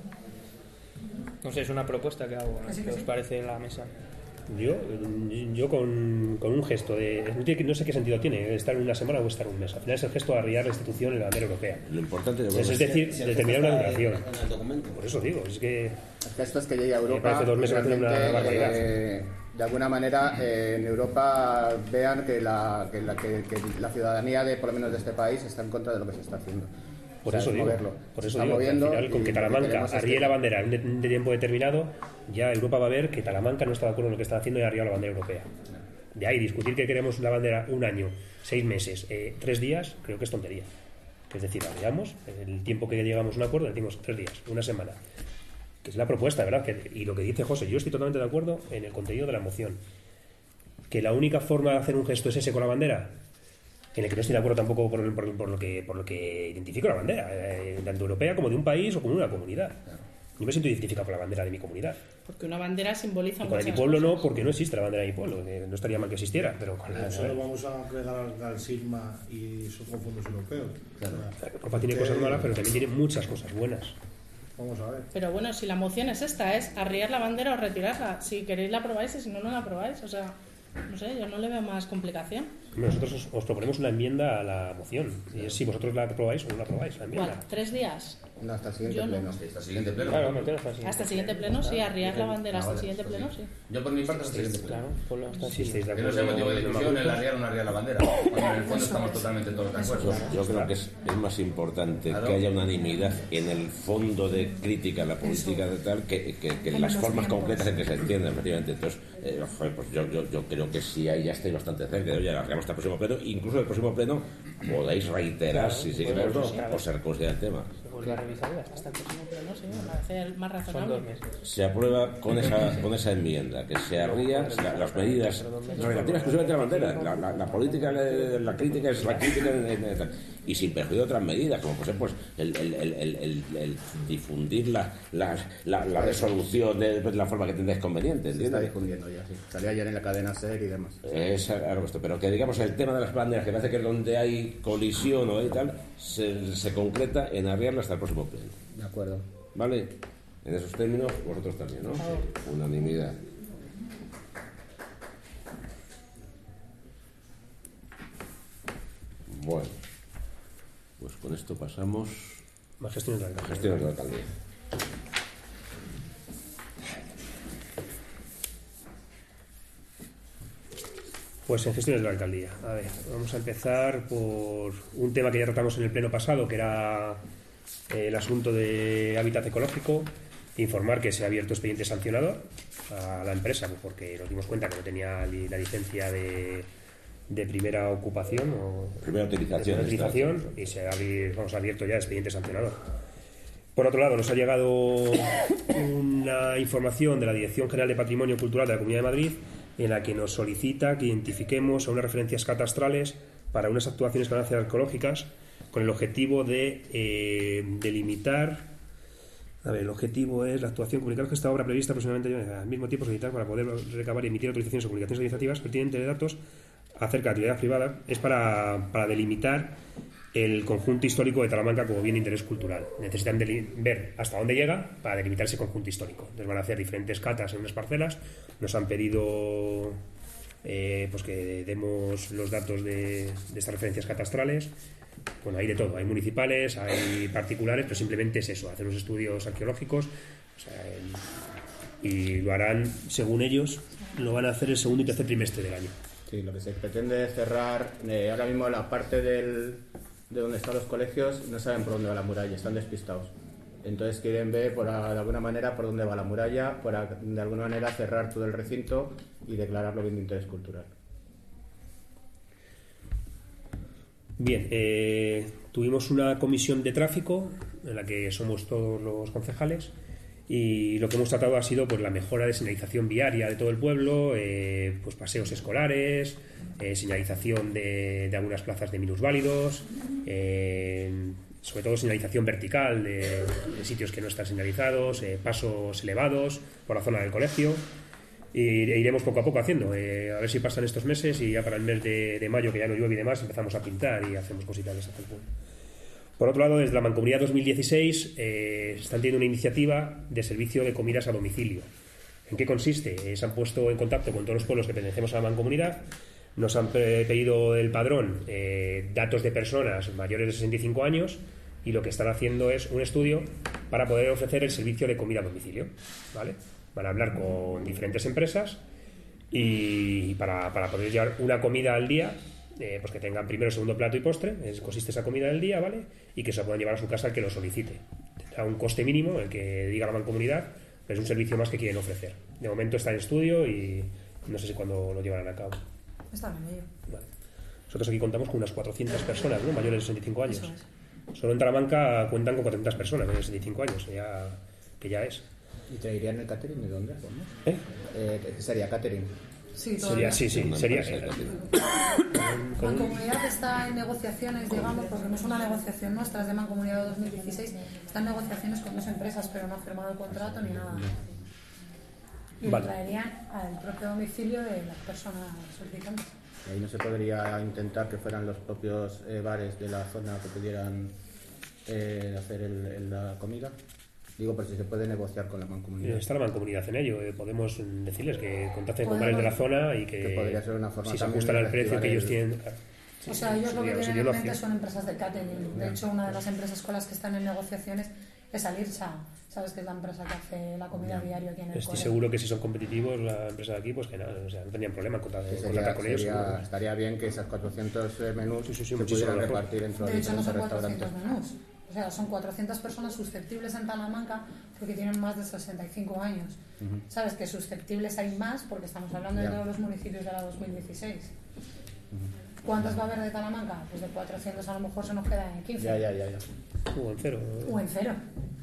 No sé, es una propuesta que hago, ¿no? Que sí, que ¿Qué os sí. parece en la mesa? Yo, yo con, con un gesto de. No, tiene- no sé qué sentido tiene estar una semana o estar un mes. Al final es el gesto de arriar la institución en la bandera europea. Lo importante yo creo Es, que es es decir, Si el determinar jefe una está duración. en el documento. Por eso digo, es que. Es que esto es que llegue a Me Europa parece dos y meses me parece una realmente, barbaridad. eh, de alguna manera eh, en Europa vean que la, que, la, que, que la ciudadanía de por lo menos de este país está en contra de lo que se está haciendo. Por O sea, eso es digo, moverlo. por Se eso está digo que al moviendo final, con y que lo Talamanca queremos es arríe que- la bandera en un de- tiempo determinado, ya Europa va a ver que Talamanca no está de acuerdo en lo que está haciendo y ha arriado la bandera europea. De ahí discutir que queremos la bandera un año, seis meses, eh, tres días, creo que es tontería. Que es decir, arriamos, el tiempo que llegamos a un acuerdo, decimos tres días, una semana. Que es la propuesta, ¿verdad? Que- y lo que dice José, yo estoy totalmente de acuerdo en el contenido de la moción. Que la única forma de hacer un gesto es ese con la bandera, en el que no estoy de acuerdo tampoco por, por- por lo, que, por lo que identifico la bandera, eh, tanto europea como de un país o como de una comunidad. Yo me siento identificado con la bandera de mi comunidad. Porque una bandera simboliza Y con la de mi muchas pueblo cosas. no, porque no existe la bandera de mi pueblo, que no estaría mal que existiera, pero con la Solo vamos a agregar al, al Sigma y son con fondos europeos. Claro. Europa tiene cosas malas, pero también tiene muchas cosas buenas. Vamos a ver. Pero bueno, si la moción es esta, es arriar la bandera o retirarla. Si queréis la aprobáis y si no, no la aprobáis. O sea, no sé, yo no le veo más complicación. Nosotros os, os proponemos una enmienda a la moción. Y es si vosotros la aprobáis o no la aprobáis, la enmienda. Igual, tres días. No, hasta el siguiente Yo no. pleno. Hasta el siguiente pleno. Claro, meter hasta así. Hasta el siguiente pleno, sí, arriar la bandera hasta el siguiente pleno, sí. Yo por mi parte hasta el siguiente pleno. Claro, ponlo hasta Si así. estáis de Que no acuerdo, sea motivo de no me discusión el acuerdo. arriar o no arriar la bandera. Cuando en el fondo estamos totalmente todos de acuerdo. Yo creo que es, es más importante Claro. que haya unanimidad en el fondo de crítica a la política de tal que, que, que en las formas concretas en que se entiende, efectivamente. Entonces, eh, joder, pues yo, yo, yo creo que sí, ahí ya estoy bastante cerca. Oye, alargamos hasta el próximo pleno. Incluso el próximo pleno podéis reiterar Claro, si sigue podemos, los dos claro. o se reconsidera el tema. Pues la revisaría. Hasta el próximo pleno, sí, me parece más Son razonable. dos meses. Se aprueba con esa, con esa enmienda, que se arría la- las medidas relativas exclusivamente a la bandera. La, la, la política, la, la crítica es la crítica en- en- en- y sin perjuicio de otras medidas, como por ejemplo pues, el, el, el, el, el, el difundir la, la, la, la resolución de, de la forma que tengáis conveniente, Se está ¿entiendes? difundiendo ya, sí. Salió ayer en la cadena SER y demás. Es algo esto, pero que digamos el tema de las banderas, que parece que es donde hay colisión o hay tal, se, se concreta en arriarla hasta el próximo pleno. De acuerdo. ¿Vale? En esos términos, vosotros también, ¿no? Unanimidad. Bueno, pues con esto pasamos Más gestiones de la a alcaldía. gestiones de la alcaldía. Pues en gestiones de la alcaldía. A ver, vamos a empezar por un tema que ya tratamos en el pleno pasado, que era eh, el asunto de hábitat ecológico. Informar que se ha abierto expediente sancionador a la empresa, pues porque nos dimos cuenta que no tenía li- la licencia de, de primera ocupación o Primera utilización. de primera utilización y se ha, abri- vamos, ha abierto ya expediente sancionador. Por otro lado, nos ha llegado una información de la Dirección General de Patrimonio Cultural de la Comunidad de Madrid en la que nos solicita que identifiquemos a unas referencias catastrales para unas actuaciones que van a hacer arqueológicas con el objetivo de eh, delimitar. A ver, el objetivo es la actuación comunicar que esta obra prevista aproximadamente al mismo tiempo solicitar para poder recabar y emitir autorizaciones o comunicaciones administrativas pertinentes de datos acerca de actividad privada es para, para delimitar el conjunto histórico de Talamanca como bien de interés cultural. Necesitan deli- ver hasta dónde llega para delimitar ese conjunto histórico. Entonces van a hacer diferentes catas en unas parcelas. Nos han pedido eh, pues que demos los datos de, de estas referencias catastrales. Bueno, hay de todo. Hay municipales, hay particulares, pero simplemente es eso, hacer unos estudios arqueológicos. O sea, el- y lo harán, según ellos, lo van a hacer el segundo y tercer trimestre del año. Sí, lo que se pretende es cerrar. Eh, ahora mismo la parte del, de donde están los colegios no saben por dónde va la muralla, están despistados. Entonces quieren ver por, a- de alguna manera por dónde va la muralla, para de alguna manera cerrar todo el recinto y declararlo bien de interés cultural. Bien, eh, tuvimos una comisión de tráfico en la que somos todos los concejales y lo que hemos tratado ha sido pues la mejora de señalización viaria de todo el pueblo, eh, pues paseos escolares, eh, señalización de, de algunas plazas de minusválidos, eh, sobre todo señalización vertical de, de sitios que no están señalizados, eh, pasos elevados por la zona del colegio. Y iremos poco a poco haciendo, eh, a ver si pasan estos meses y ya para el mes de, de mayo, que ya no llueve y demás, empezamos a pintar y hacemos cositas de ese tipo. Por otro lado, desde la Mancomunidad dos mil dieciséis eh, están teniendo una iniciativa de servicio de comidas a domicilio. ¿En qué consiste? Eh, se han puesto en contacto con todos los pueblos que pertenecemos a la Mancomunidad, nos han pe- pedido del padrón eh, datos de personas mayores de sesenta y cinco años y lo que están haciendo es un estudio para poder ofrecer el servicio de comida a domicilio, ¿vale? Van a hablar con diferentes empresas y para, para poder llevar una comida al día, eh, pues que tengan primero, segundo plato y postre, es, consiste esa comida del día, ¿vale? Y que se puedan llevar a su casa el que lo solicite. Tendrá un coste mínimo, el que diga la mancomunidad, pero es un servicio más que quieren ofrecer. De momento está en estudio y no sé si cuándo lo llevarán a cabo. Está en ello. Vale. Nosotros aquí contamos con unas cuatrocientas personas, ¿no? Mayores de sesenta y cinco años. Eso es. Solo en Talamanca cuentan con cuatrocientas personas mayores de sesenta y cinco años, ya, que ya es. ¿Y traerían el catering de dónde? ¿Dónde? ¿Eh? Eh, ¿qué sería catering? Sí, Sería, sí, sí, Una sería. empresa de catering. Mancomunidad está en negociaciones, digamos, porque no es una negociación nuestra, es de Mancomunidad dos mil dieciséis, está en negociaciones con dos empresas, pero no ha firmado el contrato ni nada. Y Vale. lo traerían al propio domicilio de las personas solicitantes. Ahí no se podría intentar que fueran los propios eh, bares de la zona que pudieran eh, hacer el, el- la comida. Digo, por si se puede negociar con la mancomunidad. Está la mancomunidad en ello. eh, Podemos decirles que contacten con Podemos. bares de la zona y que, Que podría ser una forma si se también ajustan de al precio que ellos reactivar tienen. Sí, O sea, ellos lo que sería- tienen sería en una mente opción. son empresas de catering. De hecho, una de las empresas con las que están en negociaciones es Alirsa. ¿Sabes que es la empresa que hace la comida diaria aquí en el Estoy cole? seguro que si son competitivos la empresa de aquí, pues que nada, o sea, no tenían problema en contratar, Sí, contratar sería- con ellos. sería- seguro. estaría bien que esas cuatrocientos eh, menús Sí, sí, sí, se muchísimo pudieran mejor. repartir entre De hecho, no diferentes son restaurantes. cuatrocientos menús. O sea, son cuatrocientas personas susceptibles en Talamanca porque tienen más de sesenta y cinco años. ¿Sabes? Que susceptibles hay más porque estamos hablando de Ya. todos los municipios de la dos mil dieciséis. ¿Cuántas va a haber de Talamanca? Pues de cuatrocientos a lo mejor se nos quedan en quince. Ya, ya, ya, ya. O en cero. O en cero.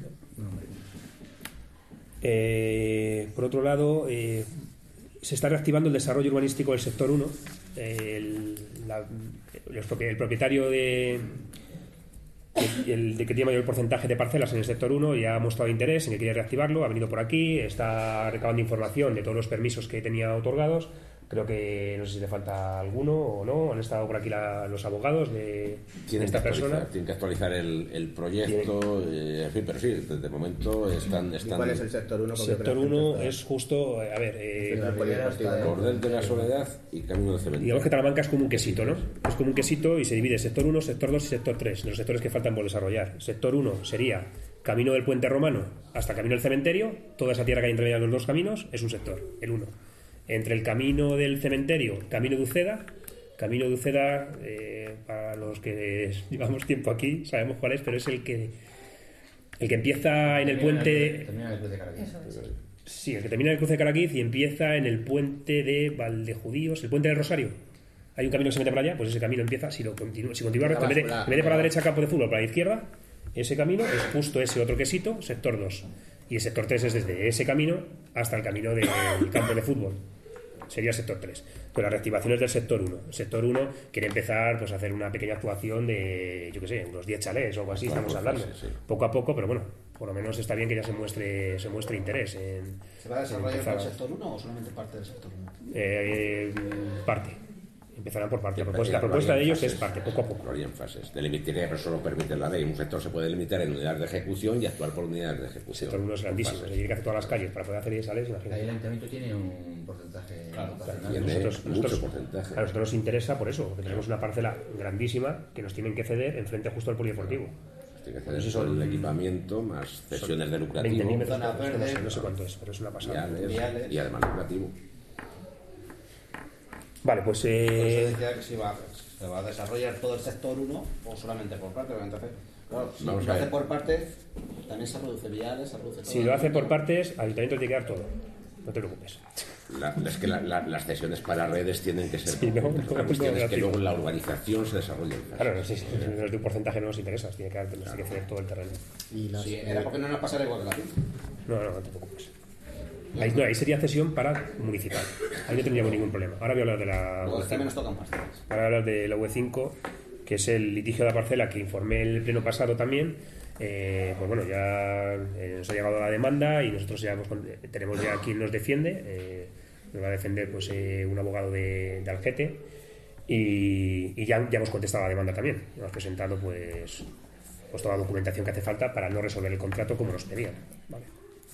Eh, por otro lado, eh, se está reactivando el desarrollo urbanístico del sector uno. El, la- los propi- el propietario de, que- el de que tiene mayor porcentaje de parcelas en el sector uno ya ha mostrado interés en que quiere reactivarlo, ha venido por aquí, está recabando información de todos los permisos que tenía otorgados. Creo que no sé si le falta alguno o no. Han estado por aquí la- los abogados de, de Tienen que, esta actualizar, persona. tienen que actualizar el, el proyecto, eh, en fin, pero sí, de, de momento están... ¿Y están cuál es el sector uno? Sector uno es justo, eh, a ver, eh, El polideportivo. Cordel de la Soledad y Camino del Cementerio. digamos que Talamanca es como un quesito, ¿no? Es como un quesito y se divide sector uno, sector dos y sector tres, de los sectores que faltan por desarrollar. Sector uno sería camino del Puente Romano hasta camino del cementerio, toda esa tierra que hay entre los dos caminos es un sector, el uno. Entre el camino del cementerio, camino de Uceda, camino de Uceda, eh, para los que llevamos tiempo aquí, sabemos cuál es, pero es el que el que empieza en el puente... Termina en el puente de Caraquí. Eso es. Sí, el que termina en el cruce de Caraquiz y empieza en el puente de Valdejudíos, el puente del Rosario. Hay un camino que se mete para allá, pues ese camino empieza, si lo continúa, si continúa recto, en vez de, en vez de para la derecha campo de fútbol, para la izquierda, ese camino es justo ese otro quesito, sector dos. Y el sector tres es desde ese camino hasta el camino del campo de fútbol. Sería el sector tres. Pero las reactivaciones del sector uno. El sector uno quiere empezar pues, a hacer una pequeña actuación de, yo qué sé, unos diez chalés o algo así, Claro, estamos por hablando. fase, sí. Poco a poco, pero bueno, por lo menos está bien que ya se muestre, se muestre interés en, ¿Se va a desarrollar empezar para el a- sector uno o solamente parte del sector uno? eh, parte. Empezarán por parte. La Ya, propuesta, ya la propuesta lo haría de en ellos fases, es parte, poco a poco. Lo haría en fases. Delimitaría, pero solo permite la ley. Un sector se puede delimitar en unidades de ejecución y actuar por unidades de ejecución. El sector uno es grandísimo. Fases. Se tiene que hacer todas las calles para poder hacer diez sales, Ahí imagínate. el ayuntamiento tiene un porcentaje dotacional. Tiene Nosotros- mucho nosotros- porcentaje. A nosotros nos interesa por eso, porque tenemos una parcela grandísima que nos tienen que ceder enfrente justo al polideportivo. Tiene que hacer Sí, todo son- el equipamiento más cesiones de lucrativo. veinte mil metros zona cuadrados, no sé, verde, no sé cuánto es, pero es una pasada. viales, Viales. y además lucrativo. Vale, pues Por eso eh, decía que si va, se va a desarrollar todo el sector uno o solamente por parte. Pero entonces, claro, si Vamos lo a hace ver. por parte, también se reduce viales, se reduce todo. si lo hace por partes, al ayuntamiento tiene que dar todo. No te preocupes. La- es que la- la- las cesiones para redes tienen que ser Sí, no, conjuntas. no, La cuestión no, es que no, luego la urbanización se desarrolle en fases. Claro, no sé si no es de un porcentaje no nos interesa, nos tiene que, dar, nos tiene que ceder todo el terreno. Y las, Sí, era porque no nos pasara igual que la pinza. No, no, no te preocupes. Ahí, no, ahí sería cesión para municipal. Ahí no tendríamos ningún problema. Ahora voy a hablar de la Luego U E es que cinco. menos tocan parcelas. Ahora voy a hablar de la U E cinco, que es el litigio de la parcela que informé el pleno pasado también. Eh, pues bueno, ya eh, nos ha llegado la demanda y nosotros ya hemos con- tenemos ya quien nos defiende. Eh, nos va a defender pues eh, un abogado de, de Algete y, y ya, ya hemos contestado la demanda también. Hemos presentado pues, pues toda la documentación que hace falta para no resolver el contrato como nos pedían. Vale.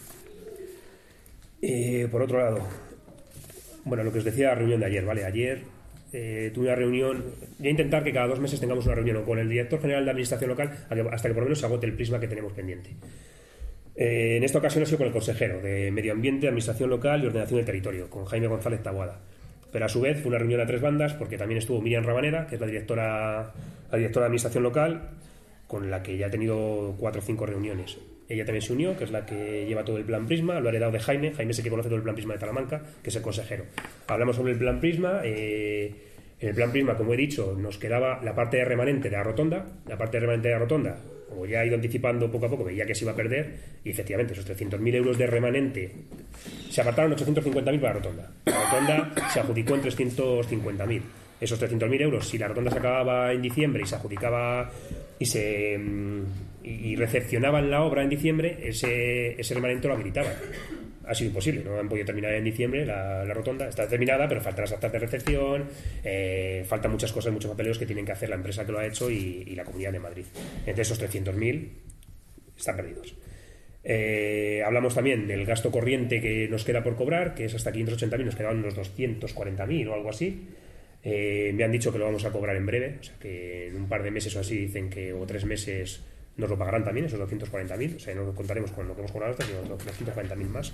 Eh, por otro lado, bueno, lo que os decía la reunión de ayer, ¿vale? Ayer eh, tuve una reunión, voy a intentar que cada dos meses tengamos una reunión con el director general de Administración Local hasta que por lo menos se agote el prisma que tenemos pendiente. Eh, en esta ocasión ha sido con el consejero de Medio Ambiente, Administración Local y Ordenación del Territorio, con Jaime González Taboada. Pero a su vez fue una reunión a tres bandas porque también estuvo Miriam Rabanera, que es la directora, la directora de Administración Local, con la que ya ha tenido cuatro o cinco reuniones. Ella también se unió, que es la que lleva todo el plan Prisma, lo ha heredado de Jaime. Jaime es el que conoce todo el plan Prisma de Talamanca, que es el consejero. Hablamos sobre el plan Prisma. Eh, en el plan Prisma, como he dicho, nos quedaba la parte de remanente de la rotonda. La parte de remanente de la rotonda, como ya he ido anticipando poco a poco, veía que se iba a perder. Y efectivamente, esos trescientos mil euros de remanente, se apartaron ochocientos cincuenta mil para la rotonda. La rotonda se adjudicó en trescientos cincuenta mil. esos trescientos mil euros, si la rotonda se acababa en diciembre y se adjudicaba y se y, y recepcionaban la obra en diciembre, ese, ese remanente lo habilitaban. Ha sido imposible, no han podido terminar en diciembre la, la rotonda, está terminada, pero faltan las actas de recepción, eh, faltan muchas cosas, muchos papeleos que tienen que hacer la empresa que lo ha hecho y, y la Comunidad de Madrid. Entre esos trescientos mil están perdidos. Eh, hablamos también del gasto corriente que nos queda por cobrar, que es hasta quinientos ochenta mil, nos quedaban unos doscientos cuarenta mil o algo así. Eh, me han dicho que lo vamos a cobrar en breve, o sea que en un par de meses o así dicen que, o tres meses, nos lo pagarán también, esos doscientos cuarenta mil, o sea, no lo contaremos con lo que hemos cobrado hasta, sino doscientos cuarenta mil más.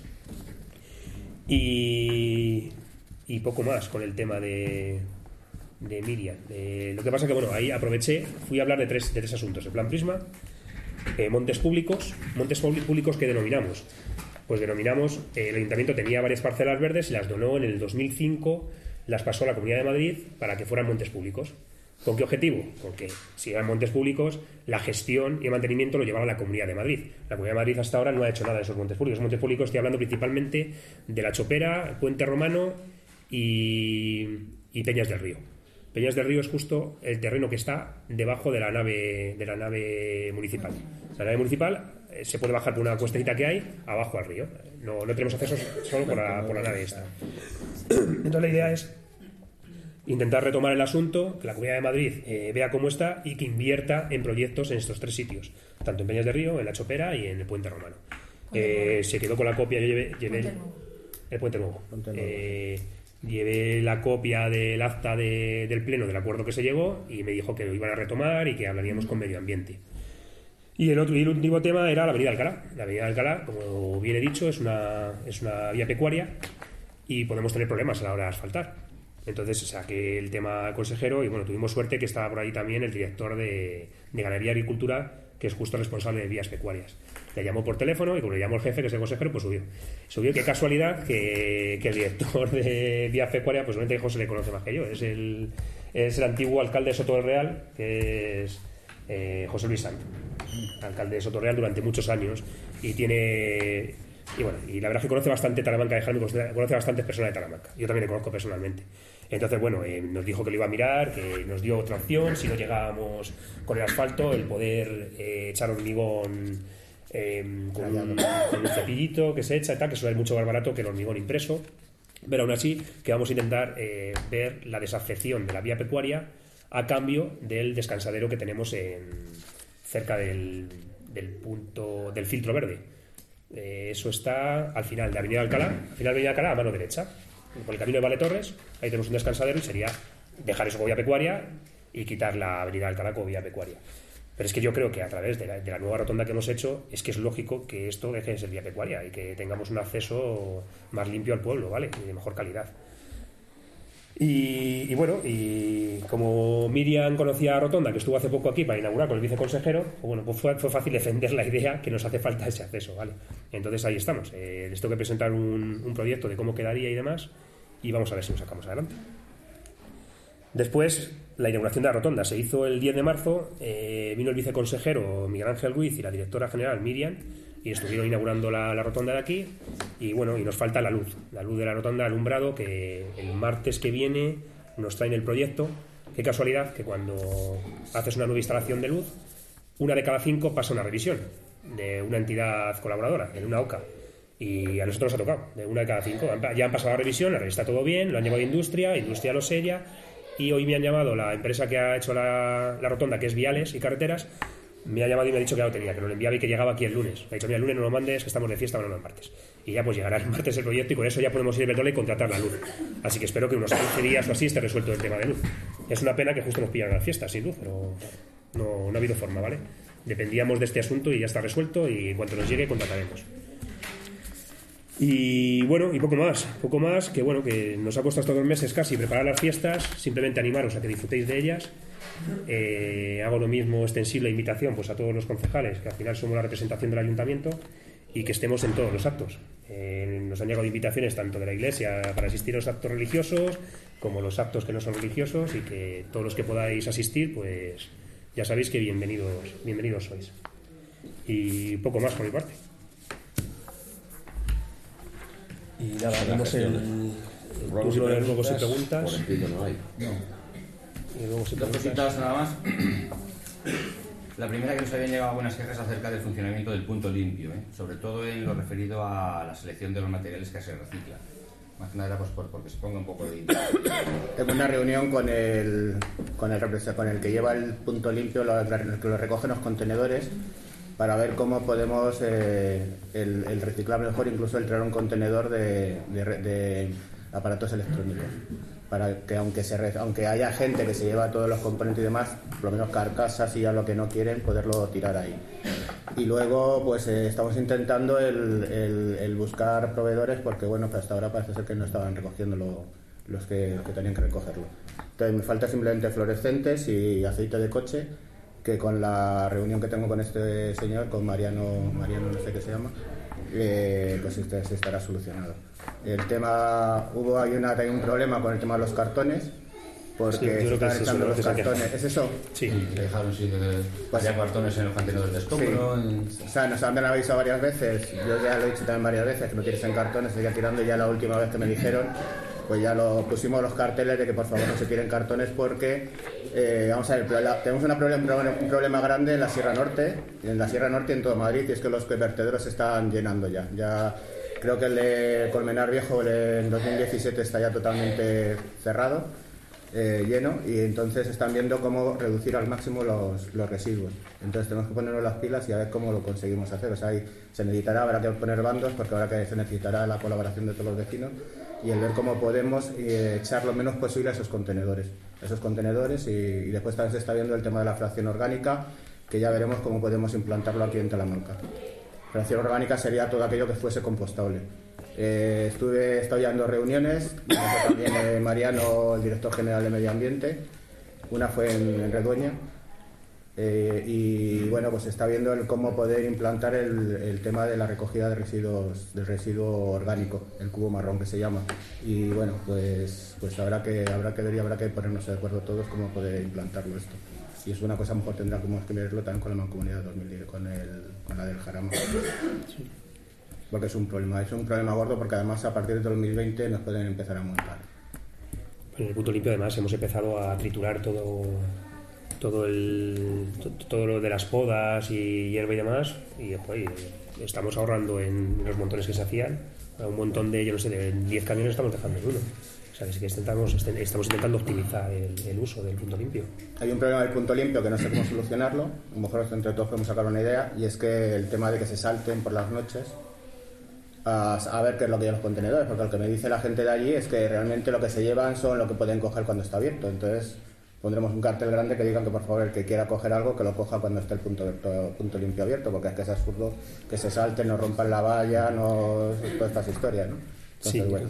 Y, y poco más con el tema de, de Miriam. Eh, lo que pasa que, bueno, ahí aproveché, fui a hablar de tres, de tres asuntos: el plan Prisma, eh, montes públicos, montes públicos que denominamos. Pues denominamos, eh, el Ayuntamiento tenía varias parcelas verdes y las donó en el dos mil cinco, las pasó a la Comunidad de Madrid para que fueran montes públicos. ¿Con qué objetivo? Porque si eran montes públicos, la gestión y el mantenimiento lo llevaba la Comunidad de Madrid. La Comunidad de Madrid hasta ahora no ha hecho nada de esos montes públicos. Montes públicos, estoy hablando principalmente de La Chopera, Puente Romano y, y Peñas del Río. Peñas del Río es justo el terreno que está debajo de la nave de la nave municipal. La nave municipal eh, se puede bajar por una cuestecita que hay abajo al río. No, no tenemos acceso solo por la, por la nave esta. Entonces la idea es intentar retomar el asunto, que la Comunidad de Madrid eh, vea cómo está y que invierta en proyectos en estos tres sitios, tanto en Peñas de Río, en La Chopera y en el Puente Romano. Eh, se quedó con la copia, yo llevé, llevé el, el Puente Nuevo. Puente Nuevo. Eh, llevé la copia del acta de, del pleno del acuerdo que se llegó y me dijo que lo iban a retomar y que hablaríamos con Medio Ambiente. Y el otro y el último tema era la Avenida Alcalá. La Avenida Alcalá, como bien he dicho, es una, es una vía pecuaria y podemos tener problemas a la hora de asfaltar. Entonces saqué el tema consejero y bueno, tuvimos suerte que estaba por ahí también el director de, de Ganadería y Agricultura, que es justo responsable de vías pecuarias. Le llamó por teléfono y como le llamó el jefe, que es el consejero, pues subió. Subió, qué casualidad que, que el director de vías pecuarias, pues obviamente José le conoce más que yo. Es el, es el antiguo alcalde de Soto del Real, que es eh, José Luis Santo, alcalde de Soto del Real durante muchos años y tiene... Y bueno, y la verdad es que conoce bastante Talamanca de Jaime, conoce bastantes personas de Talamanca. Yo también le conozco personalmente. Entonces, bueno, eh, nos dijo que lo iba a mirar, que nos dio otra opción, si no llegábamos con el asfalto, el poder eh, echar hormigón eh, con, un, con un cepillito que se echa y tal, que eso es mucho más barato que el hormigón impreso. Pero aún así, que vamos a intentar eh, ver la desafección de la vía pecuaria a cambio del descansadero que tenemos en, cerca del, del punto del filtro verde. Eh, eso está al final de Avenida Alcalá, al final de Avenida Alcalá a mano derecha, por el camino de Vale Torres. Ahí tenemos un descansadero y sería dejar eso como vía pecuaria y quitar la Avenida Alcalá como vía pecuaria. Pero es que yo creo que a través de la, de la nueva rotonda que hemos hecho es que es lógico que esto deje de ser vía pecuaria y que tengamos un acceso más limpio al pueblo, ¿vale? Y de mejor calidad. Y, y bueno, y como Miriam conocía a Rotonda, que estuvo hace poco aquí para inaugurar con el viceconsejero, pues bueno, pues fue, fue fácil defender la idea que nos hace falta ese acceso, ¿vale? Entonces ahí estamos. Eh, les tengo que presentar un, un proyecto de cómo quedaría y demás, y vamos a ver si lo sacamos adelante. Después, la inauguración de la rotonda se hizo el diez de marzo, eh, vino el viceconsejero Miguel Ángel Ruiz y la directora general Miriam, y estuvieron inaugurando la, la rotonda de aquí, y bueno, y nos falta la luz, la luz de la rotonda, alumbrado, que el martes que viene nos traen el proyecto. Qué casualidad que cuando haces una nueva instalación de luz, una de cada cinco pasa una revisión de una entidad colaboradora, en una O C A, y a nosotros nos ha tocado, de una de cada cinco, ya han pasado la revisión, la revista todo bien, lo han llevado a Industria, Industria lo sella, y hoy me han llamado la empresa que ha hecho la, la rotonda, que es Viales y Carreteras, me ha llamado y me ha dicho que ya lo tenía, que lo enviaba y que llegaba aquí el lunes. Me ha dicho, mira, el lunes no lo mandes, que estamos de fiesta, bueno, no el martes. Y ya pues llegará el martes el proyecto y con eso ya podemos ir a Iberdrola y contratar la luz. Así que espero que unos quince días o así esté resuelto el tema de luz. Es una pena que justo nos pillan las fiestas sin luz, pero no, no ha habido forma, ¿vale? Dependíamos de este asunto y ya está resuelto y en cuanto nos llegue contrataremos. Y bueno, y poco más, poco más, que bueno, que nos ha puesto estos dos meses casi preparar las fiestas, simplemente animaros a que disfrutéis de ellas. Eh, hago lo mismo extensible invitación pues a todos los concejales, que al final somos la representación del ayuntamiento, y que estemos en todos los actos. Eh, nos han llegado invitaciones tanto de la iglesia para asistir a los actos religiosos como los actos que no son religiosos, y que todos los que podáis asistir, pues ya sabéis que bienvenidos, bienvenidos sois. Y poco más por mi parte. Y nada, vemos el, el turno de luego si preguntas. Por entiendo no hay. No. Y luego si Dos preguntas- cositas nada más. La primera, que nos habían llegado algunas quejas acerca del funcionamiento del punto limpio, ¿eh? Sobre todo en lo referido a la selección de los materiales que se reciclan. Más que nada era pues por, porque se ponga un poco de... Tengo una reunión con el, con el, represa- con el que lleva el punto limpio, lo, el que lo recoge en los contenedores, para ver cómo podemos eh, el, el reciclar mejor, incluso el traer un contenedor de, de, re- de aparatos electrónicos. Para que aunque, se, re- aunque haya gente que se lleva todos los componentes y demás, por lo menos carcasas y ya lo que no quieren, poderlo tirar ahí. Y luego pues eh, estamos intentando el, el, el buscar proveedores, porque bueno, pues hasta ahora parece ser que no estaban recogiendo lo- los que, que tenían que recogerlo. Entonces me falta simplemente fluorescentes y aceite de coche, que con la reunión que tengo con este señor, con Mariano, Mariano no sé qué se llama, eh, pues este, se estará solucionado. El tema, hubo hay, una, hay un problema con el tema de los cartones, porque Sí, yo se creo que están es eso, echando lo los que se queja. cartones. ¿Es eso? Sí. Que dejaron, sí, que Pues- había cartones en los contenedores de escombro. en- O sea, nos han avisado varias veces, yo ya lo he dicho también varias veces, que no tires en cartones, se sigue tirando, y ya la última vez que me dijeron, pues ya lo pusimos los carteles de que por favor no se tiren cartones, porque, eh, vamos a ver, pero la- tenemos una problem- un problema grande en la Sierra Norte, en la Sierra Norte y en todo Madrid, y es que los vertederos se están llenando ya. Ya creo que el de Colmenar Viejo el de- en dos mil diecisiete está ya totalmente cerrado, eh, lleno, y entonces están viendo cómo reducir al máximo los, los residuos. Entonces tenemos que ponernos las pilas y a ver cómo lo conseguimos hacer. O sea, ahí se necesitará, habrá que poner bandos, porque ahora que se necesitará la colaboración de todos los vecinos, y el ver cómo podemos eh, echar lo menos posible a esos contenedores. A esos contenedores y, y después también se está viendo el tema de la fracción orgánica, que ya veremos cómo podemos implantarlo aquí en Talamanca. Fracción orgánica sería todo aquello que fuese compostable. Eh, estuve, estoy dando reuniones, también eh, Mariano, el director general de Medio Ambiente, una fue en, en Redueña, eh, y bueno, pues se está viendo el cómo poder implantar el, el tema de la recogida de residuos, del residuo orgánico, el cubo marrón que se llama, y bueno, pues, pues habrá que habrá que ver y habrá que ponernos de acuerdo todos cómo poder implantarlo esto. Y es una cosa, a lo mejor tendrá que verlo también con la Mancomunidad de dos mil diez, con, el, con la del Jarama. Porque es un problema, es un problema gordo, porque además a partir de dos mil veinte nos pueden empezar a montar. En el punto limpio, además, hemos empezado a triturar todo todo el to- todo lo de las podas y hierba y demás, y joder, estamos ahorrando en los montones que se hacían. A un montón de, yo no sé, de diez camiones estamos dejando en uno. O sea, que sí que intentamos, est- estamos intentando optimizar el, el uso del punto limpio. Hay un problema del punto limpio que no sé cómo solucionarlo, a lo mejor entre todos podemos sacar una idea, y es que el tema de que se salten por las noches a, a ver qué es lo que llevan los contenedores, porque lo que me dice la gente de allí es que realmente lo que se llevan son lo que pueden coger cuando está abierto. Entonces pondremos un cartel grande que digan que por favor el que quiera coger algo que lo coja cuando esté el punto, abierto- punto limpio abierto, porque es que es absurdo que se salten, no rompan la valla, no todas estas historias, ¿no? Entonces, Sí. bueno.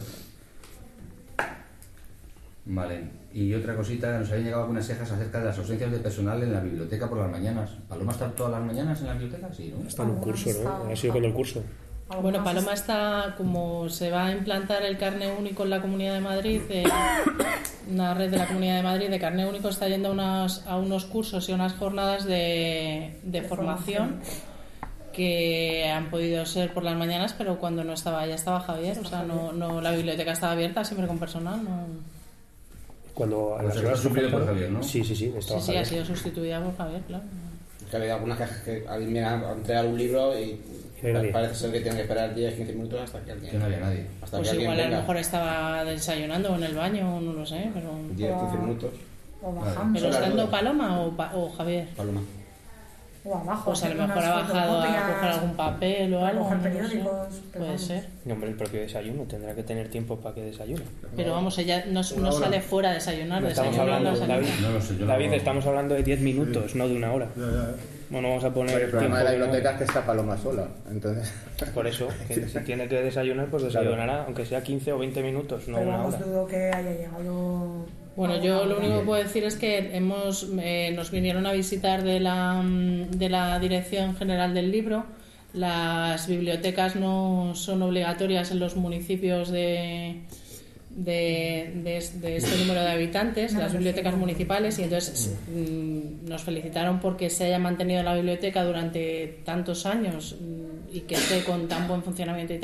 Vale. Y otra cosita, nos habían llegado algunas quejas acerca de las ausencias de personal en la biblioteca por las mañanas. ¿Paloma está todas las mañanas en la biblioteca? Sí, ¿no? Está en un curso, ¿no? Ha sido con el curso. Bueno, Paloma está, como se va a implantar el carné único en la Comunidad de Madrid, eh, una red de la Comunidad de Madrid de carné único, está yendo a, unas, a unos cursos y unas jornadas de, de formación que han podido ser por las mañanas, pero cuando no estaba ella estaba Javier, o sea, no, no la biblioteca estaba abierta siempre con personal, no. Cuando a Pues las está horas suplido por faltan- Javier, ¿no? Sí, sí, sí. Sí, estaba sí, ha Javier. sido sustituida por Javier, claro. Que había algunas quejas que alguien viene a entregar un libro y no hay nadie. parece ser que tienen que esperar diez a quince minutos hasta que alguien... Que no había nadie. Hasta Pues que alguien igual a lo venga. mejor estaba desayunando o en el baño, no lo sé, pero... diez a quince minutos. O bajando. ¿Pero Son las estando dudas. Paloma o, Pa- o Javier? Paloma. O abajo. Pues a lo hacer mejor unas ha bajado a fotocopias, coger algún papel o a algo. coger no lo sé. periódicos, pero Puede vamos. ser. No, hombre, el propio desayuno tendrá que tener tiempo para que desayune. Pero vamos, ella no, no sale fuera a desayunar, No estamos desayuna en la hablando, salida. David, No lo sé, yo no David, lo- estamos hablando de diez minutos, no de una hora. Bueno, vamos a poner El problema de la tiempo, biblioteca es que está Paloma sola, entonces... por eso, que si tiene que desayunar, pues desayunará, aunque sea quince o veinte minutos, no Pero una vamos, hora. dudo que haya llegado. Bueno, a yo una lo único que hora. puedo decir es que hemos eh, nos vinieron a visitar de la, mm, de la Dirección General del Libro. Las bibliotecas no son obligatorias en los municipios de, de, de, de este número de habitantes, las bibliotecas municipales, y entonces mm, nos felicitaron porque se haya mantenido la biblioteca durante tantos años mm, y que esté con tan buen funcionamiento y tal,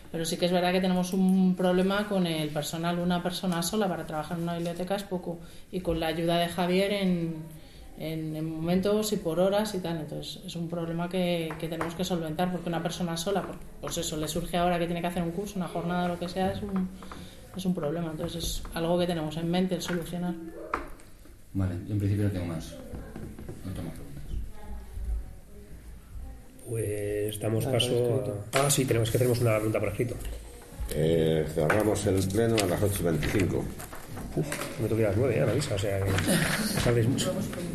Pero sí que es verdad que tenemos un problema con el personal. Una persona sola para trabajar en una biblioteca es poco, y con la ayuda de Javier en, en, en momentos y por horas y tal. Entonces es un problema que, que tenemos que solventar, porque una persona sola, pues eso, le surge ahora que tiene que hacer un curso, una jornada, lo que sea, es un, es un problema. Entonces es algo que tenemos en mente el solucionar. Vale, yo en principio no tengo más. No tengo más preguntas. Pues damos Ah, paso a... Ah, sí, tenemos que tenemos una pregunta por escrito. Eh, cerramos el pleno a las ocho y veinticinco. Uf, me toqué a las nueve, ya la avisa, o sea, que sabéis mucho.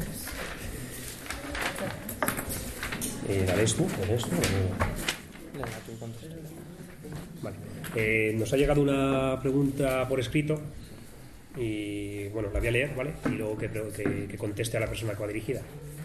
Eh, ¿La lees tú? ¿La lees tú? Venga, tú contesta. Vale. Eh, nos ha llegado una pregunta por escrito y, bueno, la voy a leer, ¿vale? Y luego que, que, que conteste a la persona que va dirigida.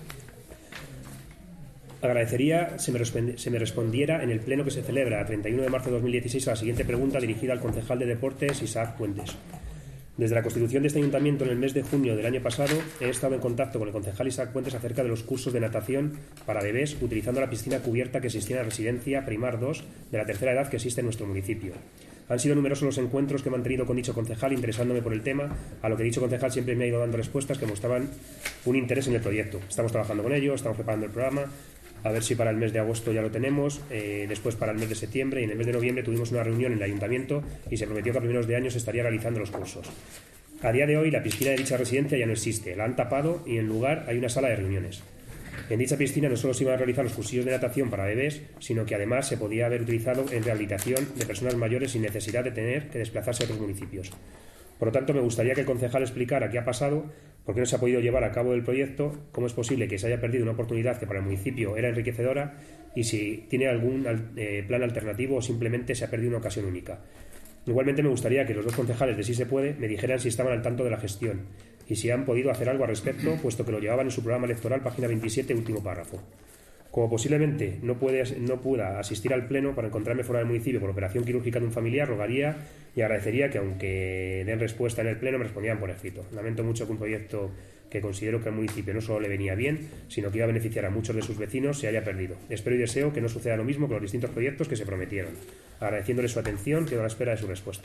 Agradecería se me, responde, se me respondiera en el pleno que se celebra a treinta y uno de marzo de dos mil dieciséis a la siguiente pregunta dirigida al concejal de Deportes, Isaac Puentes. Desde la constitución de este ayuntamiento en el mes de junio del año pasado he estado en contacto con el concejal Isaac Puentes acerca de los cursos de natación para bebés utilizando la piscina cubierta que existía en la residencia Primar dos de la tercera edad que existe en nuestro municipio. Han sido numerosos los encuentros que he mantenido con dicho concejal interesándome por el tema, a lo que dicho concejal siempre me ha ido dando respuestas que mostraban un interés en el proyecto. Estamos trabajando con ello, estamos preparando el programa, a ver si para el mes de agosto ya lo tenemos, eh, después para el mes de septiembre, y en el mes de noviembre tuvimos una reunión en el ayuntamiento y se prometió que a primeros de año se estaría realizando los cursos. A día de hoy la piscina de dicha residencia ya no existe, la han tapado y en lugar hay una sala de reuniones. En dicha piscina no solo se iban a realizar los cursillos de natación para bebés, sino que además se podía haber utilizado en rehabilitación de personas mayores sin necesidad de tener que desplazarse a otros municipios. Por lo tanto, me gustaría que el concejal explicara qué ha pasado, por qué no se ha podido llevar a cabo el proyecto, cómo es posible que se haya perdido una oportunidad que para el municipio era enriquecedora y si tiene algún eh, plan alternativo o simplemente se ha perdido una ocasión única. Igualmente me gustaría que los dos concejales de Sí se puede me dijeran si estaban al tanto de la gestión y si han podido hacer algo al respecto, puesto que lo llevaban en su programa electoral, página veintisiete, último párrafo. Como posiblemente no, puede, no pueda asistir al pleno para encontrarme fuera del municipio por operación quirúrgica de un familiar, rogaría y agradecería que, aunque den respuesta en el pleno, me respondieran por escrito. Lamento mucho que un proyecto que considero que al municipio no solo le venía bien, sino que iba a beneficiar a muchos de sus vecinos, se haya perdido. Espero y deseo que no suceda lo mismo con los distintos proyectos que se prometieron. Agradeciéndole su atención, quedo a la espera de su respuesta.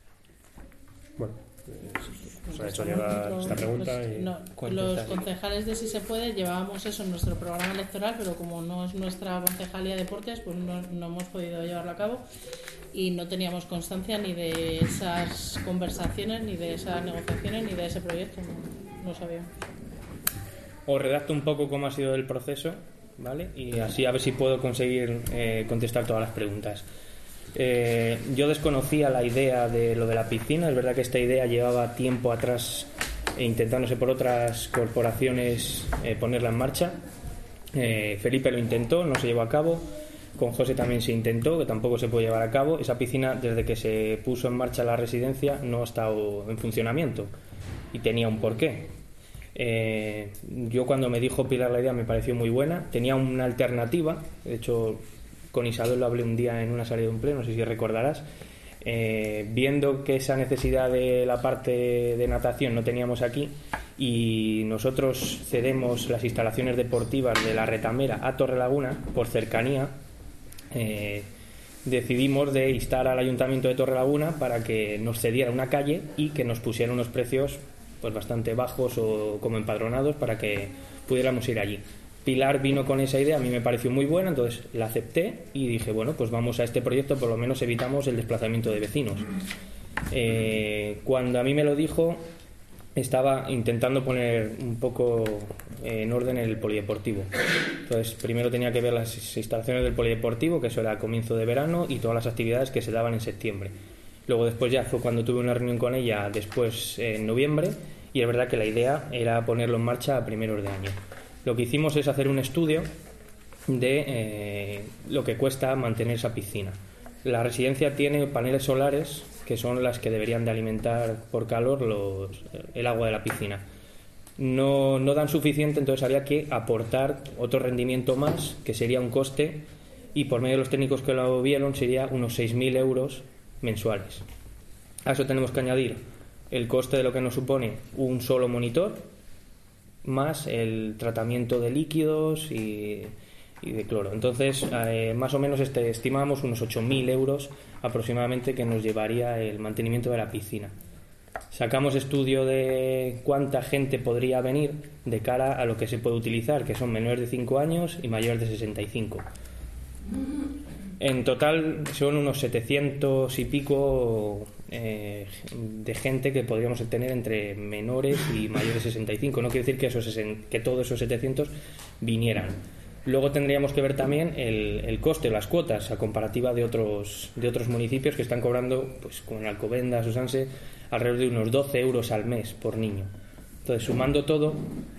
Bueno, pues, os ha hecho llegar esta pregunta. Y... No, los concejales de Sí se puede llevábamos eso en nuestro programa electoral, pero como no es nuestra concejalía de deportes, pues no, no hemos podido llevarlo a cabo y no teníamos constancia ni de esas conversaciones, ni de esas negociaciones, ni de ese proyecto. No, no sabíamos. Os redacto un poco cómo ha sido el proceso, ¿vale? Y así a ver si puedo conseguir eh, contestar todas las preguntas. Eh, yo desconocía la idea de lo de la piscina. Es verdad que esta idea llevaba tiempo atrás e intentándose por otras corporaciones eh, ponerla en marcha. eh, Felipe lo intentó, no se llevó a cabo. Con José también se intentó, que tampoco se puede llevar a cabo. Esa piscina, desde que se puso en marcha la residencia, no ha estado en funcionamiento y tenía un porqué. Eh, yo cuando me dijo Pilar la idea me pareció muy buena. Tenía una alternativa, de hecho con Isabel lo hablé un día en una salida de un pleno, no sé si recordarás. Eh, viendo que esa necesidad de la parte de natación no teníamos aquí y nosotros cedemos las instalaciones deportivas de la Retamera a Torrelaguna por cercanía, eh, decidimos de instar al Ayuntamiento de Torrelaguna para que nos cediera una calle y que nos pusiera unos precios pues bastante bajos o como empadronados para que pudiéramos ir allí. Pilar vino con esa idea, a mí me pareció muy buena, entonces la acepté y dije, bueno, pues vamos a este proyecto, por lo menos evitamos el desplazamiento de vecinos. Eh, cuando a mí me lo dijo, estaba intentando poner un poco en orden el polideportivo. Entonces, primero tenía que ver las instalaciones del polideportivo, que eso era a comienzo de verano, y todas las actividades que se daban en septiembre. Luego después ya fue cuando tuve una reunión con ella, después en noviembre, y es verdad que la idea era ponerlo en marcha a primeros de año. Lo que hicimos es hacer un estudio de eh, lo que cuesta mantener esa piscina. La residencia tiene paneles solares que son las que deberían de alimentar por calor los, el agua de la piscina. No, no dan suficiente, entonces habría que aportar otro rendimiento más, que sería un coste, y por medio de los técnicos que lo vieron sería unos seis mil euros mensuales. A eso tenemos que añadir el coste de lo que nos supone un solo monitor, más el tratamiento de líquidos y y de cloro. Entonces, eh, más o menos este, estimamos unos ocho mil euros aproximadamente que nos llevaría el mantenimiento de la piscina. Sacamos estudio de cuánta gente podría venir de cara a lo que se puede utilizar, que son menores de cinco años y mayores de sesenta y cinco. En total son unos setecientos y pico eh, de gente que podríamos tener entre menores y mayores de sesenta y cinco. No quiere decir que, esos, que todos esos setecientos vinieran. Luego tendríamos que ver también el, el coste, las cuotas, a comparativa de otros, de otros municipios que están cobrando, pues como en Alcobendas o Sanse, alrededor de unos doce euros al mes por niño. Entonces, sumando todo,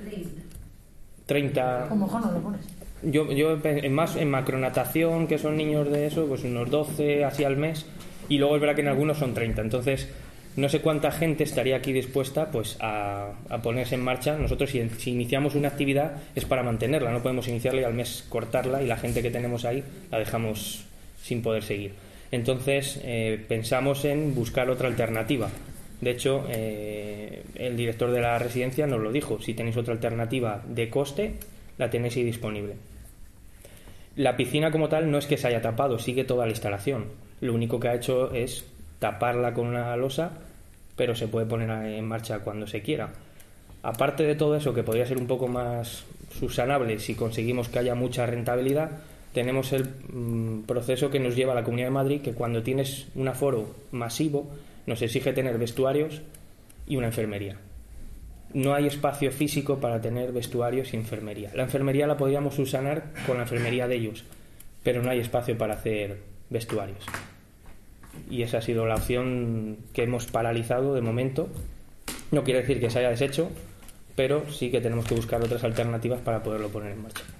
treinta... ¿Cómo mejor no lo pones? Yo, yo en más en macronatación, que son niños de eso, pues unos doce así al mes, y luego es verdad que en algunos son treinta. Entonces, no sé cuánta gente estaría aquí dispuesta pues a, a ponerse en marcha. Nosotros si, si iniciamos una actividad es para mantenerla, no podemos iniciarla y al mes cortarla, y la gente que tenemos ahí la dejamos sin poder seguir. Entonces, eh, pensamos en buscar otra alternativa. De hecho, eh, el director de la residencia nos lo dijo: si tenéis otra alternativa de coste, la tenéis ahí disponible. La piscina como tal no es que se haya tapado, sigue toda la instalación. Lo único que ha hecho es taparla con una losa, pero se puede poner en marcha cuando se quiera. Aparte de todo eso, que podría ser un poco más subsanable si conseguimos que haya mucha rentabilidad, tenemos el mm, proceso que nos lleva a la Comunidad de Madrid, que cuando tienes un aforo masivo nos exige tener vestuarios y una enfermería. No hay espacio físico para tener vestuarios y enfermería. La enfermería la podríamos subsanar con la enfermería de ellos, pero no hay espacio para hacer vestuarios. Y esa ha sido la opción que hemos paralizado de momento. No quiere decir que se haya deshecho, pero sí que tenemos que buscar otras alternativas para poderlo poner en marcha.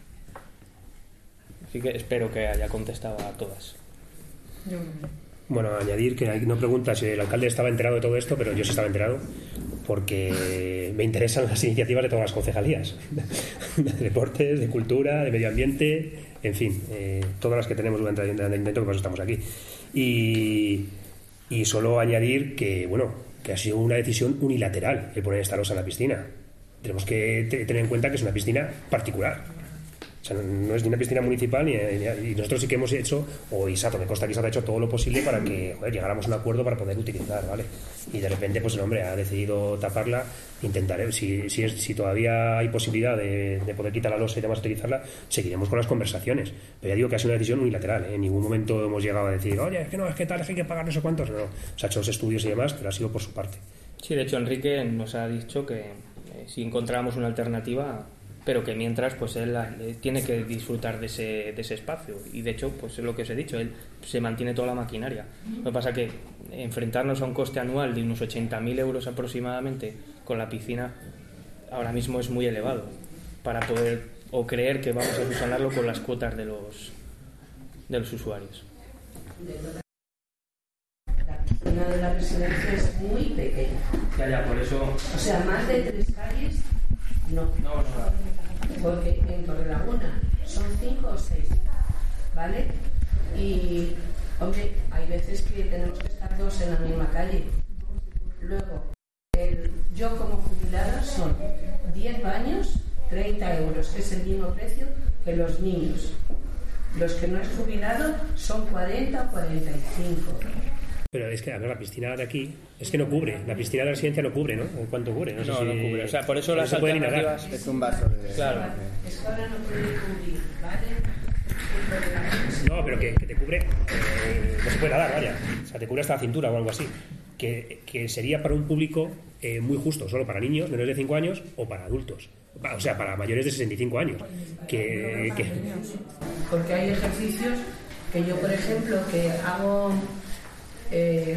Así que espero que haya contestado a todas. Bueno, añadir que no pregunta si el alcalde estaba enterado de todo esto, pero yo sí estaba enterado, porque me interesan las iniciativas de todas las concejalías, de deportes, de cultura, de medio ambiente, en fin, eh, todas las que tenemos durante el ayuntamiento, que por eso estamos aquí. Y, y solo añadir que, bueno, que ha sido una decisión unilateral el poner esta losa en la piscina. Tenemos que te, tener en cuenta que es una piscina particular. O sea, no es ni una piscina municipal ni, ni, y nosotros sí que hemos hecho, o Isato, me consta que Isato ha hecho todo lo posible para que, joder, llegáramos a un acuerdo para poder utilizar, ¿vale? Y de repente, pues el hombre ha decidido taparla. Intentaré, si, si, es, si todavía hay posibilidad de, de poder quitar la losa y demás utilizarla, seguiremos con las conversaciones. Pero ya digo que ha sido una decisión unilateral, ¿eh? En ningún momento hemos llegado a decir, oye, es que no, es que tal, es que hay que pagar no sé cuántos. No, se ha hecho los estudios y demás, pero ha sido por su parte. Sí, de hecho, Enrique nos ha dicho que eh, si encontrábamos una alternativa, pero que mientras pues él eh, tiene que disfrutar de ese, de ese espacio, y de hecho pues es lo que os he dicho, él se mantiene toda la maquinaria. Lo que pasa es que enfrentarnos a un coste anual de unos ochenta mil euros aproximadamente con la piscina ahora mismo es muy elevado para poder o creer que vamos a subsanarlo con las cuotas de los de los usuarios. La piscina de la residencia es muy pequeña. Ya, ya, por eso. O sea, más de tres calles, no. No, no. Porque en Torrelaguna son cinco o seis, ¿vale? Y, hombre, hay veces que tenemos que estar dos en la misma calle. Luego, el, yo como jubilada son diez baños, treinta euros, que es el mismo precio que los niños. Los que no es jubilado son cuarenta o cuarenta y cinco. Pero es que, a ver, la piscina de aquí es que no cubre. La piscina de la residencia no cubre, ¿no? ¿En cuánto cubre? No, sé no, si... no cubre. O sea, por eso no las alternativas... Es un vaso de... Claro. Es que ahora no puede cubrir, ¿vale? No, pero que, que te cubre... Eh, no se puede nadar, vaya. O sea, te cubre hasta la cintura o algo así. Que, que sería para un público eh, muy justo, solo para niños menores de cinco años o para adultos. O sea, para mayores de sesenta y cinco años. Que, que... Porque hay ejercicios que yo, por ejemplo, que hago... Eh,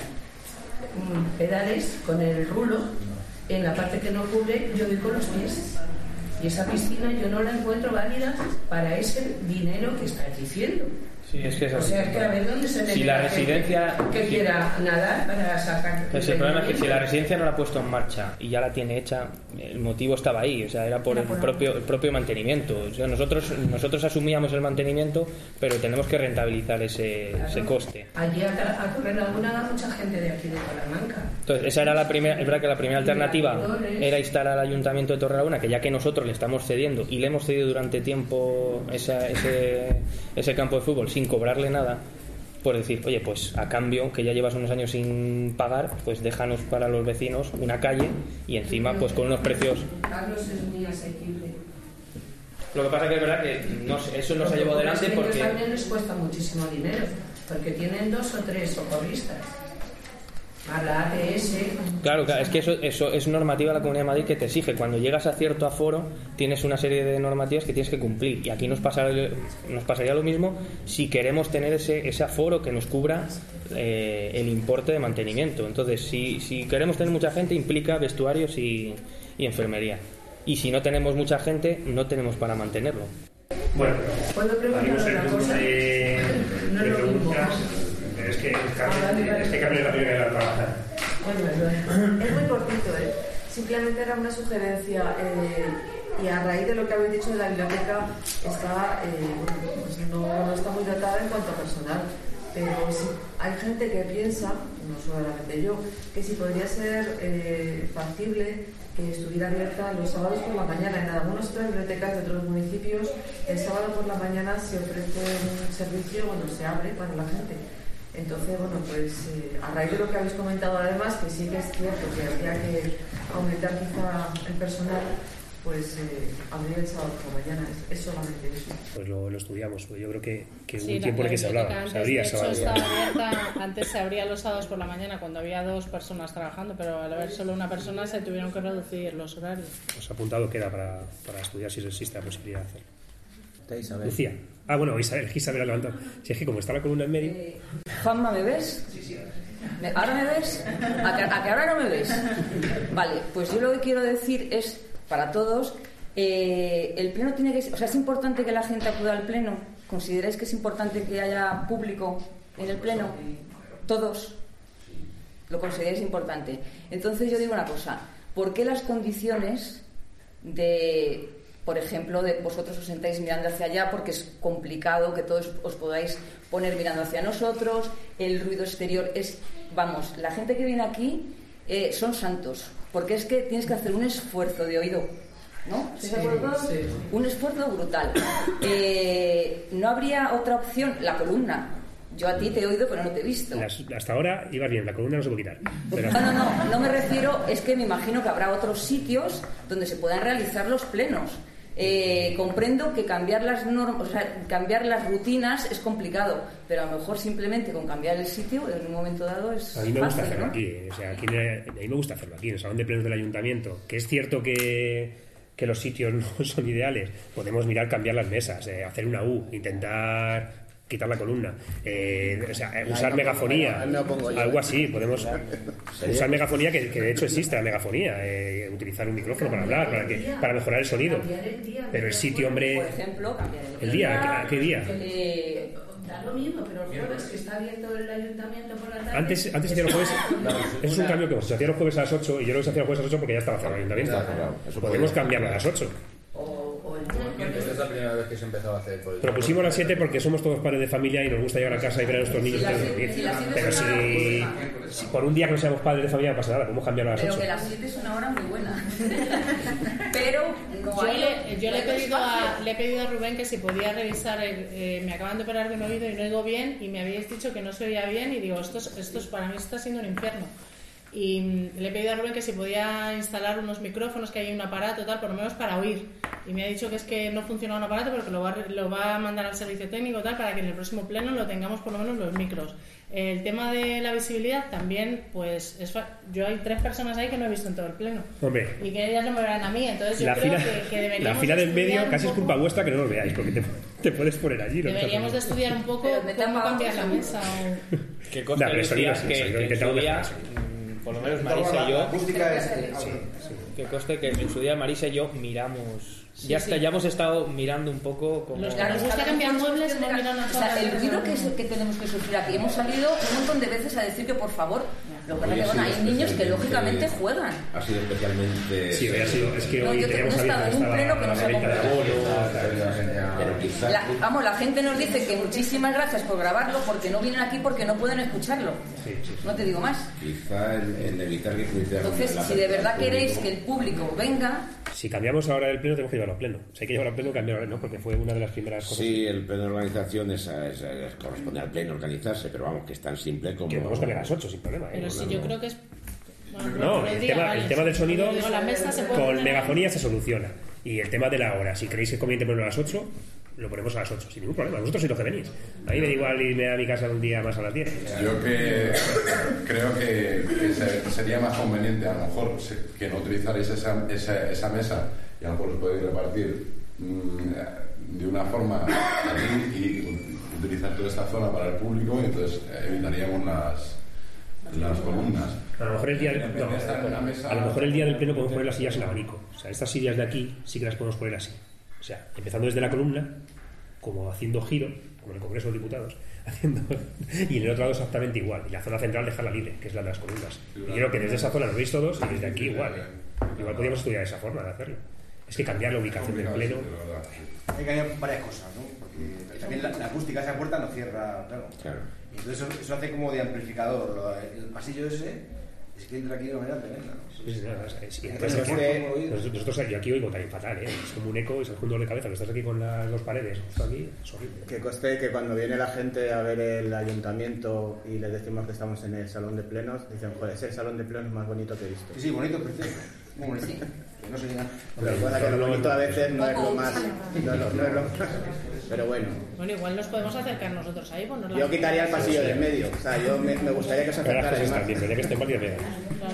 pedales con el rulo, en la parte que no cubre yo voy con los pies, y esa piscina yo no la encuentro válida para ese dinero que estás diciendo. Sí, es que es O así. sea, es que a ver dónde se mete Si la residencia... gente que si- quiera nadar para sacar. Pues el problema es que si la residencia no la ha puesto en marcha y ya la tiene hecha, el motivo estaba ahí, o sea, era por el propio, el propio mantenimiento. O sea, nosotros, nosotros asumíamos el mantenimiento, pero tenemos que rentabilizar ese, Claro. ese coste. Allí a, a Torrelaguna va mucha gente de aquí de Salamanca. Entonces, esa era la primera, es verdad que la primera alternativa Miradores. era instar al Ayuntamiento de Torrelaguna, que ya que nosotros le estamos cediendo y le hemos cedido durante tiempo esa- ese, ese campo de fútbol sin cobrarle nada, pues decir, oye, pues a cambio, que ya llevas unos años sin pagar, pues déjanos para los vecinos una calle y encima pues con unos precios. Carlos es muy asequible. Lo que pasa que es verdad que no, sé, eso no se ha llevado adelante Porque porque... también les cuesta muchísimo dinero, porque tienen dos o tres socorristas. A la A T S. Claro, claro, es que eso, eso es normativa de la Comunidad de Madrid que te exige. Cuando llegas a cierto aforo, tienes una serie de normativas que tienes que cumplir. Y aquí nos, pasa, nos pasaría lo mismo si queremos tener ese, ese aforo que nos cubra eh, el importe de mantenimiento. Entonces, si, si queremos tener mucha gente, implica vestuarios y, y enfermería. Y si no tenemos mucha gente, no tenemos para mantenerlo. Bueno, ¿Puedo preguntar abrimos el una turno cosa? de, No de es lo mismo. preguntas. Es que Carmen, es que Carmen es la primera que va a trabajar. Es muy cortito, ¿eh? Simplemente era una sugerencia eh, y a raíz de lo que habéis dicho de la biblioteca está, eh, pues no, no está muy dotada en cuanto a personal, pero sí, hay gente que piensa, no solamente yo, que si podría ser eh, factible que estuviera abierta los sábados por la mañana. En algunas otras bibliotecas de otros municipios el sábado por la mañana se ofrece un servicio, bueno, se abre para la gente. Entonces, bueno, pues eh, a raíz de lo que habéis comentado además, que sí que es cierto que habría que aumentar quizá el personal, pues eh, abrir el sábado por la mañana, es, es solamente eso. Pues lo, lo estudiamos, pues yo creo que, que hubo Sí, un la- tiempo en la el que se hablaba, biblioteca se antes, abría de hecho, sábado. estaba abierta, antes se abría los sábados por la mañana cuando había dos personas trabajando, pero al haber solo una persona se tuvieron que reducir los horarios. Pues apuntado queda para, para estudiar si existe la posibilidad de hacerlo. Isabel. Lucía. Ah, bueno, Isabel, es que Isabel ha levantado. Si es que como está la columna en medio. Juanma, ¿me ves? ¿Me- ¿Ahora me ves? ¿A que, a que ahora no me ves? Vale, pues yo lo que quiero decir es, para todos, eh, el pleno tiene que ser, o sea, es importante que la gente acuda al pleno. ¿Consideráis que es importante que haya público en el pleno? Todos. Lo consideráis importante. Entonces yo digo una cosa, ¿por qué las condiciones de, por ejemplo, de vosotros os sentáis mirando hacia allá porque es complicado que todos os podáis poner mirando hacia nosotros, el ruido exterior es, vamos, la gente que viene aquí eh, son santos, porque es que tienes que hacer un esfuerzo de oído, ¿no? ¿Estáis de acuerdo todos? Sí. Un esfuerzo brutal. Eh, no habría otra opción, la columna. Yo a ti te he oído, pero no te he visto. Las- hasta ahora iba bien, la columna no se puede quitar. Pero, No, no, no, no me refiero, es que me imagino que habrá otros sitios donde se puedan realizar los plenos. Eh, comprendo que cambiar las normas, o sea, cambiar las rutinas es complicado, pero a lo mejor simplemente con cambiar el sitio en un momento dado es a mí me gusta fácil, hacerlo ¿no? aquí. eh. O sea, aquí me- a mí me gusta hacerlo aquí, en el salón de plenos del ayuntamiento. Que es cierto que, que los sitios no son ideales. Podemos mirar cambiar las mesas, eh, hacer una U, intentar quitar la columna, eh, o sea, eh, usar no megafonía, pongo yo, no pongo yo. algo así. Podemos usar megafonía, que, que de hecho existe la megafonía, eh, utilizar un micrófono para hablar, para, que, para mejorar el sonido. Pero el sitio, hombre, Por ejemplo, cambiar el, el día, ¿a qué día? Eh, Da lo mismo, pero el jueves que está abierto el ayuntamiento por la tarde. Antes, antes se hacía los jueves, eso es un cambio que hemos hecho. Se hacía los jueves a las ocho y yo lo que se hacía los jueves a las ocho porque ya estaba cerrado el ayuntamiento. Está cerrado. Eso Podemos podría- cambiarlo a las ocho. Esta es la primera vez que se empezaba a hacer. Por el Propusimos las siete porque somos todos padres de familia y nos gusta llegar a casa y ver a nuestros niños antes de dormir. Pero si, si por un día que no seamos padres de familia no pasa nada, podemos cambiarlo a las pero ocho. que las siete es una hora muy buena. Pero no Yo, hay, le, yo no le, he hay pedido a, espacio. le he pedido a Rubén que si podía revisar, el, eh, me acaban de operar de un oído y no oigo bien y me habíais dicho que no se oía bien y digo, esto, es- esto es, para mí está siendo un infierno. Y mm, le he pedido a Rubén que si podía instalar unos micrófonos, que hay un aparato tal, por lo menos para oír. Y me ha dicho que es que no funciona un aparato, pero que lo va, a- lo va a mandar al servicio técnico tal, para que en el próximo pleno lo tengamos por lo menos los micros. El tema de la visibilidad también, pues es fa- yo hay tres personas ahí que no he visto en todo el pleno. Hombre, Y que ellas no me verán a mí, entonces yo la creo fila, que, que deberíamos la fila del estudiar medio un casi es poco- culpa vuestra que no nos veáis, porque te, te puedes poner allí. ¿no? Deberíamos de estudiar un poco Pero me cómo tapa cambiar la otro mesa. o- Que conste, No, pero Lucía, sonido sí, que, sonido que en intentamos su día, mejorar, sí. mm, por lo menos Toda Marisa la y yo, acústica es... Sí, sí. que conste que en su día Marisa y yo miramos. Sí, ya está, sí. ya hemos estado mirando un poco como... Los que nos gusta cambiar muebles hemos mirado una O sea, el ruido que, es, que tenemos que sufrir aquí. Hemos salido un montón de veces a decir que, por favor, lo que pasa es que bueno, hay niños que lógicamente juegan. Ha sido especialmente... Sí, hoy ha sido... Es que No, hoy yo teníamos no he abierta estado en un pleno que no la se ha venta de comprado. Pero quizá... La, vamos, la gente nos dice que muchísimas gracias por grabarlo porque no vienen aquí porque no pueden escucharlo. Sí, sí, sí. No te digo más. Quizá en, en evitar que coincida con Entonces, la si de verdad público, queréis que el público venga, Si cambiamos ahora el pleno, tenemos que llevarlo a pleno. Si hay que llevarlo a pleno, cambiarlo, ¿no? Porque fue una de las primeras cosas. Sí, el pleno de organización es, es, es- corresponde al pleno organizarse, pero vamos, que es tan simple como... Que podemos cambiar a las ocho sin problema. ¿eh? Pero No, sí, no, yo no. creo que es. Bueno, No, por el día, tema, vale. el tema del sonido Digo, la mesa se puede con poner- megafonía se soluciona. Y el tema de la hora, si queréis que es conveniente ponerlo a las ocho, lo ponemos a las ocho, sin ningún problema. Vosotros sois los que venís. A mí me da igual irme a mi casa un día más a las diez. Yo que creo que, que se- sería más conveniente a lo mejor se- que no utilizarais esa, esa, esa mesa y a lo mejor os podéis repartir mm, de una forma aquí y utilizar toda esta zona para el público y entonces evitaríamos las, las columnas. A lo mejor el día, En vez de estar en una no, mesa- a lo mejor el día del pleno podemos poner las sillas en abanico. O sea, estas sillas de aquí sí que las podemos poner así. O sea, empezando desde la columna, como haciendo giro, como en el Congreso de los Diputados, haciendo, y en el otro lado exactamente igual. Y la zona central dejarla libre, que es la de las columnas. Y creo que desde esa zona lo veis todos y desde aquí igual. ¿eh? Igual podríamos estudiar esa forma de hacerlo. Es que cambiar la ubicación del pleno. Hay que cambiar varias cosas, ¿no? Porque también la, la acústica de esa puerta no cierra, claro. Claro. Y entonces eso, eso hace como de amplificador. Lo- el pasillo ese es que entra aquí de una manera tremenda, ¿no? Sí, sí, no, es- es- y Entonces, además este- aquí- nosotros, nosotros yo aquí oigo también fatal, ¿eh? Es como un eco, es el dolor de cabeza, que estás aquí con las dos paredes, justo aquí, es horrible. Que conste que cuando viene la gente a ver el ayuntamiento y les decimos que estamos en el salón de plenos, dicen, joder, ese salón de plenos más bonito que he visto. Sí, sí, bonito, precioso. Muy bonito. Que no se diga. Pero lo que pasa es que lo bonito a veces no es lo más... No, no, no es lo más... Pero bueno. Bueno, igual nos podemos acercar nosotros ahí. Pues nos la- Yo quitaría el pasillo del medio. O sea, yo me, me gustaría que se Pero las acercara cosas más. están bien, tendría que estar mal y de medio.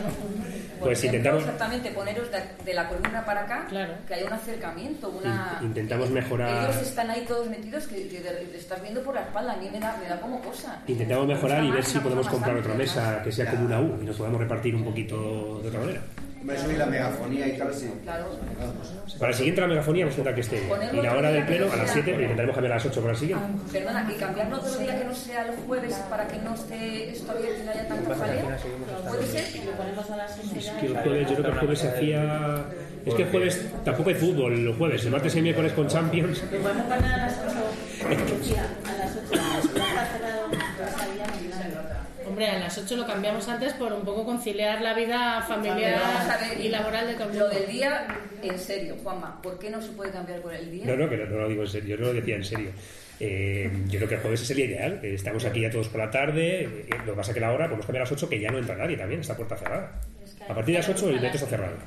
Pues por ejemplo, intentamos, exactamente poneros de, de la columna para acá, que haya un acercamiento, una... intentamos mejorar. Ellos están ahí todos metidos que, que de- te estás viendo por la espalda, a mí me da, me da como cosa. Intentamos mejorar y ver si Una podemos cosa más comprar otra amplia, mesa que sea como una U y nos podamos repartir un poquito de otra manera. Eso y la megafonía y tal, sí. Claro. Para el siguiente la megafonía vamos a intentar que esté bien. Y la hora del pleno a las siete, pero intentaremos cambiar a las ocho para el siguiente. Perdona, y cambiarlo otro día que no sea el jueves para que no esté esto abierto y no haya tanto jaleo. ¿Puede ser? Lo ponemos a las seis. Es que el jueves, yo creo que el jueves se hacía. Es que el jueves tampoco hay fútbol, los jueves, el martes y el miércoles con Champions. Lo podemos poner a las ocho. Lucía, a las ocho. Ya está cerrado. Ya sabíamos, claro. Hombre, a las ocho lo cambiamos antes por un poco conciliar la vida familiar Vamos a ver, y laboral de todo el Lo mundo. del día, en serio, Juanma, ¿por qué no se puede cambiar por el día? No, no, que no, no lo digo en serio, yo no lo decía en serio. Eh, yo creo que el jueves es el día ideal. eh, Estamos aquí ya todos por la tarde. eh, Lo que pasa es que la hora podemos cambiar a las ocho, que ya no entra nadie también, está puerta cerrada. A partir de las ocho el metro está cerrado.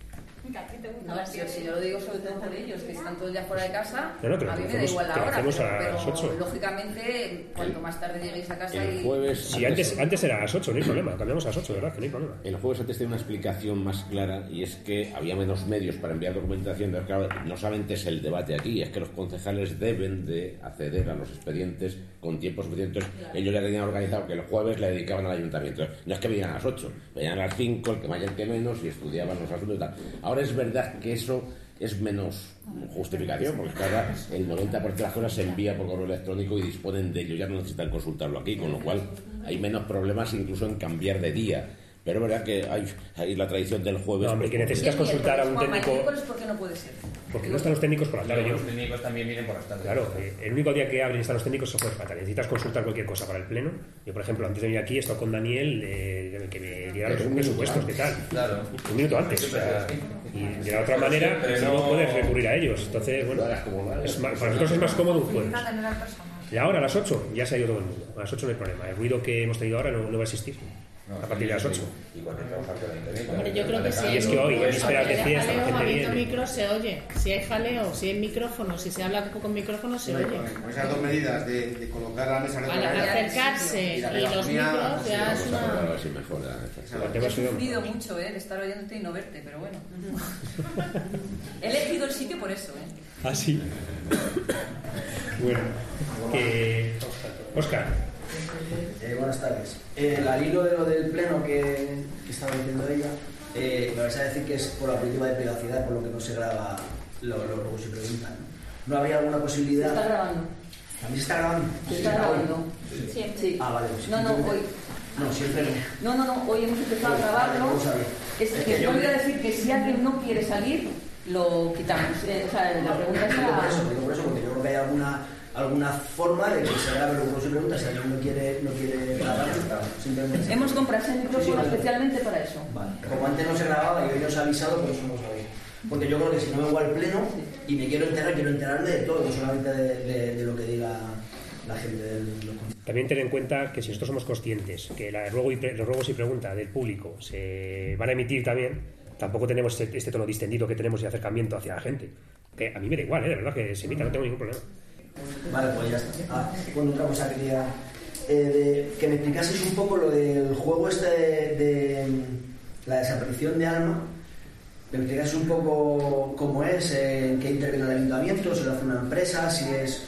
No, si, si yo lo digo sobre todo por ellos, que están todos ya fuera de casa, No, no, pero a mí que me da hacemos- igual que la hora, hacemos pero, a las pero, ocho. lógicamente, cuanto más tarde lleguéis a casa El y... jueves... Sí, antes, antes era a las ocho, no hay problema. Cambiamos a las ocho, ¿verdad? Que no hay problema. El jueves antes tenía una explicación más clara y es que había menos medios para enviar documentación. Pero claro, no solamente es el debate aquí, es que los concejales deben de acceder a los expedientes con tiempo suficiente. Entonces, ellos ya tenían organizado que el jueves le dedicaban al ayuntamiento. No es que venían a las ocho, venían a las cinco, el que más y el que menos, y estudiaban los asuntos y tal. Ahora es verdad que eso es menos justificación, porque ahora el noventa por ciento de las cosas se envía por correo electrónico y disponen de ello, ya no necesitan consultarlo aquí, con lo cual hay menos problemas incluso en cambiar de día. Pero es verdad que hay, hay la tradición del jueves. No, hombre, pues, que necesitas porque- consultar a un Juanma, ¿el técnico. miércoles por qué no puede ser? Porque no están los técnicos por la tarde. Yo, Los técnicos también vienen por las tardes. Claro, eh, el único día que abren y están los técnicos es por la tarde. Necesitas consultar cualquier cosa para el pleno. Yo, por ejemplo, antes de venir aquí he estado con Daniel, eh, que me diera los un presupuestos, minuto ¿qué tal? Claro. Un minuto antes. O sea, y de la otra manera, Pero no no- puedes recurrir a ellos. Entonces, bueno, es más- para nosotros es más cómodo un jueves. Para tener al personal. Y ahora a las ocho ya se ha ido todo el mundo. A las ocho no hay problema. El ruido que hemos tenido ahora no, no va a existir. A partir de las ocho. Hombre, yo creo que sí. Y es que hoy, en vísperas de fiesta, la gente habiendo viene. micro se oye. Si hay jaleo, si hay micrófono, si se habla con micrófono, se oye. Con esas dos medidas de, de colocar la mesa Al acercarse y la los megafonía, micros ya es A una... ver si mejora. Yo he sufrido mucho, ¿eh? De estar oyéndote y no verte, pero bueno. He elegido el sitio por eso, ¿eh? Ah, sí. Bueno, que... Óscar. Eh, buenas tardes. Eh, al hilo de lo del pleno que, que estaba diciendo ella, eh, me vais a decir que es por la política de privacidad, por lo que no se graba los lo, lo, se preguntan, ¿no? ¿No habría alguna posibilidad? Se está grabando. ¿También se está grabando? Se está grabando. Sí. Sí. Ah, vale. Pues no, no, hoy. No, siempre no. No, no, no, hoy hemos empezado Pues, a grabarlo. Vale, no es es que, que yo voy a me... decir que si alguien no quiere salir, lo quitamos. Eh, o sea, la pregunta es Digo por la... eso, digo por eso, porque yo creo que hay alguna, alguna forma de que se grabe lo que se pregunta. Si alguien no quiere, no quiere grabar, simplemente... Hemos comprado ese micrófono Sí, sí, vale. especialmente para eso. Vale. Como antes no se grababa y hoy os he avisado, por eso no sabéis. Porque yo creo que si no vengo al pleno y me quiero enterar, quiero enterarme de todo, no solamente de, de, de lo que diga la gente del... También ten en cuenta que si nosotros somos conscientes que la ruego y pre, los ruegos y preguntas del público se van a emitir también, tampoco tenemos este, este tono distendido que tenemos de acercamiento hacia la gente. Que a mí me da igual, ¿eh? De verdad, que se emita, no tengo ningún problema. Vale, pues ya está. Ah, bueno, otra cosa quería... Eh, de, que me explicases un poco lo del juego este de, de la desaparición de Alma. Me explicases un poco cómo es, en qué interviene el ayuntamiento, si lo hace una empresa, si es...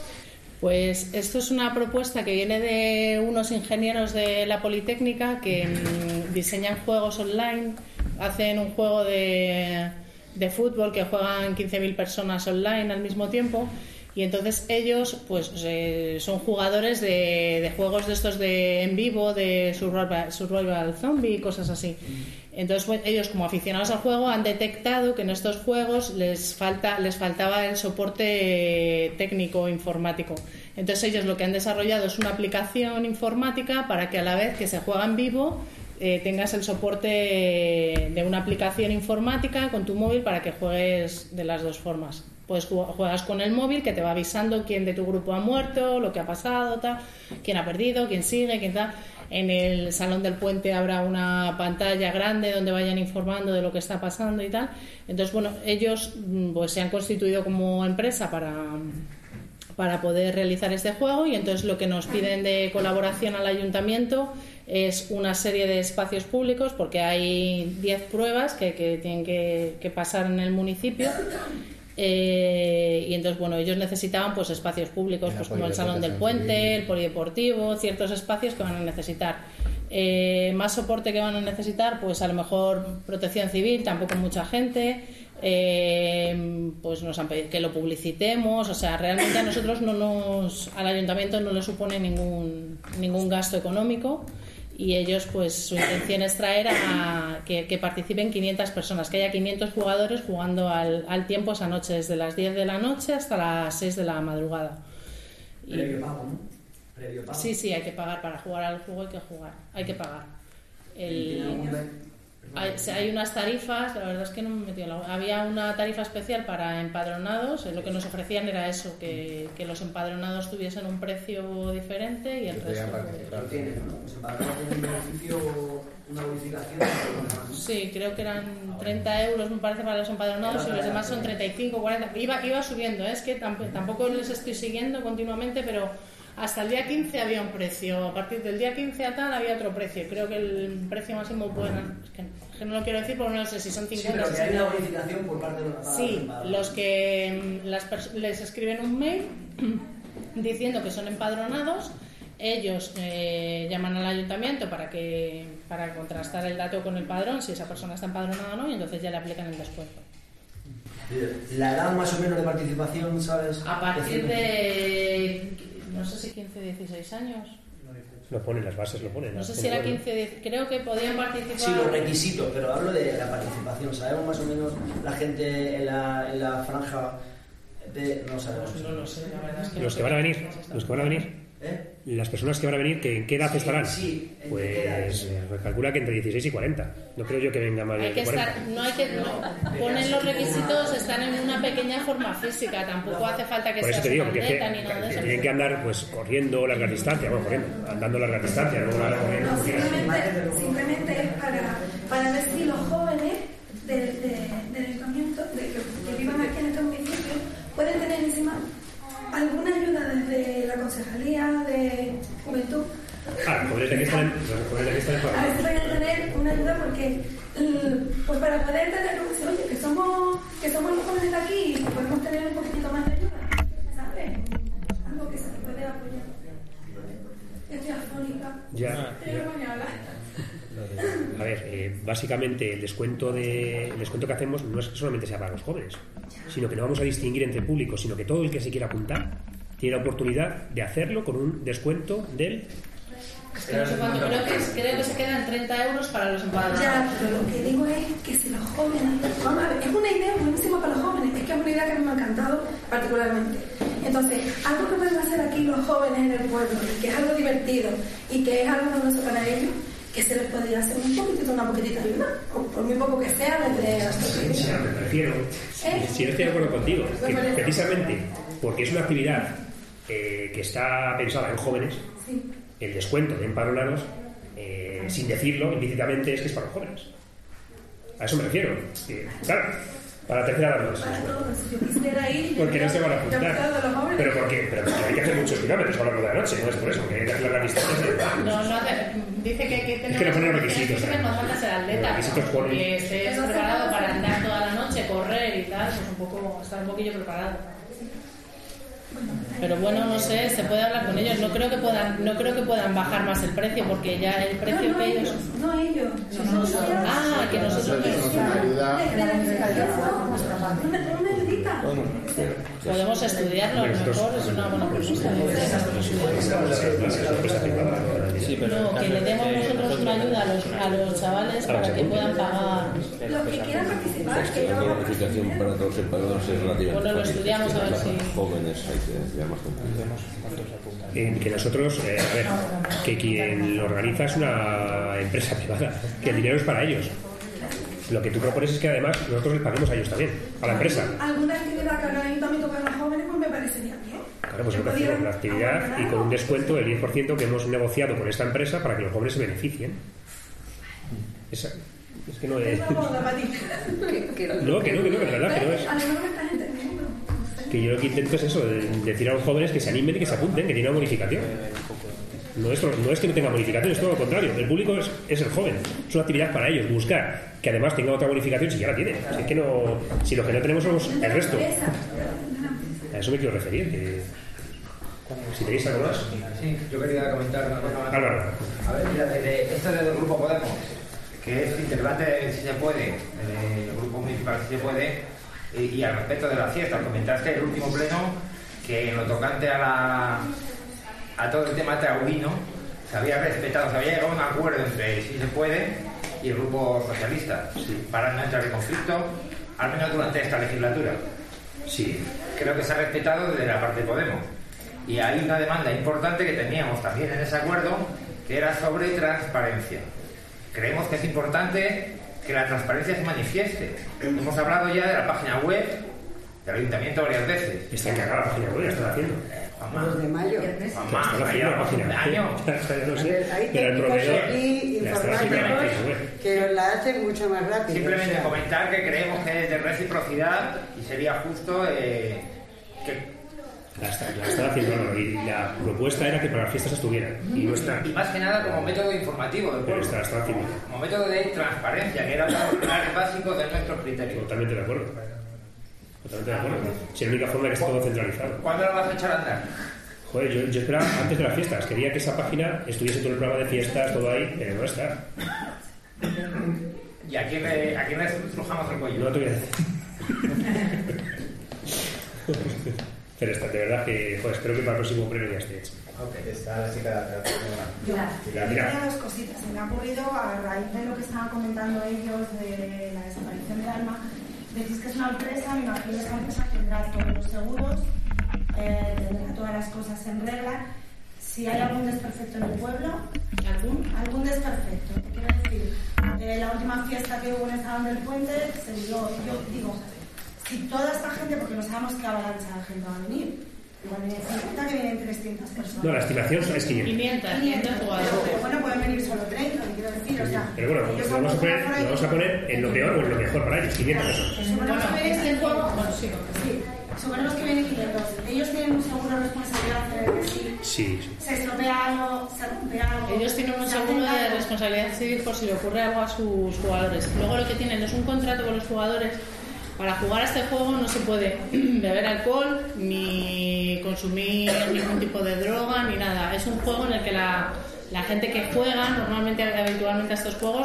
Pues esto es una propuesta que viene de unos ingenieros de la Politécnica que mmm, diseñan juegos online, hacen un juego de, de fútbol que juegan quince mil personas online al mismo tiempo, y entonces ellos pues eh, son jugadores de, de juegos de estos de en vivo, de survival, survival zombie y cosas así. Entonces pues, ellos como aficionados al juego han detectado que en estos juegos les falta les faltaba el soporte técnico informático. Entonces ellos lo que han desarrollado es una aplicación informática para que a la vez que se juega en vivo eh, tengas el soporte de una aplicación informática con tu móvil para que juegues de las dos formas. Pues juegas con el móvil que te va avisando quién de tu grupo ha muerto, lo que ha pasado, tal, quién ha perdido, quién sigue, quién tal. En el Salón del Puente habrá una pantalla grande donde vayan informando de lo que está pasando y tal. Entonces, bueno, ellos pues se han constituido como empresa para, para poder realizar este juego, y entonces lo que nos piden de colaboración al ayuntamiento es una serie de espacios públicos, porque hay diez pruebas que, que tienen que, que pasar en el municipio. Eh, y entonces bueno, ellos necesitaban pues espacios públicos pues como el Salón del Puente, el polideportivo, ciertos espacios que van a necesitar. Eh, más soporte que van a necesitar, pues a lo mejor protección civil, tampoco mucha gente. Eh, pues nos han pedido que lo publicitemos, o sea, realmente a nosotros no nos, al ayuntamiento no le supone ningún ningún gasto económico. Y ellos, pues su intención es traer a que, que participen quinientas personas, que haya quinientos jugadores jugando al, al tiempo esa noche, desde las diez de la noche hasta las seis de la madrugada. Y... Previo pago, ¿no? Previo pago. Sí, sí, hay que pagar. Para jugar al juego hay que jugar, hay que pagar. El... Hay, hay unas tarifas, la verdad es que no me he metido en la... Había una tarifa especial para empadronados, lo que nos ofrecían era eso, que, que los empadronados tuviesen un precio diferente y el resto... Pero tiene, ¿no? Los empadronados tienen un beneficio, una bonificación. Sí, creo que eran treinta euros, me parece, para los empadronados, y los demás son treinta y cinco, cuarenta. Iba, iba subiendo, ¿eh? Es que tamp- tampoco les estoy siguiendo continuamente, pero hasta el día quince había un precio. A partir del día quince a tal había otro precio. Creo que el precio máximo puede... Es que, que no lo quiero decir porque no sé si son cincuenta. Sí, pero que hay una bonificación por parte de los Sí, los que las pers- les escriben un mail diciendo que son empadronados. Ellos eh, llaman al ayuntamiento para que para contrastar el dato con el padrón, si esa persona está empadronada o no, y entonces ya le aplican el descuento. La edad más o menos de participación, ¿sabes? A partir de, no sé si quince, dieciséis años. Lo ponen, las bases lo ponen. No sé si era quince, diez, creo que podían participar. Sí, los requisitos, pero hablo de la participación. ¿Sabemos más o menos la gente en la, en la franja de... No sabemos. No lo sé, la verdad es que Los que van a venir, los que van a venir. ¿Eh? Las personas que van a venir, ¿que ¿en qué edad Sí, estarán? sí, ¿en pues qué edad? eh, calcula que entre dieciséis y cuarenta. No creo yo que venga más Hay de que cuarenta. estar, no hay que, no, ponen los requisitos, están en una pequeña forma física, tampoco hace falta que Por eso seas te digo, un porque es que, atleta ni nada de que eso. tienen que andar pues corriendo largas distancias, bueno, corriendo, andando largas distancias, no van a correr. No, simplemente, simplemente es para, para ver si los jóvenes del, de, del ayuntamiento, de, que, que vivan aquí en este municipio, pueden tener encima alguna ayuda desde la concejalía de juventud. Ah, jóvenes de aquí están, los jóvenes de aquí están A ver si pueden tener una ayuda porque, pues para poder tener, oye, que somos, que somos los jóvenes de aquí y podemos tener un poquitito más de ayuda, ¿sabes? Algo que se puede apoyar. Estoy afónica. Ya. Pero no me habla. A ver, eh, básicamente el descuento de el descuento que hacemos no es que solamente sea para los jóvenes, sino que no vamos a distinguir entre públicos, sino que todo el que se quiera apuntar tiene la oportunidad de hacerlo con un descuento del... Es que no sé cuánto, creo que, creo que se quedan treinta euros para los empadronados. Ya, pero lo que digo es que si los jóvenes... Vamos a ver, es una idea buenísima para los jóvenes, es que es una idea que a mí me ha encantado particularmente. Entonces, algo que pueden hacer aquí los jóvenes en el pueblo, que es algo divertido y que es algo novedoso para ellos, que se les podría hacer un poquitito, una poquitita ayuda, o por muy poco que sea, desde las Sí, me prefiero. ¿Eh? Si no estoy de acuerdo contigo, que precisamente porque es una actividad eh, que está pensada en jóvenes, Sí. el descuento de empadronados, eh, sin decirlo implícitamente, es que es para los jóvenes. A eso me refiero. Que, claro, para la tercera edad no es. Si yo quisiera ir... Porque no se van a yo apuntar. he de los jóvenes. Pero porque, pero porque hay que hacer muchos kilómetros a lo largo de la noche, no es por eso, que hay que hacer las distancias. De... No, no hace, dice que hay que tener... Es que no ponen requisitos, que ¿eh? no falta ser atleta, Los requisitos ponen- que estés preparado para andar toda la noche, correr y tal, pues un poco, estar un poquillo preparado. Pero bueno, no sé, se puede hablar con ellos. No creo que puedan, no creo que puedan bajar más el precio, porque ya el precio No, no que ellos, ellos... no ellos. No, nosotros. Ah, que nosotros Una ayudita. podemos estudiarlo, a lo mejor es una buena propuesta. Sí, pero No, que le demos nosotros una ayuda a los, a los chavales para que puedan pagar. Los que quieran participar, que La yo... gratificación para todos los empadronados es relativamente Bueno, lo fácil. estudiamos a ver Para si- los jóvenes hay que ya más complicado. Eh, que nosotros, eh, a ver, que quien lo organiza es una empresa privada, que el dinero es para ellos. Lo que tú propones es que además nosotros les paguemos a ellos también, a la empresa. Alguna actividad que haga el ayuntamiento para los jóvenes, pues me parecería bien. Claro, pues nosotros hacemos la actividad y con un descuento del diez por ciento que hemos negociado con esta empresa para que los jóvenes se beneficien. Esa, es que no es... Es una moda para ti. No, que no, que no, que de verdad que no es. A lo mejor me estás entendiendo. Que yo lo que intento es eso, de decir a los jóvenes que se animen y que se apunten, que tienen una bonificación. No es, no es que no tenga bonificación, es todo lo contrario. El público es, es el joven. Es una actividad para ellos, buscar que además tenga otra bonificación si ya la tienen. Si, es que no, si lo que no tenemos somos el resto. A eso me quiero referir. Que, si tenéis algo más. Sí, yo quería comentar una cosa más. Álvaro. A ver, mira, desde esto del Grupo Podemos, que es integrante si se puede, el Grupo Municipal si se puede, y, y al respecto de las fiestas, comentaste el último pleno que en lo tocante a la a todo el tema taurino se había respetado, se había llegado a un acuerdo entre si se puede y el Grupo Socialista para no entrar en conflicto, al menos durante esta legislatura. Sí. Creo que se ha respetado desde la parte de Podemos. Y hay una demanda importante que teníamos también en ese acuerdo, que era sobre transparencia. Creemos que es importante que la transparencia se manifieste. Hemos hablado ya de la página web del ayuntamiento varias veces. Está encargada la página web, la están haciendo. Los de mayo. Mamá, Están haciendo la página un año. No sé, Hay pero el técnicos proveedor aquí la está haciendo en la página web. informáticos que la hacen mucho más rápido. Simplemente o sea. comentar que creemos que es de reciprocidad y sería justo eh, que La está, la está haciendo Álvaro, y la propuesta era que para las fiestas estuvieran y no está. y más que nada como método informativo del Pero pueblo, está, la está haciendo. como método de transparencia, que era uno de los pilares básicos de nuestros criterios. Totalmente de acuerdo. Totalmente de acuerdo. Si es la única forma que es todo centralizado. ¿Cuándo lo vas a echar a andar? Joder, yo, yo esperaba antes de las fiestas. Quería que esa página estuviese todo el programa de fiestas, todo ahí, pero no está. ¿Y a quién le, a quién le estrujamos el cuello? No te voy a decir. Pero está, de verdad que, joder, espero que para el próximo premio ya esté hecho. Ok, está la chica de atrás. Mira, Mira, mira. Tenía dos cositas. Se me ha ocurrido a raíz de lo que estaban comentando ellos de la desaparición de Alma. Decís que es una empresa, me imagino que esa empresa tendrá todos los seguros, eh, tendrá todas las cosas en regla. Si hay algún desperfecto en el pueblo, ¿algún? Algún desperfecto. ¿Qué quiero decir? Eh, la última fiesta que hubo en Estaban del Puente se dio, yo digo, si toda esta gente, porque no sabemos qué avalancha de gente va a venir, igual vienen cincuenta, que vienen trescientas personas. No, la estimación es quinientas. quinientas, quinientas jugadores. Bueno, pueden venir solo treinta, ¿qué quiero decir? O sea, Pero bueno, ellos lo vamos, a poner, lo vamos a poner en lo peor o en lo mejor para ellos, quinientas personas. Suponemos que vienen este juego, bueno, sí, sí, suponemos que vienen quinientos. Ellos tienen un seguro de responsabilidad en el que si Sí, sí. se estropea algo, se rompe algo. Ellos tienen un se seguro hace de algo. responsabilidad civil por si le ocurre algo a sus jugadores. Luego lo que tienen es un contrato con los jugadores. Para jugar a este juego no se puede beber alcohol, ni consumir ningún tipo de droga, ni nada. Es un juego en el que la, la gente que juega normalmente, habitualmente a estos juegos,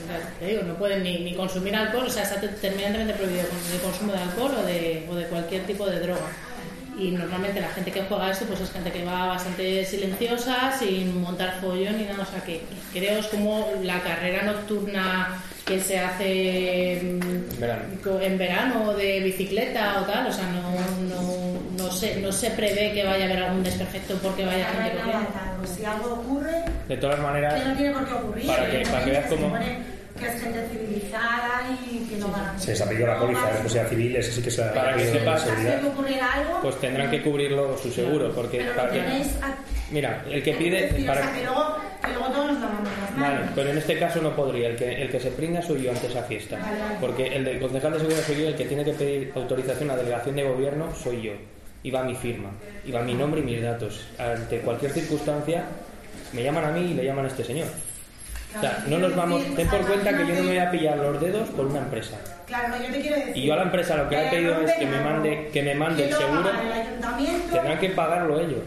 te digo, no pueden ni, ni consumir alcohol, o sea, está terminantemente prohibido el consumo de alcohol o de, o de cualquier tipo de droga. Y normalmente la gente que juega esto pues es gente que va bastante silenciosa, sin montar follón ni nada, o sea que creo es como la carrera nocturna que se hace verano. en verano de bicicleta o tal, o sea, no, no, no, se, no se prevé que vaya a haber algún desperfecto porque vaya gente corriendo. Si algo ocurre, De todas maneras, que no tiene por qué ocurrir, para que, para que veas cómo... que es gente civilizada y que no va a... Se les ha pedido a la póliza, después sea civil, eso sí que se ha Para que pedido sepas, seguridad. que ocurriera algo, Pues tendrán que cubrirlo su seguro, porque... pero para lo que- tenéis a... Mira, el que pide... Es decir, para- o sea, que luego, que luego todos nos lavamos las manos. Vale, pero en este caso no podría. El que, el que se pringa soy yo ante esa fiesta. Vale, vale. Porque el del concejal de seguridad soy yo, el que tiene que pedir autorización a la delegación de gobierno soy yo. Y va mi firma, y va mi nombre y mis datos. Ante cualquier circunstancia, me llaman a mí y le llaman a este señor. O sea, no nos vamos... Ten por cuenta que yo no me voy a pillar los dedos por una empresa. Claro, yo te quiero decir... Y yo a la empresa lo que le he pedido es que me mande, que me mande el ¿Quién lo seguro. paga? ¿El ayuntamiento? Tendrán que pagarlo ellos.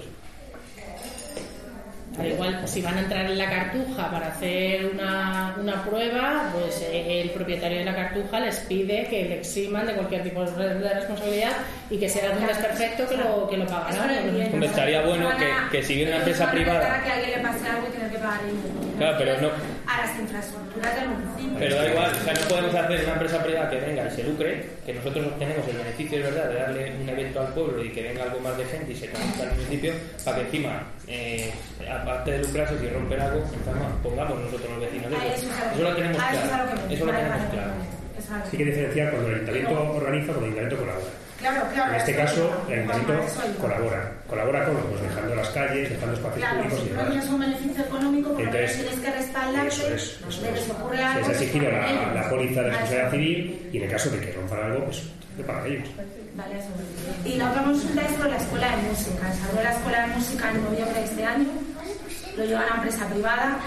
Al igual, si van a entrar en la cartuja para hacer una, una prueba, pues eh, el propietario de la cartuja les pide que le eximan de cualquier tipo de de responsabilidad y que sea algún desperfecto que lo, que lo pagarán. Hombre, estaría bueno que, que si viene una empresa privada... Para que a alguien le pase algo y tener que pagar ellos. Claro, pero no... A las infraestructuras del municipio. Pero da igual, o sea, no podemos hacer una empresa privada que venga y se lucre, que nosotros obtenemos el beneficio, es verdad, de darle un evento al pueblo y que venga algo más de gente y se conozca al municipio, para que encima, eh, aparte de lucrarse, si rompen algo, encima pongamos nosotros los vecinos. Ah, Eso, eso es a lo eso lo que- tenemos ah, eso es a claro. lo que- Eso lo vale, tenemos vale, claro. Eso es a lo que- Sí que diferenciar cuando el ayuntamiento organiza, cuando el ayuntamiento colabora. Claro, claro. En este eso- caso, el ayuntamiento eso iba. colabora. ¿Colabora cómo? Pues dejando las calles, dejando espacios Claro, públicos y si tú demás. tienes un beneficio económico, porque Entonces, tienes que respaldarte Eso es, eso de que es. se ocurre Se algo. les ha exigido la, ellos. la póliza de Ah, responsabilidad sí. civil y en el caso de que rompan algo, pues le pagan ellos. Vale, eso. Y la otra consulta es sobre la escuela de música. Se abrió la escuela de música en noviembre de este año, lo lleva una empresa privada.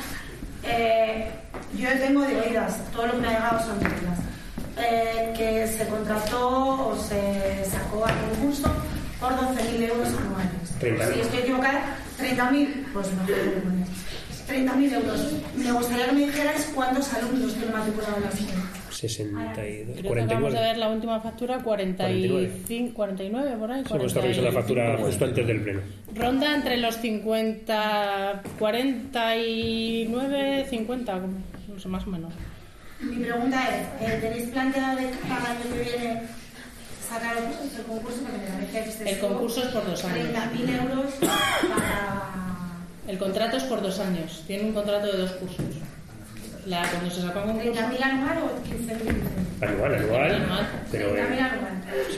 Eh, yo tengo de oídas, todo lo que me ha llegado son de oídas. Eh, que se contrató o se sacó a concurso por doce mil euros anuales. treinta mil. Si estoy equivocada, treinta mil, pues no puedo poner. treinta mil euros. Me gustaría que me dijerais cuántos alumnos tienen matriculado en la escuela. sesenta y dos, Creo que cuarenta y acabamos de nueve. ver la última factura, cuarenta y cinco, cuarenta y nueve por ahí. Hemos estado revisando la factura justo antes del pleno. Ronda entre los cincuenta, cuarenta y nueve, cincuenta, no sé, más o menos. Mi pregunta es, ¿eh, ¿tenéis planteado de para el año que viene sacar el, el concurso? Porque me parece excesivo. El concurso es por dos años. treinta mil euros para... El contrato es por dos años. Tiene un contrato de dos cursos. La, cuando se saca un concurso... ¿treinta mil anual o quince mil? Anual, anual. Pero treinta mil eh, anual.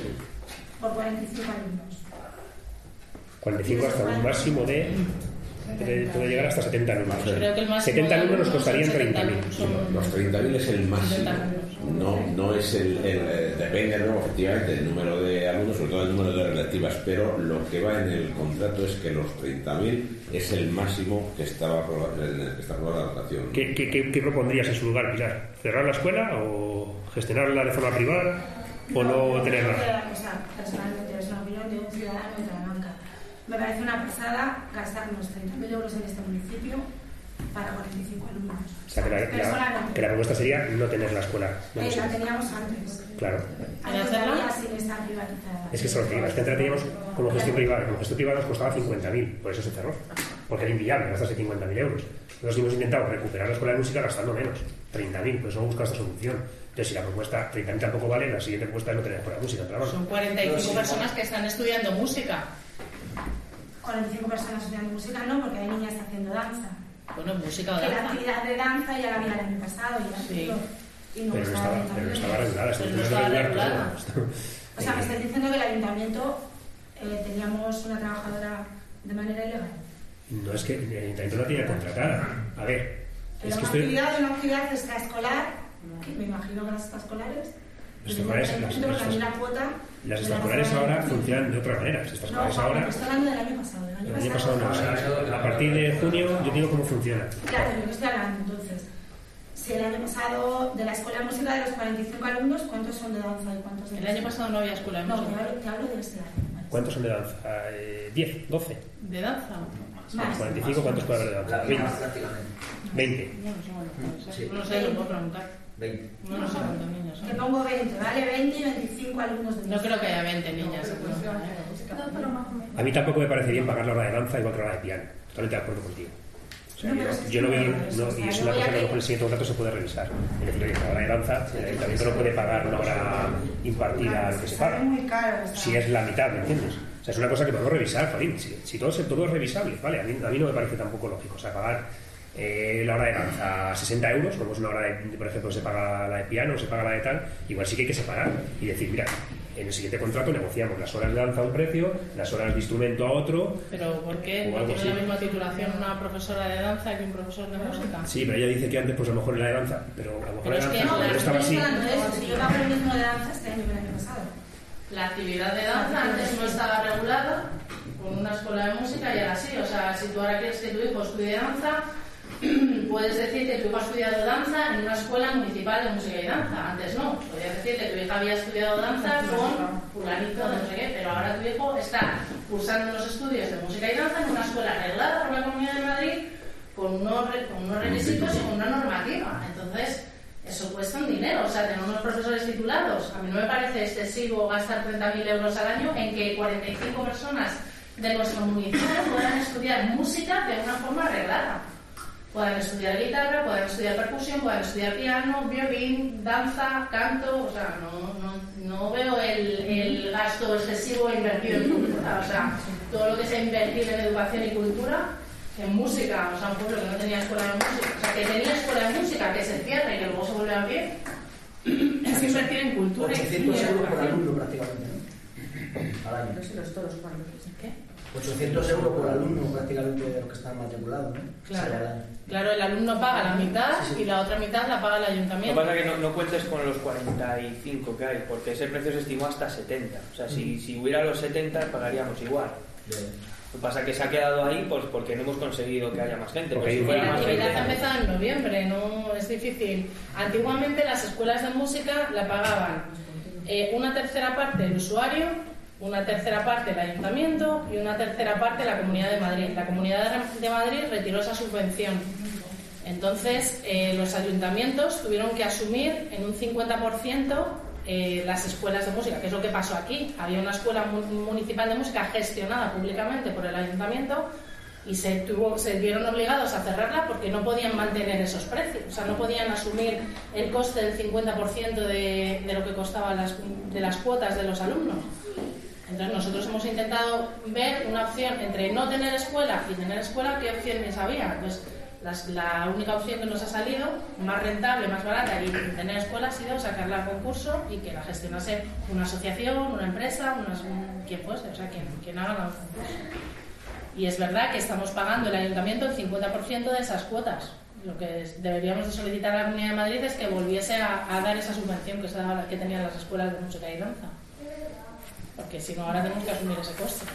Por cuarenta y cinco alumnos. cuarenta y cinco hasta un máximo de... Puede, puede llegar hasta setenta alumnos. Creo que el máximo setenta de alumnos nos alumnos costarían son treinta mil. Los treinta mil es el máximo. setenta alumnos. No, no es el, el, eh, depende luego efectivamente del número de alumnos, sobre todo el número de relativas, pero lo que va en el contrato es que los treinta mil es el máximo que estaba aprobado- en el que está aprobada la dotación. ¿Qué, qué, qué, qué propondrías en su lugar, Pilar? ¿Cerrar la escuela o gestionarla de forma privada o no tenerla? O sea, personalmente es una opinión de un ciudadano de Talamanca. Me parece una pasada gastarnos treinta mil euros en este municipio para cuarenta y cinco alumnos. O sea, que la, la- Personalmente. que la propuesta sería no tener la escuela. No Eh, sé. la teníamos antes. Claro. Antes de había sin estar privatizada. Es que eso es lo que iba. Es que antes la teníamos como gestión privada. Como gestión privada nos costaba cincuenta mil. Por eso se cerró. Porque era inviable gastarse cincuenta mil euros. Nosotros hemos intentado recuperar la escuela de música gastando menos. treinta mil. Por eso hemos buscado esta solución. Entonces, si la propuesta treinta mil tampoco vale, la siguiente propuesta es no tener escuela de música. Pero vamos. Son cuarenta y cinco personas que están estudiando música. cuarenta y cinco personas estudiando música, no, porque hay niñas haciendo danza. Bueno, música o Que la danza. actividad de danza ya la había el año pasado y, la Sí. y no Pero no estaba estaba, pero no estaba bien. regulada. Pero no Estamos estaba regular regulada. todo. O sea, me estáis diciendo que el ayuntamiento eh, teníamos una trabajadora de manera ilegal. No es que el ayuntamiento la tiene contratada. A ver, Era es que una estoy. actividad, una actividad extraescolar, que me imagino que las extraescolares. Las extraescolares, las- Porque a mí las- la cuota. Las me extraescolares la ahora hacen- funcionan de otra manera. Las No, extraescolares Juan, ahora. estoy hablando del año pasado. Del año, El año pasado no. O sea, a partir de junio yo digo cómo funciona. Claro, yo que estoy hablando entonces. Si el año pasado de la escuela de música de los cuarenta y cinco alumnos, ¿cuántos son de danza y cuántos de El año pasado no había escuela de No, música. te hablo, te hablo de este año. ¿Cuántos son de danza? Eh, ¿diez? ¿doce? ¿De danza? Más. ¿cuarenta y cinco cuántos puede haber de danza? veinte. veinte. No lo sé, lo puedo preguntar. veinte. No, no sé cuántos niños son. Te pongo veinte, ¿vale? veinte y veinticinco alumnos de No creo que haya veinte niñas. No, pero más o menos. A mí tampoco me parece bien pagar la hora de danza igual que la hora de piano. Totalmente de acuerdo contigo. O sea, yo, yo no veo, no, y es una cosa que a lo mejor el siguiente contrato se puede revisar. Es decir, oye, la hora de danza, el ayuntamiento no puede pagar una hora impartida a lo que se paga. Es muy caro. Si es la mitad, ¿me entiendes? O sea, es una cosa que podemos revisar, Joaquín. Si, si todo, es, todo es revisable, ¿vale? A mí, a mí no me parece tampoco lógico. O sea, pagar eh, la hora de danza sesenta euros, como es una hora de, por ejemplo, se paga la de piano, se paga la de tal, igual sí que hay que separar y decir, mira, en el siguiente contrato negociamos las horas de danza a un precio, las horas de instrumento a otro. Pero ¿por qué? O ¿No algo tiene así. la misma titulación una profesora de danza que un profesor de música? Sí, pero ella dice que antes, pues a lo mejor era de danza, pero a lo mejor Pero la es que danza no, no pero estaba así. hablando de eso, si yo pago lo mismo de danza este año que el año pasado. La actividad de danza antes no estaba regulada con una escuela de música y ahora sí. O sea, si tú ahora quieres que tu hijo estudie danza, puedes decir que tu hijo ha estudiado danza en una escuela municipal de música y danza. Antes no. Podías decir que tu hija había estudiado danza con fulanito de no sé qué, pero ahora tu hijo está cursando los estudios de música y danza en una escuela arreglada por la Comunidad de Madrid con unos, re- con unos requisitos y con una normativa. Entonces, eso cuesta un dinero. O sea, tener unos profesores titulados. A mí no me parece excesivo gastar treinta mil euros al año en que cuarenta y cinco personas de nuestro municipio puedan estudiar música de una forma arreglada. Puedan estudiar guitarra, puedan estudiar percusión, puedan estudiar piano, violín, danza, canto. O sea, no, no, no veo el, el gasto excesivo invertido en cultura. O sea, todo lo que se ha invertido en educación y cultura, en música, o sea, un pueblo que no tenía escuela de música, o sea, que tenía escuela de música, que se cierra y que luego se vuelve a abrir, es invertir en cultura y ochocientos cine. euros por alumno prácticamente, ¿no? Al año. No sé los todos cuándo. ¿Qué? ochocientos euros por alumno prácticamente de los que están matriculados, ¿no? Claro. Sale al año. Claro, el alumno paga la mitad y la otra mitad la paga el Lo que ayuntamiento. pasa es que no, no cuentes con los cuarenta y cinco que hay, porque ese precio se estimó hasta setenta. O sea, si, si hubiera los setenta, pagaríamos igual. Lo que pasa es que se ha quedado ahí pues porque no hemos conseguido que haya más gente. Pero si fuera La más actividad gente, ha empezado en noviembre, no es difícil. Antiguamente las escuelas de música la pagaban eh, una tercera parte el usuario, una tercera parte el ayuntamiento y una tercera parte la Comunidad de Madrid. La Comunidad de Madrid retiró esa subvención. Entonces, eh, los ayuntamientos tuvieron que asumir en un cincuenta por ciento eh, las escuelas de música, que es lo que pasó aquí. Había una escuela mu- municipal de música gestionada públicamente por el ayuntamiento y se, tuvo, se vieron obligados a cerrarla porque no podían mantener esos precios. O sea, no podían asumir el coste del cincuenta por ciento de, de lo que costaban las, de las cuotas de los alumnos. Entonces nosotros hemos intentado ver una opción entre no tener escuela y tener escuela, ¿qué opciones había? Pues las, la única opción que nos ha salido, más rentable, más barata y tener escuela, ha sido sacarla al concurso y que la gestionase una asociación, una empresa, una, quien fuese, o sea, quien, quien haga el concurso. Y es verdad que estamos pagando el ayuntamiento el cincuenta por ciento de esas cuotas. Lo que es- deberíamos de solicitar a la Comunidad de Madrid es que volviese a, a dar esa subvención que, se daba, que tenían las escuelas de música y danza. Porque si no, ahora tenemos que asumir ese coste.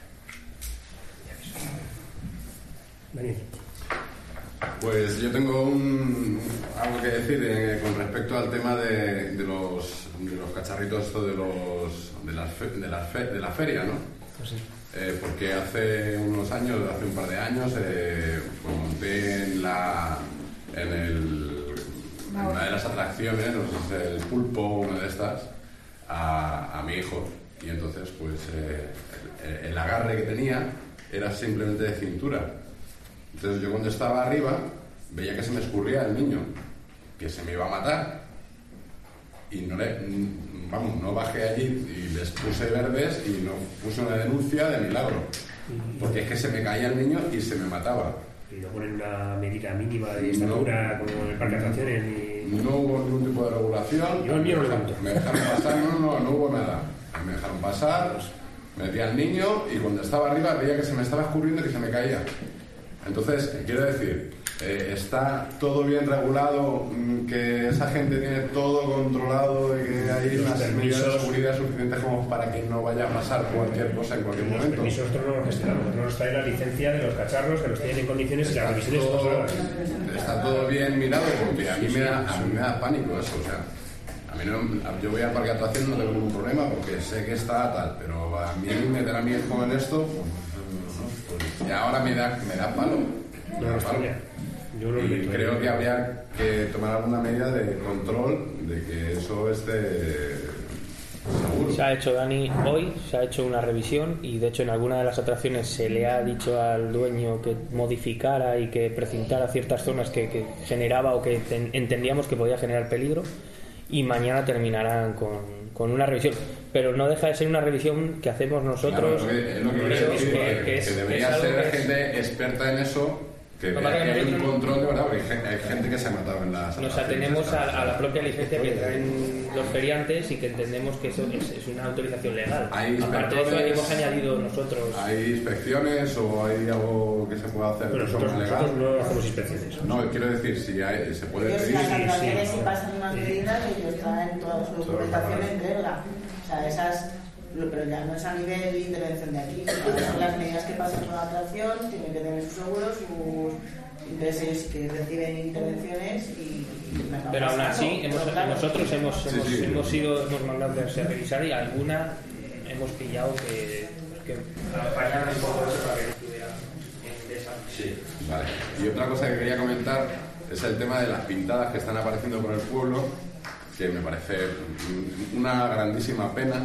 Daniel. Pues yo tengo un, algo que decir eh, con respecto al tema de, de los, de los cacharritos esto de los de, las fe- de, las fe- de la feria, ¿no? Eh, porque hace unos años, hace un par de años, eh, pues monté en la en, el, en una de las atracciones, no sé si es el pulpo, una de estas, a, a mi hijo. Y entonces, pues, eh, el, el agarre que tenía era simplemente de cintura. Entonces yo cuando estaba arriba veía que se me escurría el niño, que se me iba a matar. Y no le, vamos, no bajé allí y les puse verdes y no puse una denuncia de milagro. Porque es que se me caía el niño y se me mataba. Y no ponen una medida mínima de estatura como en el parque de atracciones ni... No hubo ningún tipo de regulación. Yo el mío no lo canto. Me dejaron pasar, no, no, no hubo nada. Me dejaron pasar, metí al niño y cuando estaba arriba veía que se me estaba escurriendo y que se me caía. Entonces, quiero decir, eh, está todo bien regulado, mm, que esa gente tiene todo controlado y que hay Los unas medidas de permisos- seguridad suficientes como para que no vaya a pasar cualquier cosa en cualquier Los momento. permisos nosotros no los gestionamos, no nos trae la licencia de los cacharros, que los tienen en condiciones y las revisiones todo, controladas. está todo bien mirado porque a mí me da, a mí me da pánico eso, o sea, A mí no, yo voy al parque de atracciones, no tengo ningún problema porque sé que está tal, pero a mí meter a mi hijo en esto, pues, pues, y ahora me da, me da palo. Me da palo. Yo no y creo que habría que tomar alguna medida de control de que eso esté seguro. Se ha hecho, Dani, hoy se ha hecho una revisión y de hecho en alguna de las atracciones se le ha dicho al dueño que modificara y que precintara ciertas zonas que, que generaba o que ten, entendíamos que podía generar peligro, y mañana terminarán con, con una revisión, pero no deja de ser una revisión que hacemos nosotros. Claro, es lo que, es lo que, que, que, que, es, que debería que ser que gente es, experta en eso, que no, vea que hay un control de verdad, porque hay gente, hay gente que se ha matado en las... Nos atenemos a, a la propia licencia que traen los feriantes y que entendemos que eso es, es una autorización legal. Aparte de eso, hemos añadido nosotros... ¿Hay inspecciones o hay algo que se pueda hacer bueno, de nosotros, forma legal? Nosotros no hacemos inspecciones. No, quiero decir, si hay, se puede ellos pedir... las atracciones sí, si pasan unas medidas, ellos traen toda su documentación en entrega. O sea, esas... Pero ya no es a nivel de intervención de aquí, son las medidas que pasan por la atracción, tienen que tener sus seguros, sus intereses que reciben intervenciones y... y pero aún así, hemos, claro. nosotros hemos, sí, hemos, sí. hemos ido, hemos mandado a revisar y alguna hemos pillado que, que fallaron un poco eso para que no estuviera en esa. Sí, vale. Y otra cosa que quería comentar es el tema de las pintadas que están apareciendo por el pueblo, que me parece una grandísima pena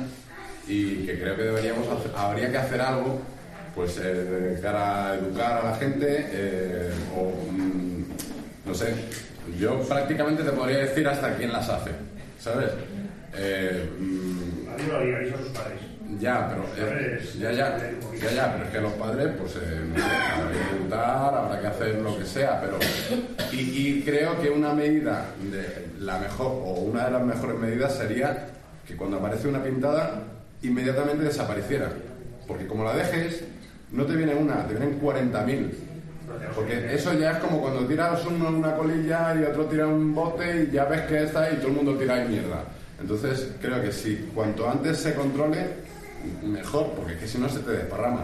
y que creo que deberíamos hacer, habría que hacer algo pues eh, de cara a educar a la gente eh, o mm, no sé, yo prácticamente te podría decir hasta quién las hace, ¿sabes? Eh, mm, a mí lo digáis a sus padres. Ya, pero eh, ya, ya, ya, ya, pero es que los padres, pues eh, no sé, habrá que preguntar, habrá que hacer lo que sea, pero y, y creo que una medida de la mejor o una de las mejores medidas sería que cuando aparece una pintada inmediatamente desapareciera, porque como la dejes no te viene una, te vienen cuarenta mil, porque eso ya es como cuando tiras uno una colilla y otro tira un bote y ya ves que está y todo el mundo tira ahí mierda. Entonces creo que si cuanto antes se controle mejor, porque es que si no se te desparrama.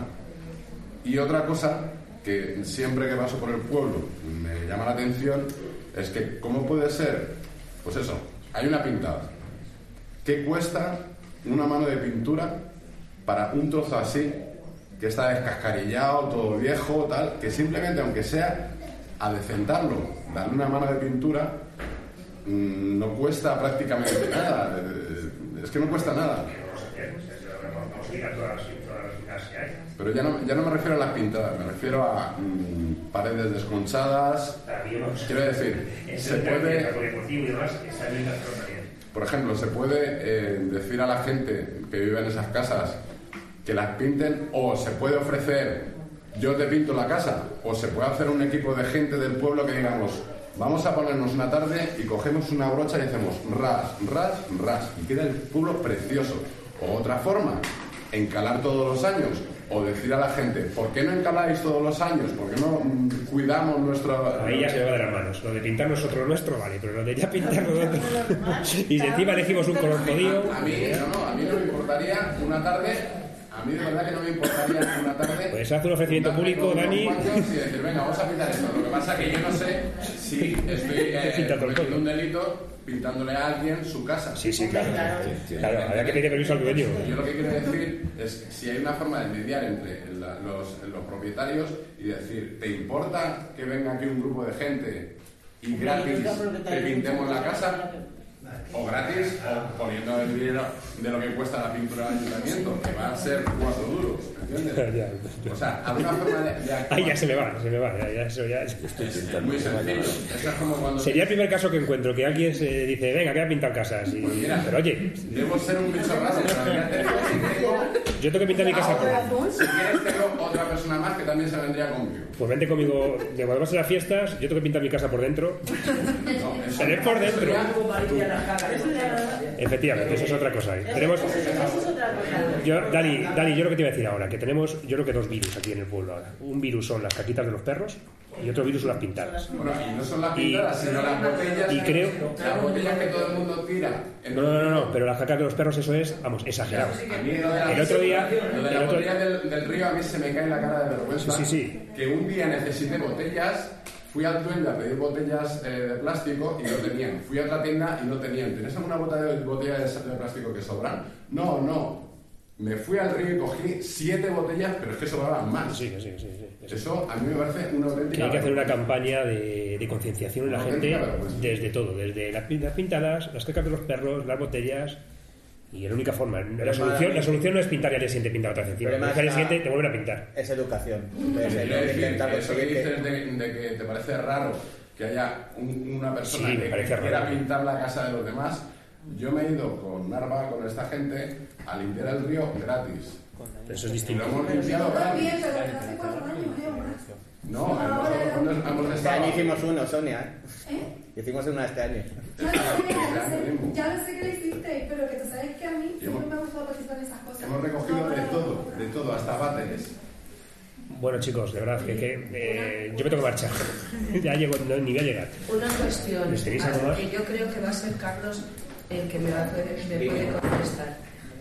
Y otra cosa que siempre que paso por el pueblo me llama la atención es que cómo puede ser, pues eso, hay una pintada, ¿qué cuesta una mano de pintura para un trozo así que está descascarillado, todo viejo, tal, que simplemente aunque sea adecentarlo, darle una mano de pintura mmm, no cuesta prácticamente nada, es que no cuesta nada. Pero ya no, ya no me refiero a las pintadas, me refiero a mmm, paredes desconchadas. Quiero decir, se puede, por ejemplo, se puede eh, decir a la gente que vive en esas casas que las pinten, o se puede ofrecer, yo te pinto la casa, o se puede hacer un equipo de gente del pueblo que digamos, vamos a ponernos una tarde y cogemos una brocha y hacemos ras, ras, ras, y queda el pueblo precioso. O otra forma, encalar todos los años, o decir a la gente, ¿por qué no encaláis todos los años? ¿Por qué no mm, cuidamos nuestro...? Ahí ya se me va de las manos. Lo de pintar nosotros nuestro, vale, pero lo de ya pintar nosotros... y si encima elegimos un color jodido... A, a mí no, no, a mí no me importaría una tarde... A mí de verdad que no me importaría una tarde... Pues hace un ofrecimiento público, Dani... Y decir, venga, vamos a pintar esto. Lo que pasa es que yo no sé si estoy eh, cometiendo un delito pintándole a alguien su casa. Sí, sí, claro. Claro, habría que pedir permiso al dueño. Yo lo que quiero decir es si hay una forma de mediar entre la, los, los propietarios y decir, ¿te importa que venga aquí un grupo de gente y gratis te pintemos la casa? O gratis, o poniendo el dinero de lo que cuesta la pintura del ayuntamiento, que va a ser cuatro duros, ¿entiendes? O sea, alguna forma de, de actuar. Ahí ya se me va, se me va, ya, ya eso ya... Es muy sencillo. Eso es como cuando... Sería el primer caso que encuentro, que alguien se dice, venga, que voy a pintar casas. Y... Pues mira, pero oye... debo ser un bicho raro, pero ya tengo, si tengo... Yo tengo que pintar mi casa por... Si quieres, tengo otra persona más que también se vendría conmigo. Pues vente conmigo, de cuando vas a las fiestas, yo tengo que pintar mi casa por dentro. No, eso, pero es por dentro. Eso ya... Efectivamente, eso es otra cosa. ¿eh? Tenemos... Eso es otra cosa. Yo, Dani, Dani, yo lo que te iba a decir ahora, que tenemos, yo creo que dos virus aquí en el pueblo ahora. Un virus son las caquitas de los perros y otro virus son las pintadas. Bueno, y no son las pintadas, y, sino las botellas. Y creo... Las botellas que todo el mundo tira. No, no, no, no, pero las cacas de los perros, eso es, vamos, exagerado. A mí lo de la, el otro día... Lo de la el otro... botella del, del río a mí se me cae la cara de vergüenza. Sí, sí, sí. Que un día necesite botellas Fui al duende a pedir botellas eh, de plástico y no tenían. Fui a otra tienda y no tenían. ¿Tienes alguna botella de, botella de, de plástico que sobran? No, no. Me fui al río y cogí siete botellas, pero es que sobraban más. Sí, sí, sí, sí. Eso a mí me parece una auténtica... Que hay que hacer una campaña de, de concienciación en la gente desde todo, desde las pintas pintadas, las cacas de los perros, las botellas... Y es la única forma. La solución, la solución no es pintar y al día siguiente pintar otra vez encima. Al día siguiente te vuelven a pintar. Es educación. Entonces, es decir, eso que dices de, de que te parece raro que haya un, una persona sí, que, que quiera raro. pintar la casa de los demás. Yo me he ido con Narva, con esta gente, a limpiar el río gratis. Eso es distinto. Y lo hemos limpiado gratis. Hace cuatro años, No, nosotros hemos Este año hicimos uno, Sonia. ¿Eh? Hicimos una este año. Ya lo sé, ya lo sé, ya lo sé que lo hiciste, pero que tú sabes que a mí siempre me ha gustado participar en esas cosas. Hemos recogido de todo, de todo, hasta váteres. Bueno, chicos, de verdad, que, que eh, yo me tengo que marchar. Ya llego, no, ni voy a llegar. Una cuestión ¿Les tenéis algo más? que yo creo que va a ser Carlos el que me, va a poder, me puede contestar.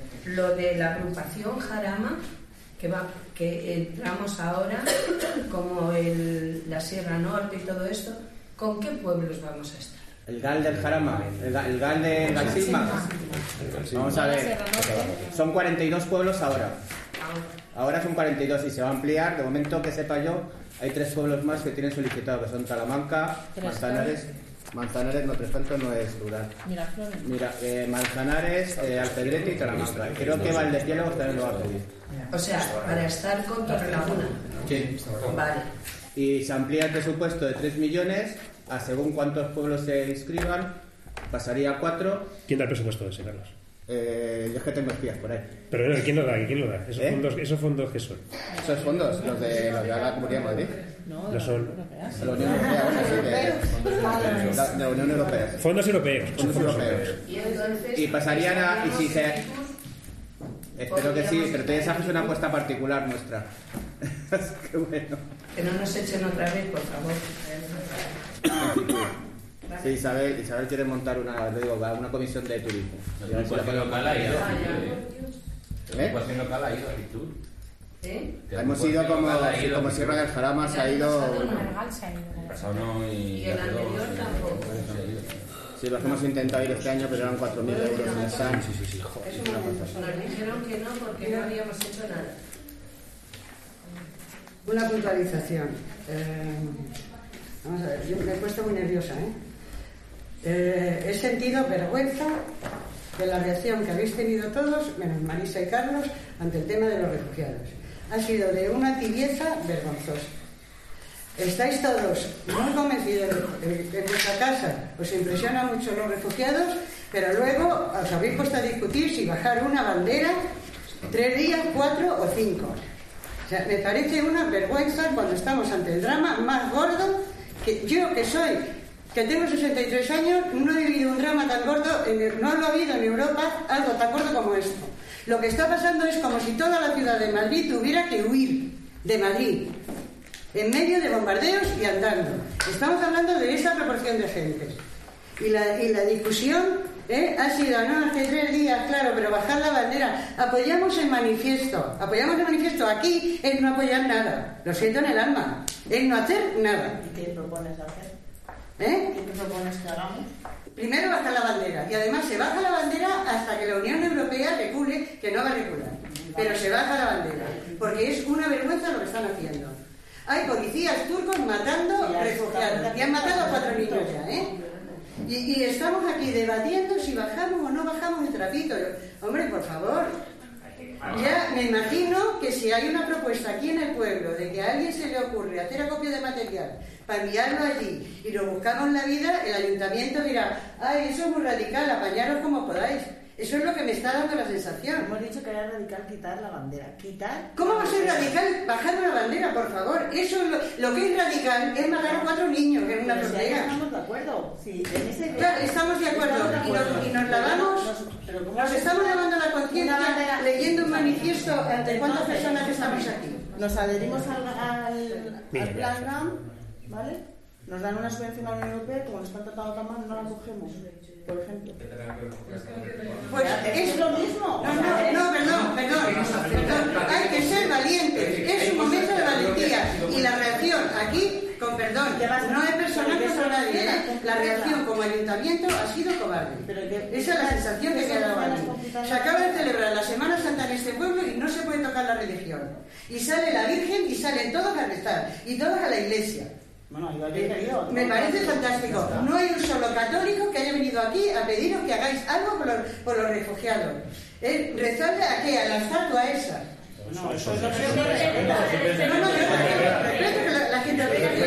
Lo de la agrupación Jarama, que va que entramos ahora, como el, la Sierra Norte y todo esto, ¿con qué pueblos vamos a estar? El Gal del Jarama, el, Gal- el Gal de Galsilma. Vamos a ver, son cuarenta y dos pueblos ahora. Ahora son cuarenta y dos y se va a ampliar. De momento, que sepa yo, hay tres pueblos más que tienen solicitado, que son Talamanca, Manzanares. Manzanares, no, Tres Cantos no es rural. Miraflores. Mira, eh, Manzanares, eh, Alpedrete y Talamanca. Creo que Valdepiélagos también lo va a pedir. O sea, para estar con Torrelaguna. Sí. Vale. Y se amplía el presupuesto de tres millones a según cuántos pueblos se inscriban, pasaría a cuatro. ¿Quién da el presupuesto de ese, Carlos? Eh, yo es que tengo espías por ahí. Pero bueno, ¿quién lo da? ¿Quién lo da? ¿Esos, ¿Eh? fondos, ¿Esos fondos qué son? ¿Esos fondos? ¿Los de, los de la Comunidad de Madrid? No, No son. De la Unión Europea, bueno, sí, de, de la, de la Unión Europea. Fondos europeos. Fondos europeos. Y entonces... Y pasarían a... Y si se... Espero que sí, pero te haces una apuesta particular nuestra. Qué bueno. Que no nos echen otra vez, por favor. Sí, Isabel, Isabel quiere montar una, le digo, una comisión de turismo. Y a ver si la podemos local ha ido. ¿Eh? La ocupación local ha ido a Fitur. ¿Eh? Hemos ido como, como Sierra del Jarama, se ha ido... El pasado no y... Y el anterior tampoco. Sí, los hemos intentado ir este año, pero eran cuatro mil euros en el S A M. Sí, sí, sí. Nos dijeron que no porque no habíamos hecho nada. Una puntualización. Eh, vamos a ver, yo me he puesto muy nerviosa, ¿eh? Eh, he sentido vergüenza de la reacción que habéis tenido todos, menos Marisa y Carlos, ante el tema de los refugiados. Ha sido de una tibieza vergonzosa. Estáis todos muy convencidos de que en vuestra casa os impresiona mucho los refugiados, pero luego os habéis puesto a discutir si bajar una bandera tres días, cuatro o cinco. O sea, me parece una vergüenza cuando estamos ante el drama más gordo que yo, que soy, que tengo sesenta y tres años, no he vivido un drama tan gordo, en, no lo ha habido en Europa, algo tan gordo como esto. Lo que está pasando es como si toda la ciudad de Madrid tuviera que huir de Madrid, en medio de bombardeos y andando. Estamos hablando de esa proporción de gente. Y la, y la discusión ¿eh? ha sido, no, hace tres días, claro, pero bajar la bandera. Apoyamos el manifiesto. Apoyamos el manifiesto. Aquí es no apoyar nada. Lo siento en el alma. Es no hacer nada. ¿Y qué propones hacer? ¿Eh? ¿Qué propones que hagamos? Primero bajar la bandera. Y además se baja la bandera hasta que la Unión Europea recule, que no va a recular. Pero se baja la bandera. Porque es una vergüenza lo que están haciendo. Hay policías turcos matando refugiados. Y han matado a cuatro niños ya, ¿eh? Y, y estamos aquí debatiendo si bajamos o no bajamos el trapito. Hombre, por favor. Ya me imagino que si hay una propuesta aquí en el pueblo de que a alguien se le ocurre hacer acopio de material para enviarlo allí y lo buscamos en la vida, el ayuntamiento dirá, ay, eso es muy radical, apañaros como podáis. Eso es lo que me está dando la sensación. Hemos dicho que era radical quitar la bandera. ¿Quitar? ¿Cómo va a ser radical bajar una bandera, por favor? Eso es lo, lo que es radical es matar a cuatro niños en una Pero si ahí frontera. estamos de acuerdo. Sí, en ese... Claro, estamos de acuerdo. Y nos, y nos lavamos, nos estamos lavando la conciencia leyendo un manifiesto ante cuántas personas estamos aquí. Nos adherimos al, al, al plan G A M, ¿vale? Nos dan una subvención a la Unión Europea y como nos están tratando tan mal, no la cogemos, por ejemplo. Pues es lo mismo. No, no, no, perdón, perdón, perdón. Hay que ser valientes. Es un momento de valentía. Y la reacción aquí, con perdón, no es personal contra nadie, ¿eh? La reacción como ayuntamiento ha sido cobarde. Esa es la sensación que me ha dado a mí. Se acaba de celebrar la Semana Santa en este pueblo y no se puede tocar la religión. Y sale la Virgen y salen todos a rezar, y todos a la iglesia. Me parece fantástico. No hay un solo católico que haya venido aquí a pediros que hagáis algo por los, por los refugiados. ¿Eh? ¿Rezarle a qué? A la estatua esa. No, eso es lo que no, no, yo respeto que la, la gente lo respeto,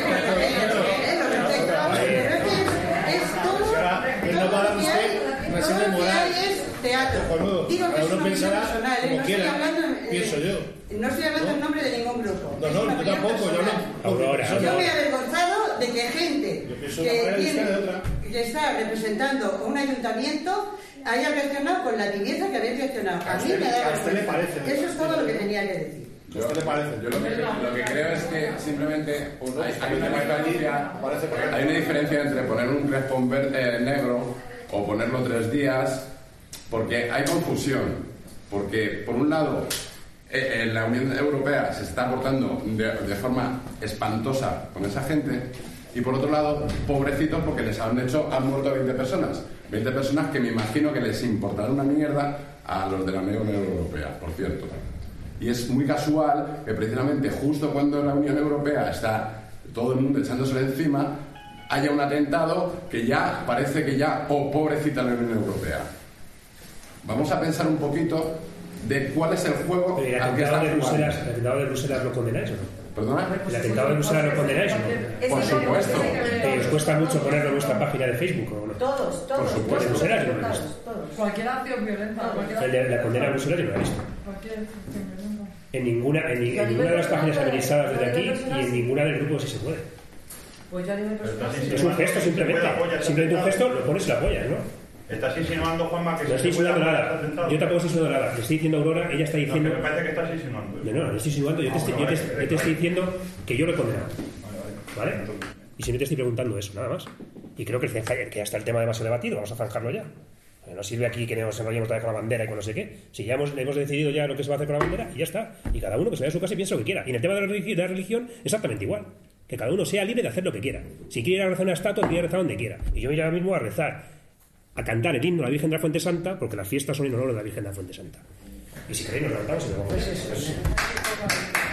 pero es que es, es todo, todo lo que hay, todo lo que hay es teatro. Digo que es una opinión personal, ¿eh? No estoy hablando, pienso yo. No estoy hablando en nombre de ningún grupo. No, no, yo tampoco, yo no. Aurora, yo me he avergonzado de que gente que, tiene, que está representando un ayuntamiento haya reaccionado con la tibieza que habéis reaccionado. A mí me da vergüenza. Eso es todo lo que tenía que decir. Yo, ¿Qué le parece? Yo lo que, lo que creo es que simplemente hay, hay, una diferencia, hay una diferencia entre poner un crespón verde negro o ponerlo tres días, porque hay confusión. Porque, por un lado, eh, la Unión Europea se está portando de, de forma espantosa con esa gente, y por otro lado, pobrecitos, porque les han hecho, han muerto veinte personas. veinte personas que me imagino que les importará una mierda a los de la Unión Europea, por cierto. Y es muy casual que precisamente justo cuando la Unión Europea está todo el mundo echándosele encima, haya un atentado que ya parece que ya, oh, pobrecita la Unión Europea. Vamos a pensar un poquito de cuál es el juego el al que atentado está de Bruselas, jugando. ¿El atentado de Bruselas lo condenáis o no? ¿Perdona? ¿El atentado de Bruselas lo condenáis o no? Por supuesto. ¿Que os cuesta mucho ponerlo en vuestra página de Facebook o no? Todos, todos. Por supuesto. ¿El de Bruselas yo no lo he visto? Cualquier acción violenta. El de la condena a Bruselas yo no lo he visto. En ninguna, en, ni- en ninguna de las páginas administradas desde aquí y en ninguna del grupo si se puede. Pues ya nivel personal. Es un gesto simplemente. Simplemente un gesto, lo pones y lo apoyas, ¿no? Estás insinuando, Juanma, que No estoy se puede insinuando apoyar nada. este atentado. Yo tampoco estoy insinuando nada. Le estoy diciendo a Aurora, ella está diciendo. No, que me parece que estás insinuando. No, no, no estoy insinuando. Yo te, estoy, yo te, yo te estoy diciendo que yo lo he condenado. ¿Vale? Y si no te estoy preguntando eso, nada más. Y creo que, el, que ya está el tema demasiado debatido. Vamos a zanjarlo ya. No sirve aquí que nos enrollemos otra vez con la bandera y con no sé qué. Si ya hemos, hemos decidido ya lo que se va a hacer con la bandera, y ya está. Y cada uno que se vaya a su casa y piense lo que quiera. Y en el tema de la religión, de la religión exactamente igual. Que cada uno sea libre de hacer lo que quiera. Si quiere ir a rezar una estatua, quiere rezar donde quiera. Y yo voy ahora mismo a rezar, a cantar el himno a la Virgen de la Fuente Santa, porque las fiestas son en honor a la Virgen de la Fuente Santa. Y si queréis nos levantamos y nos vamos.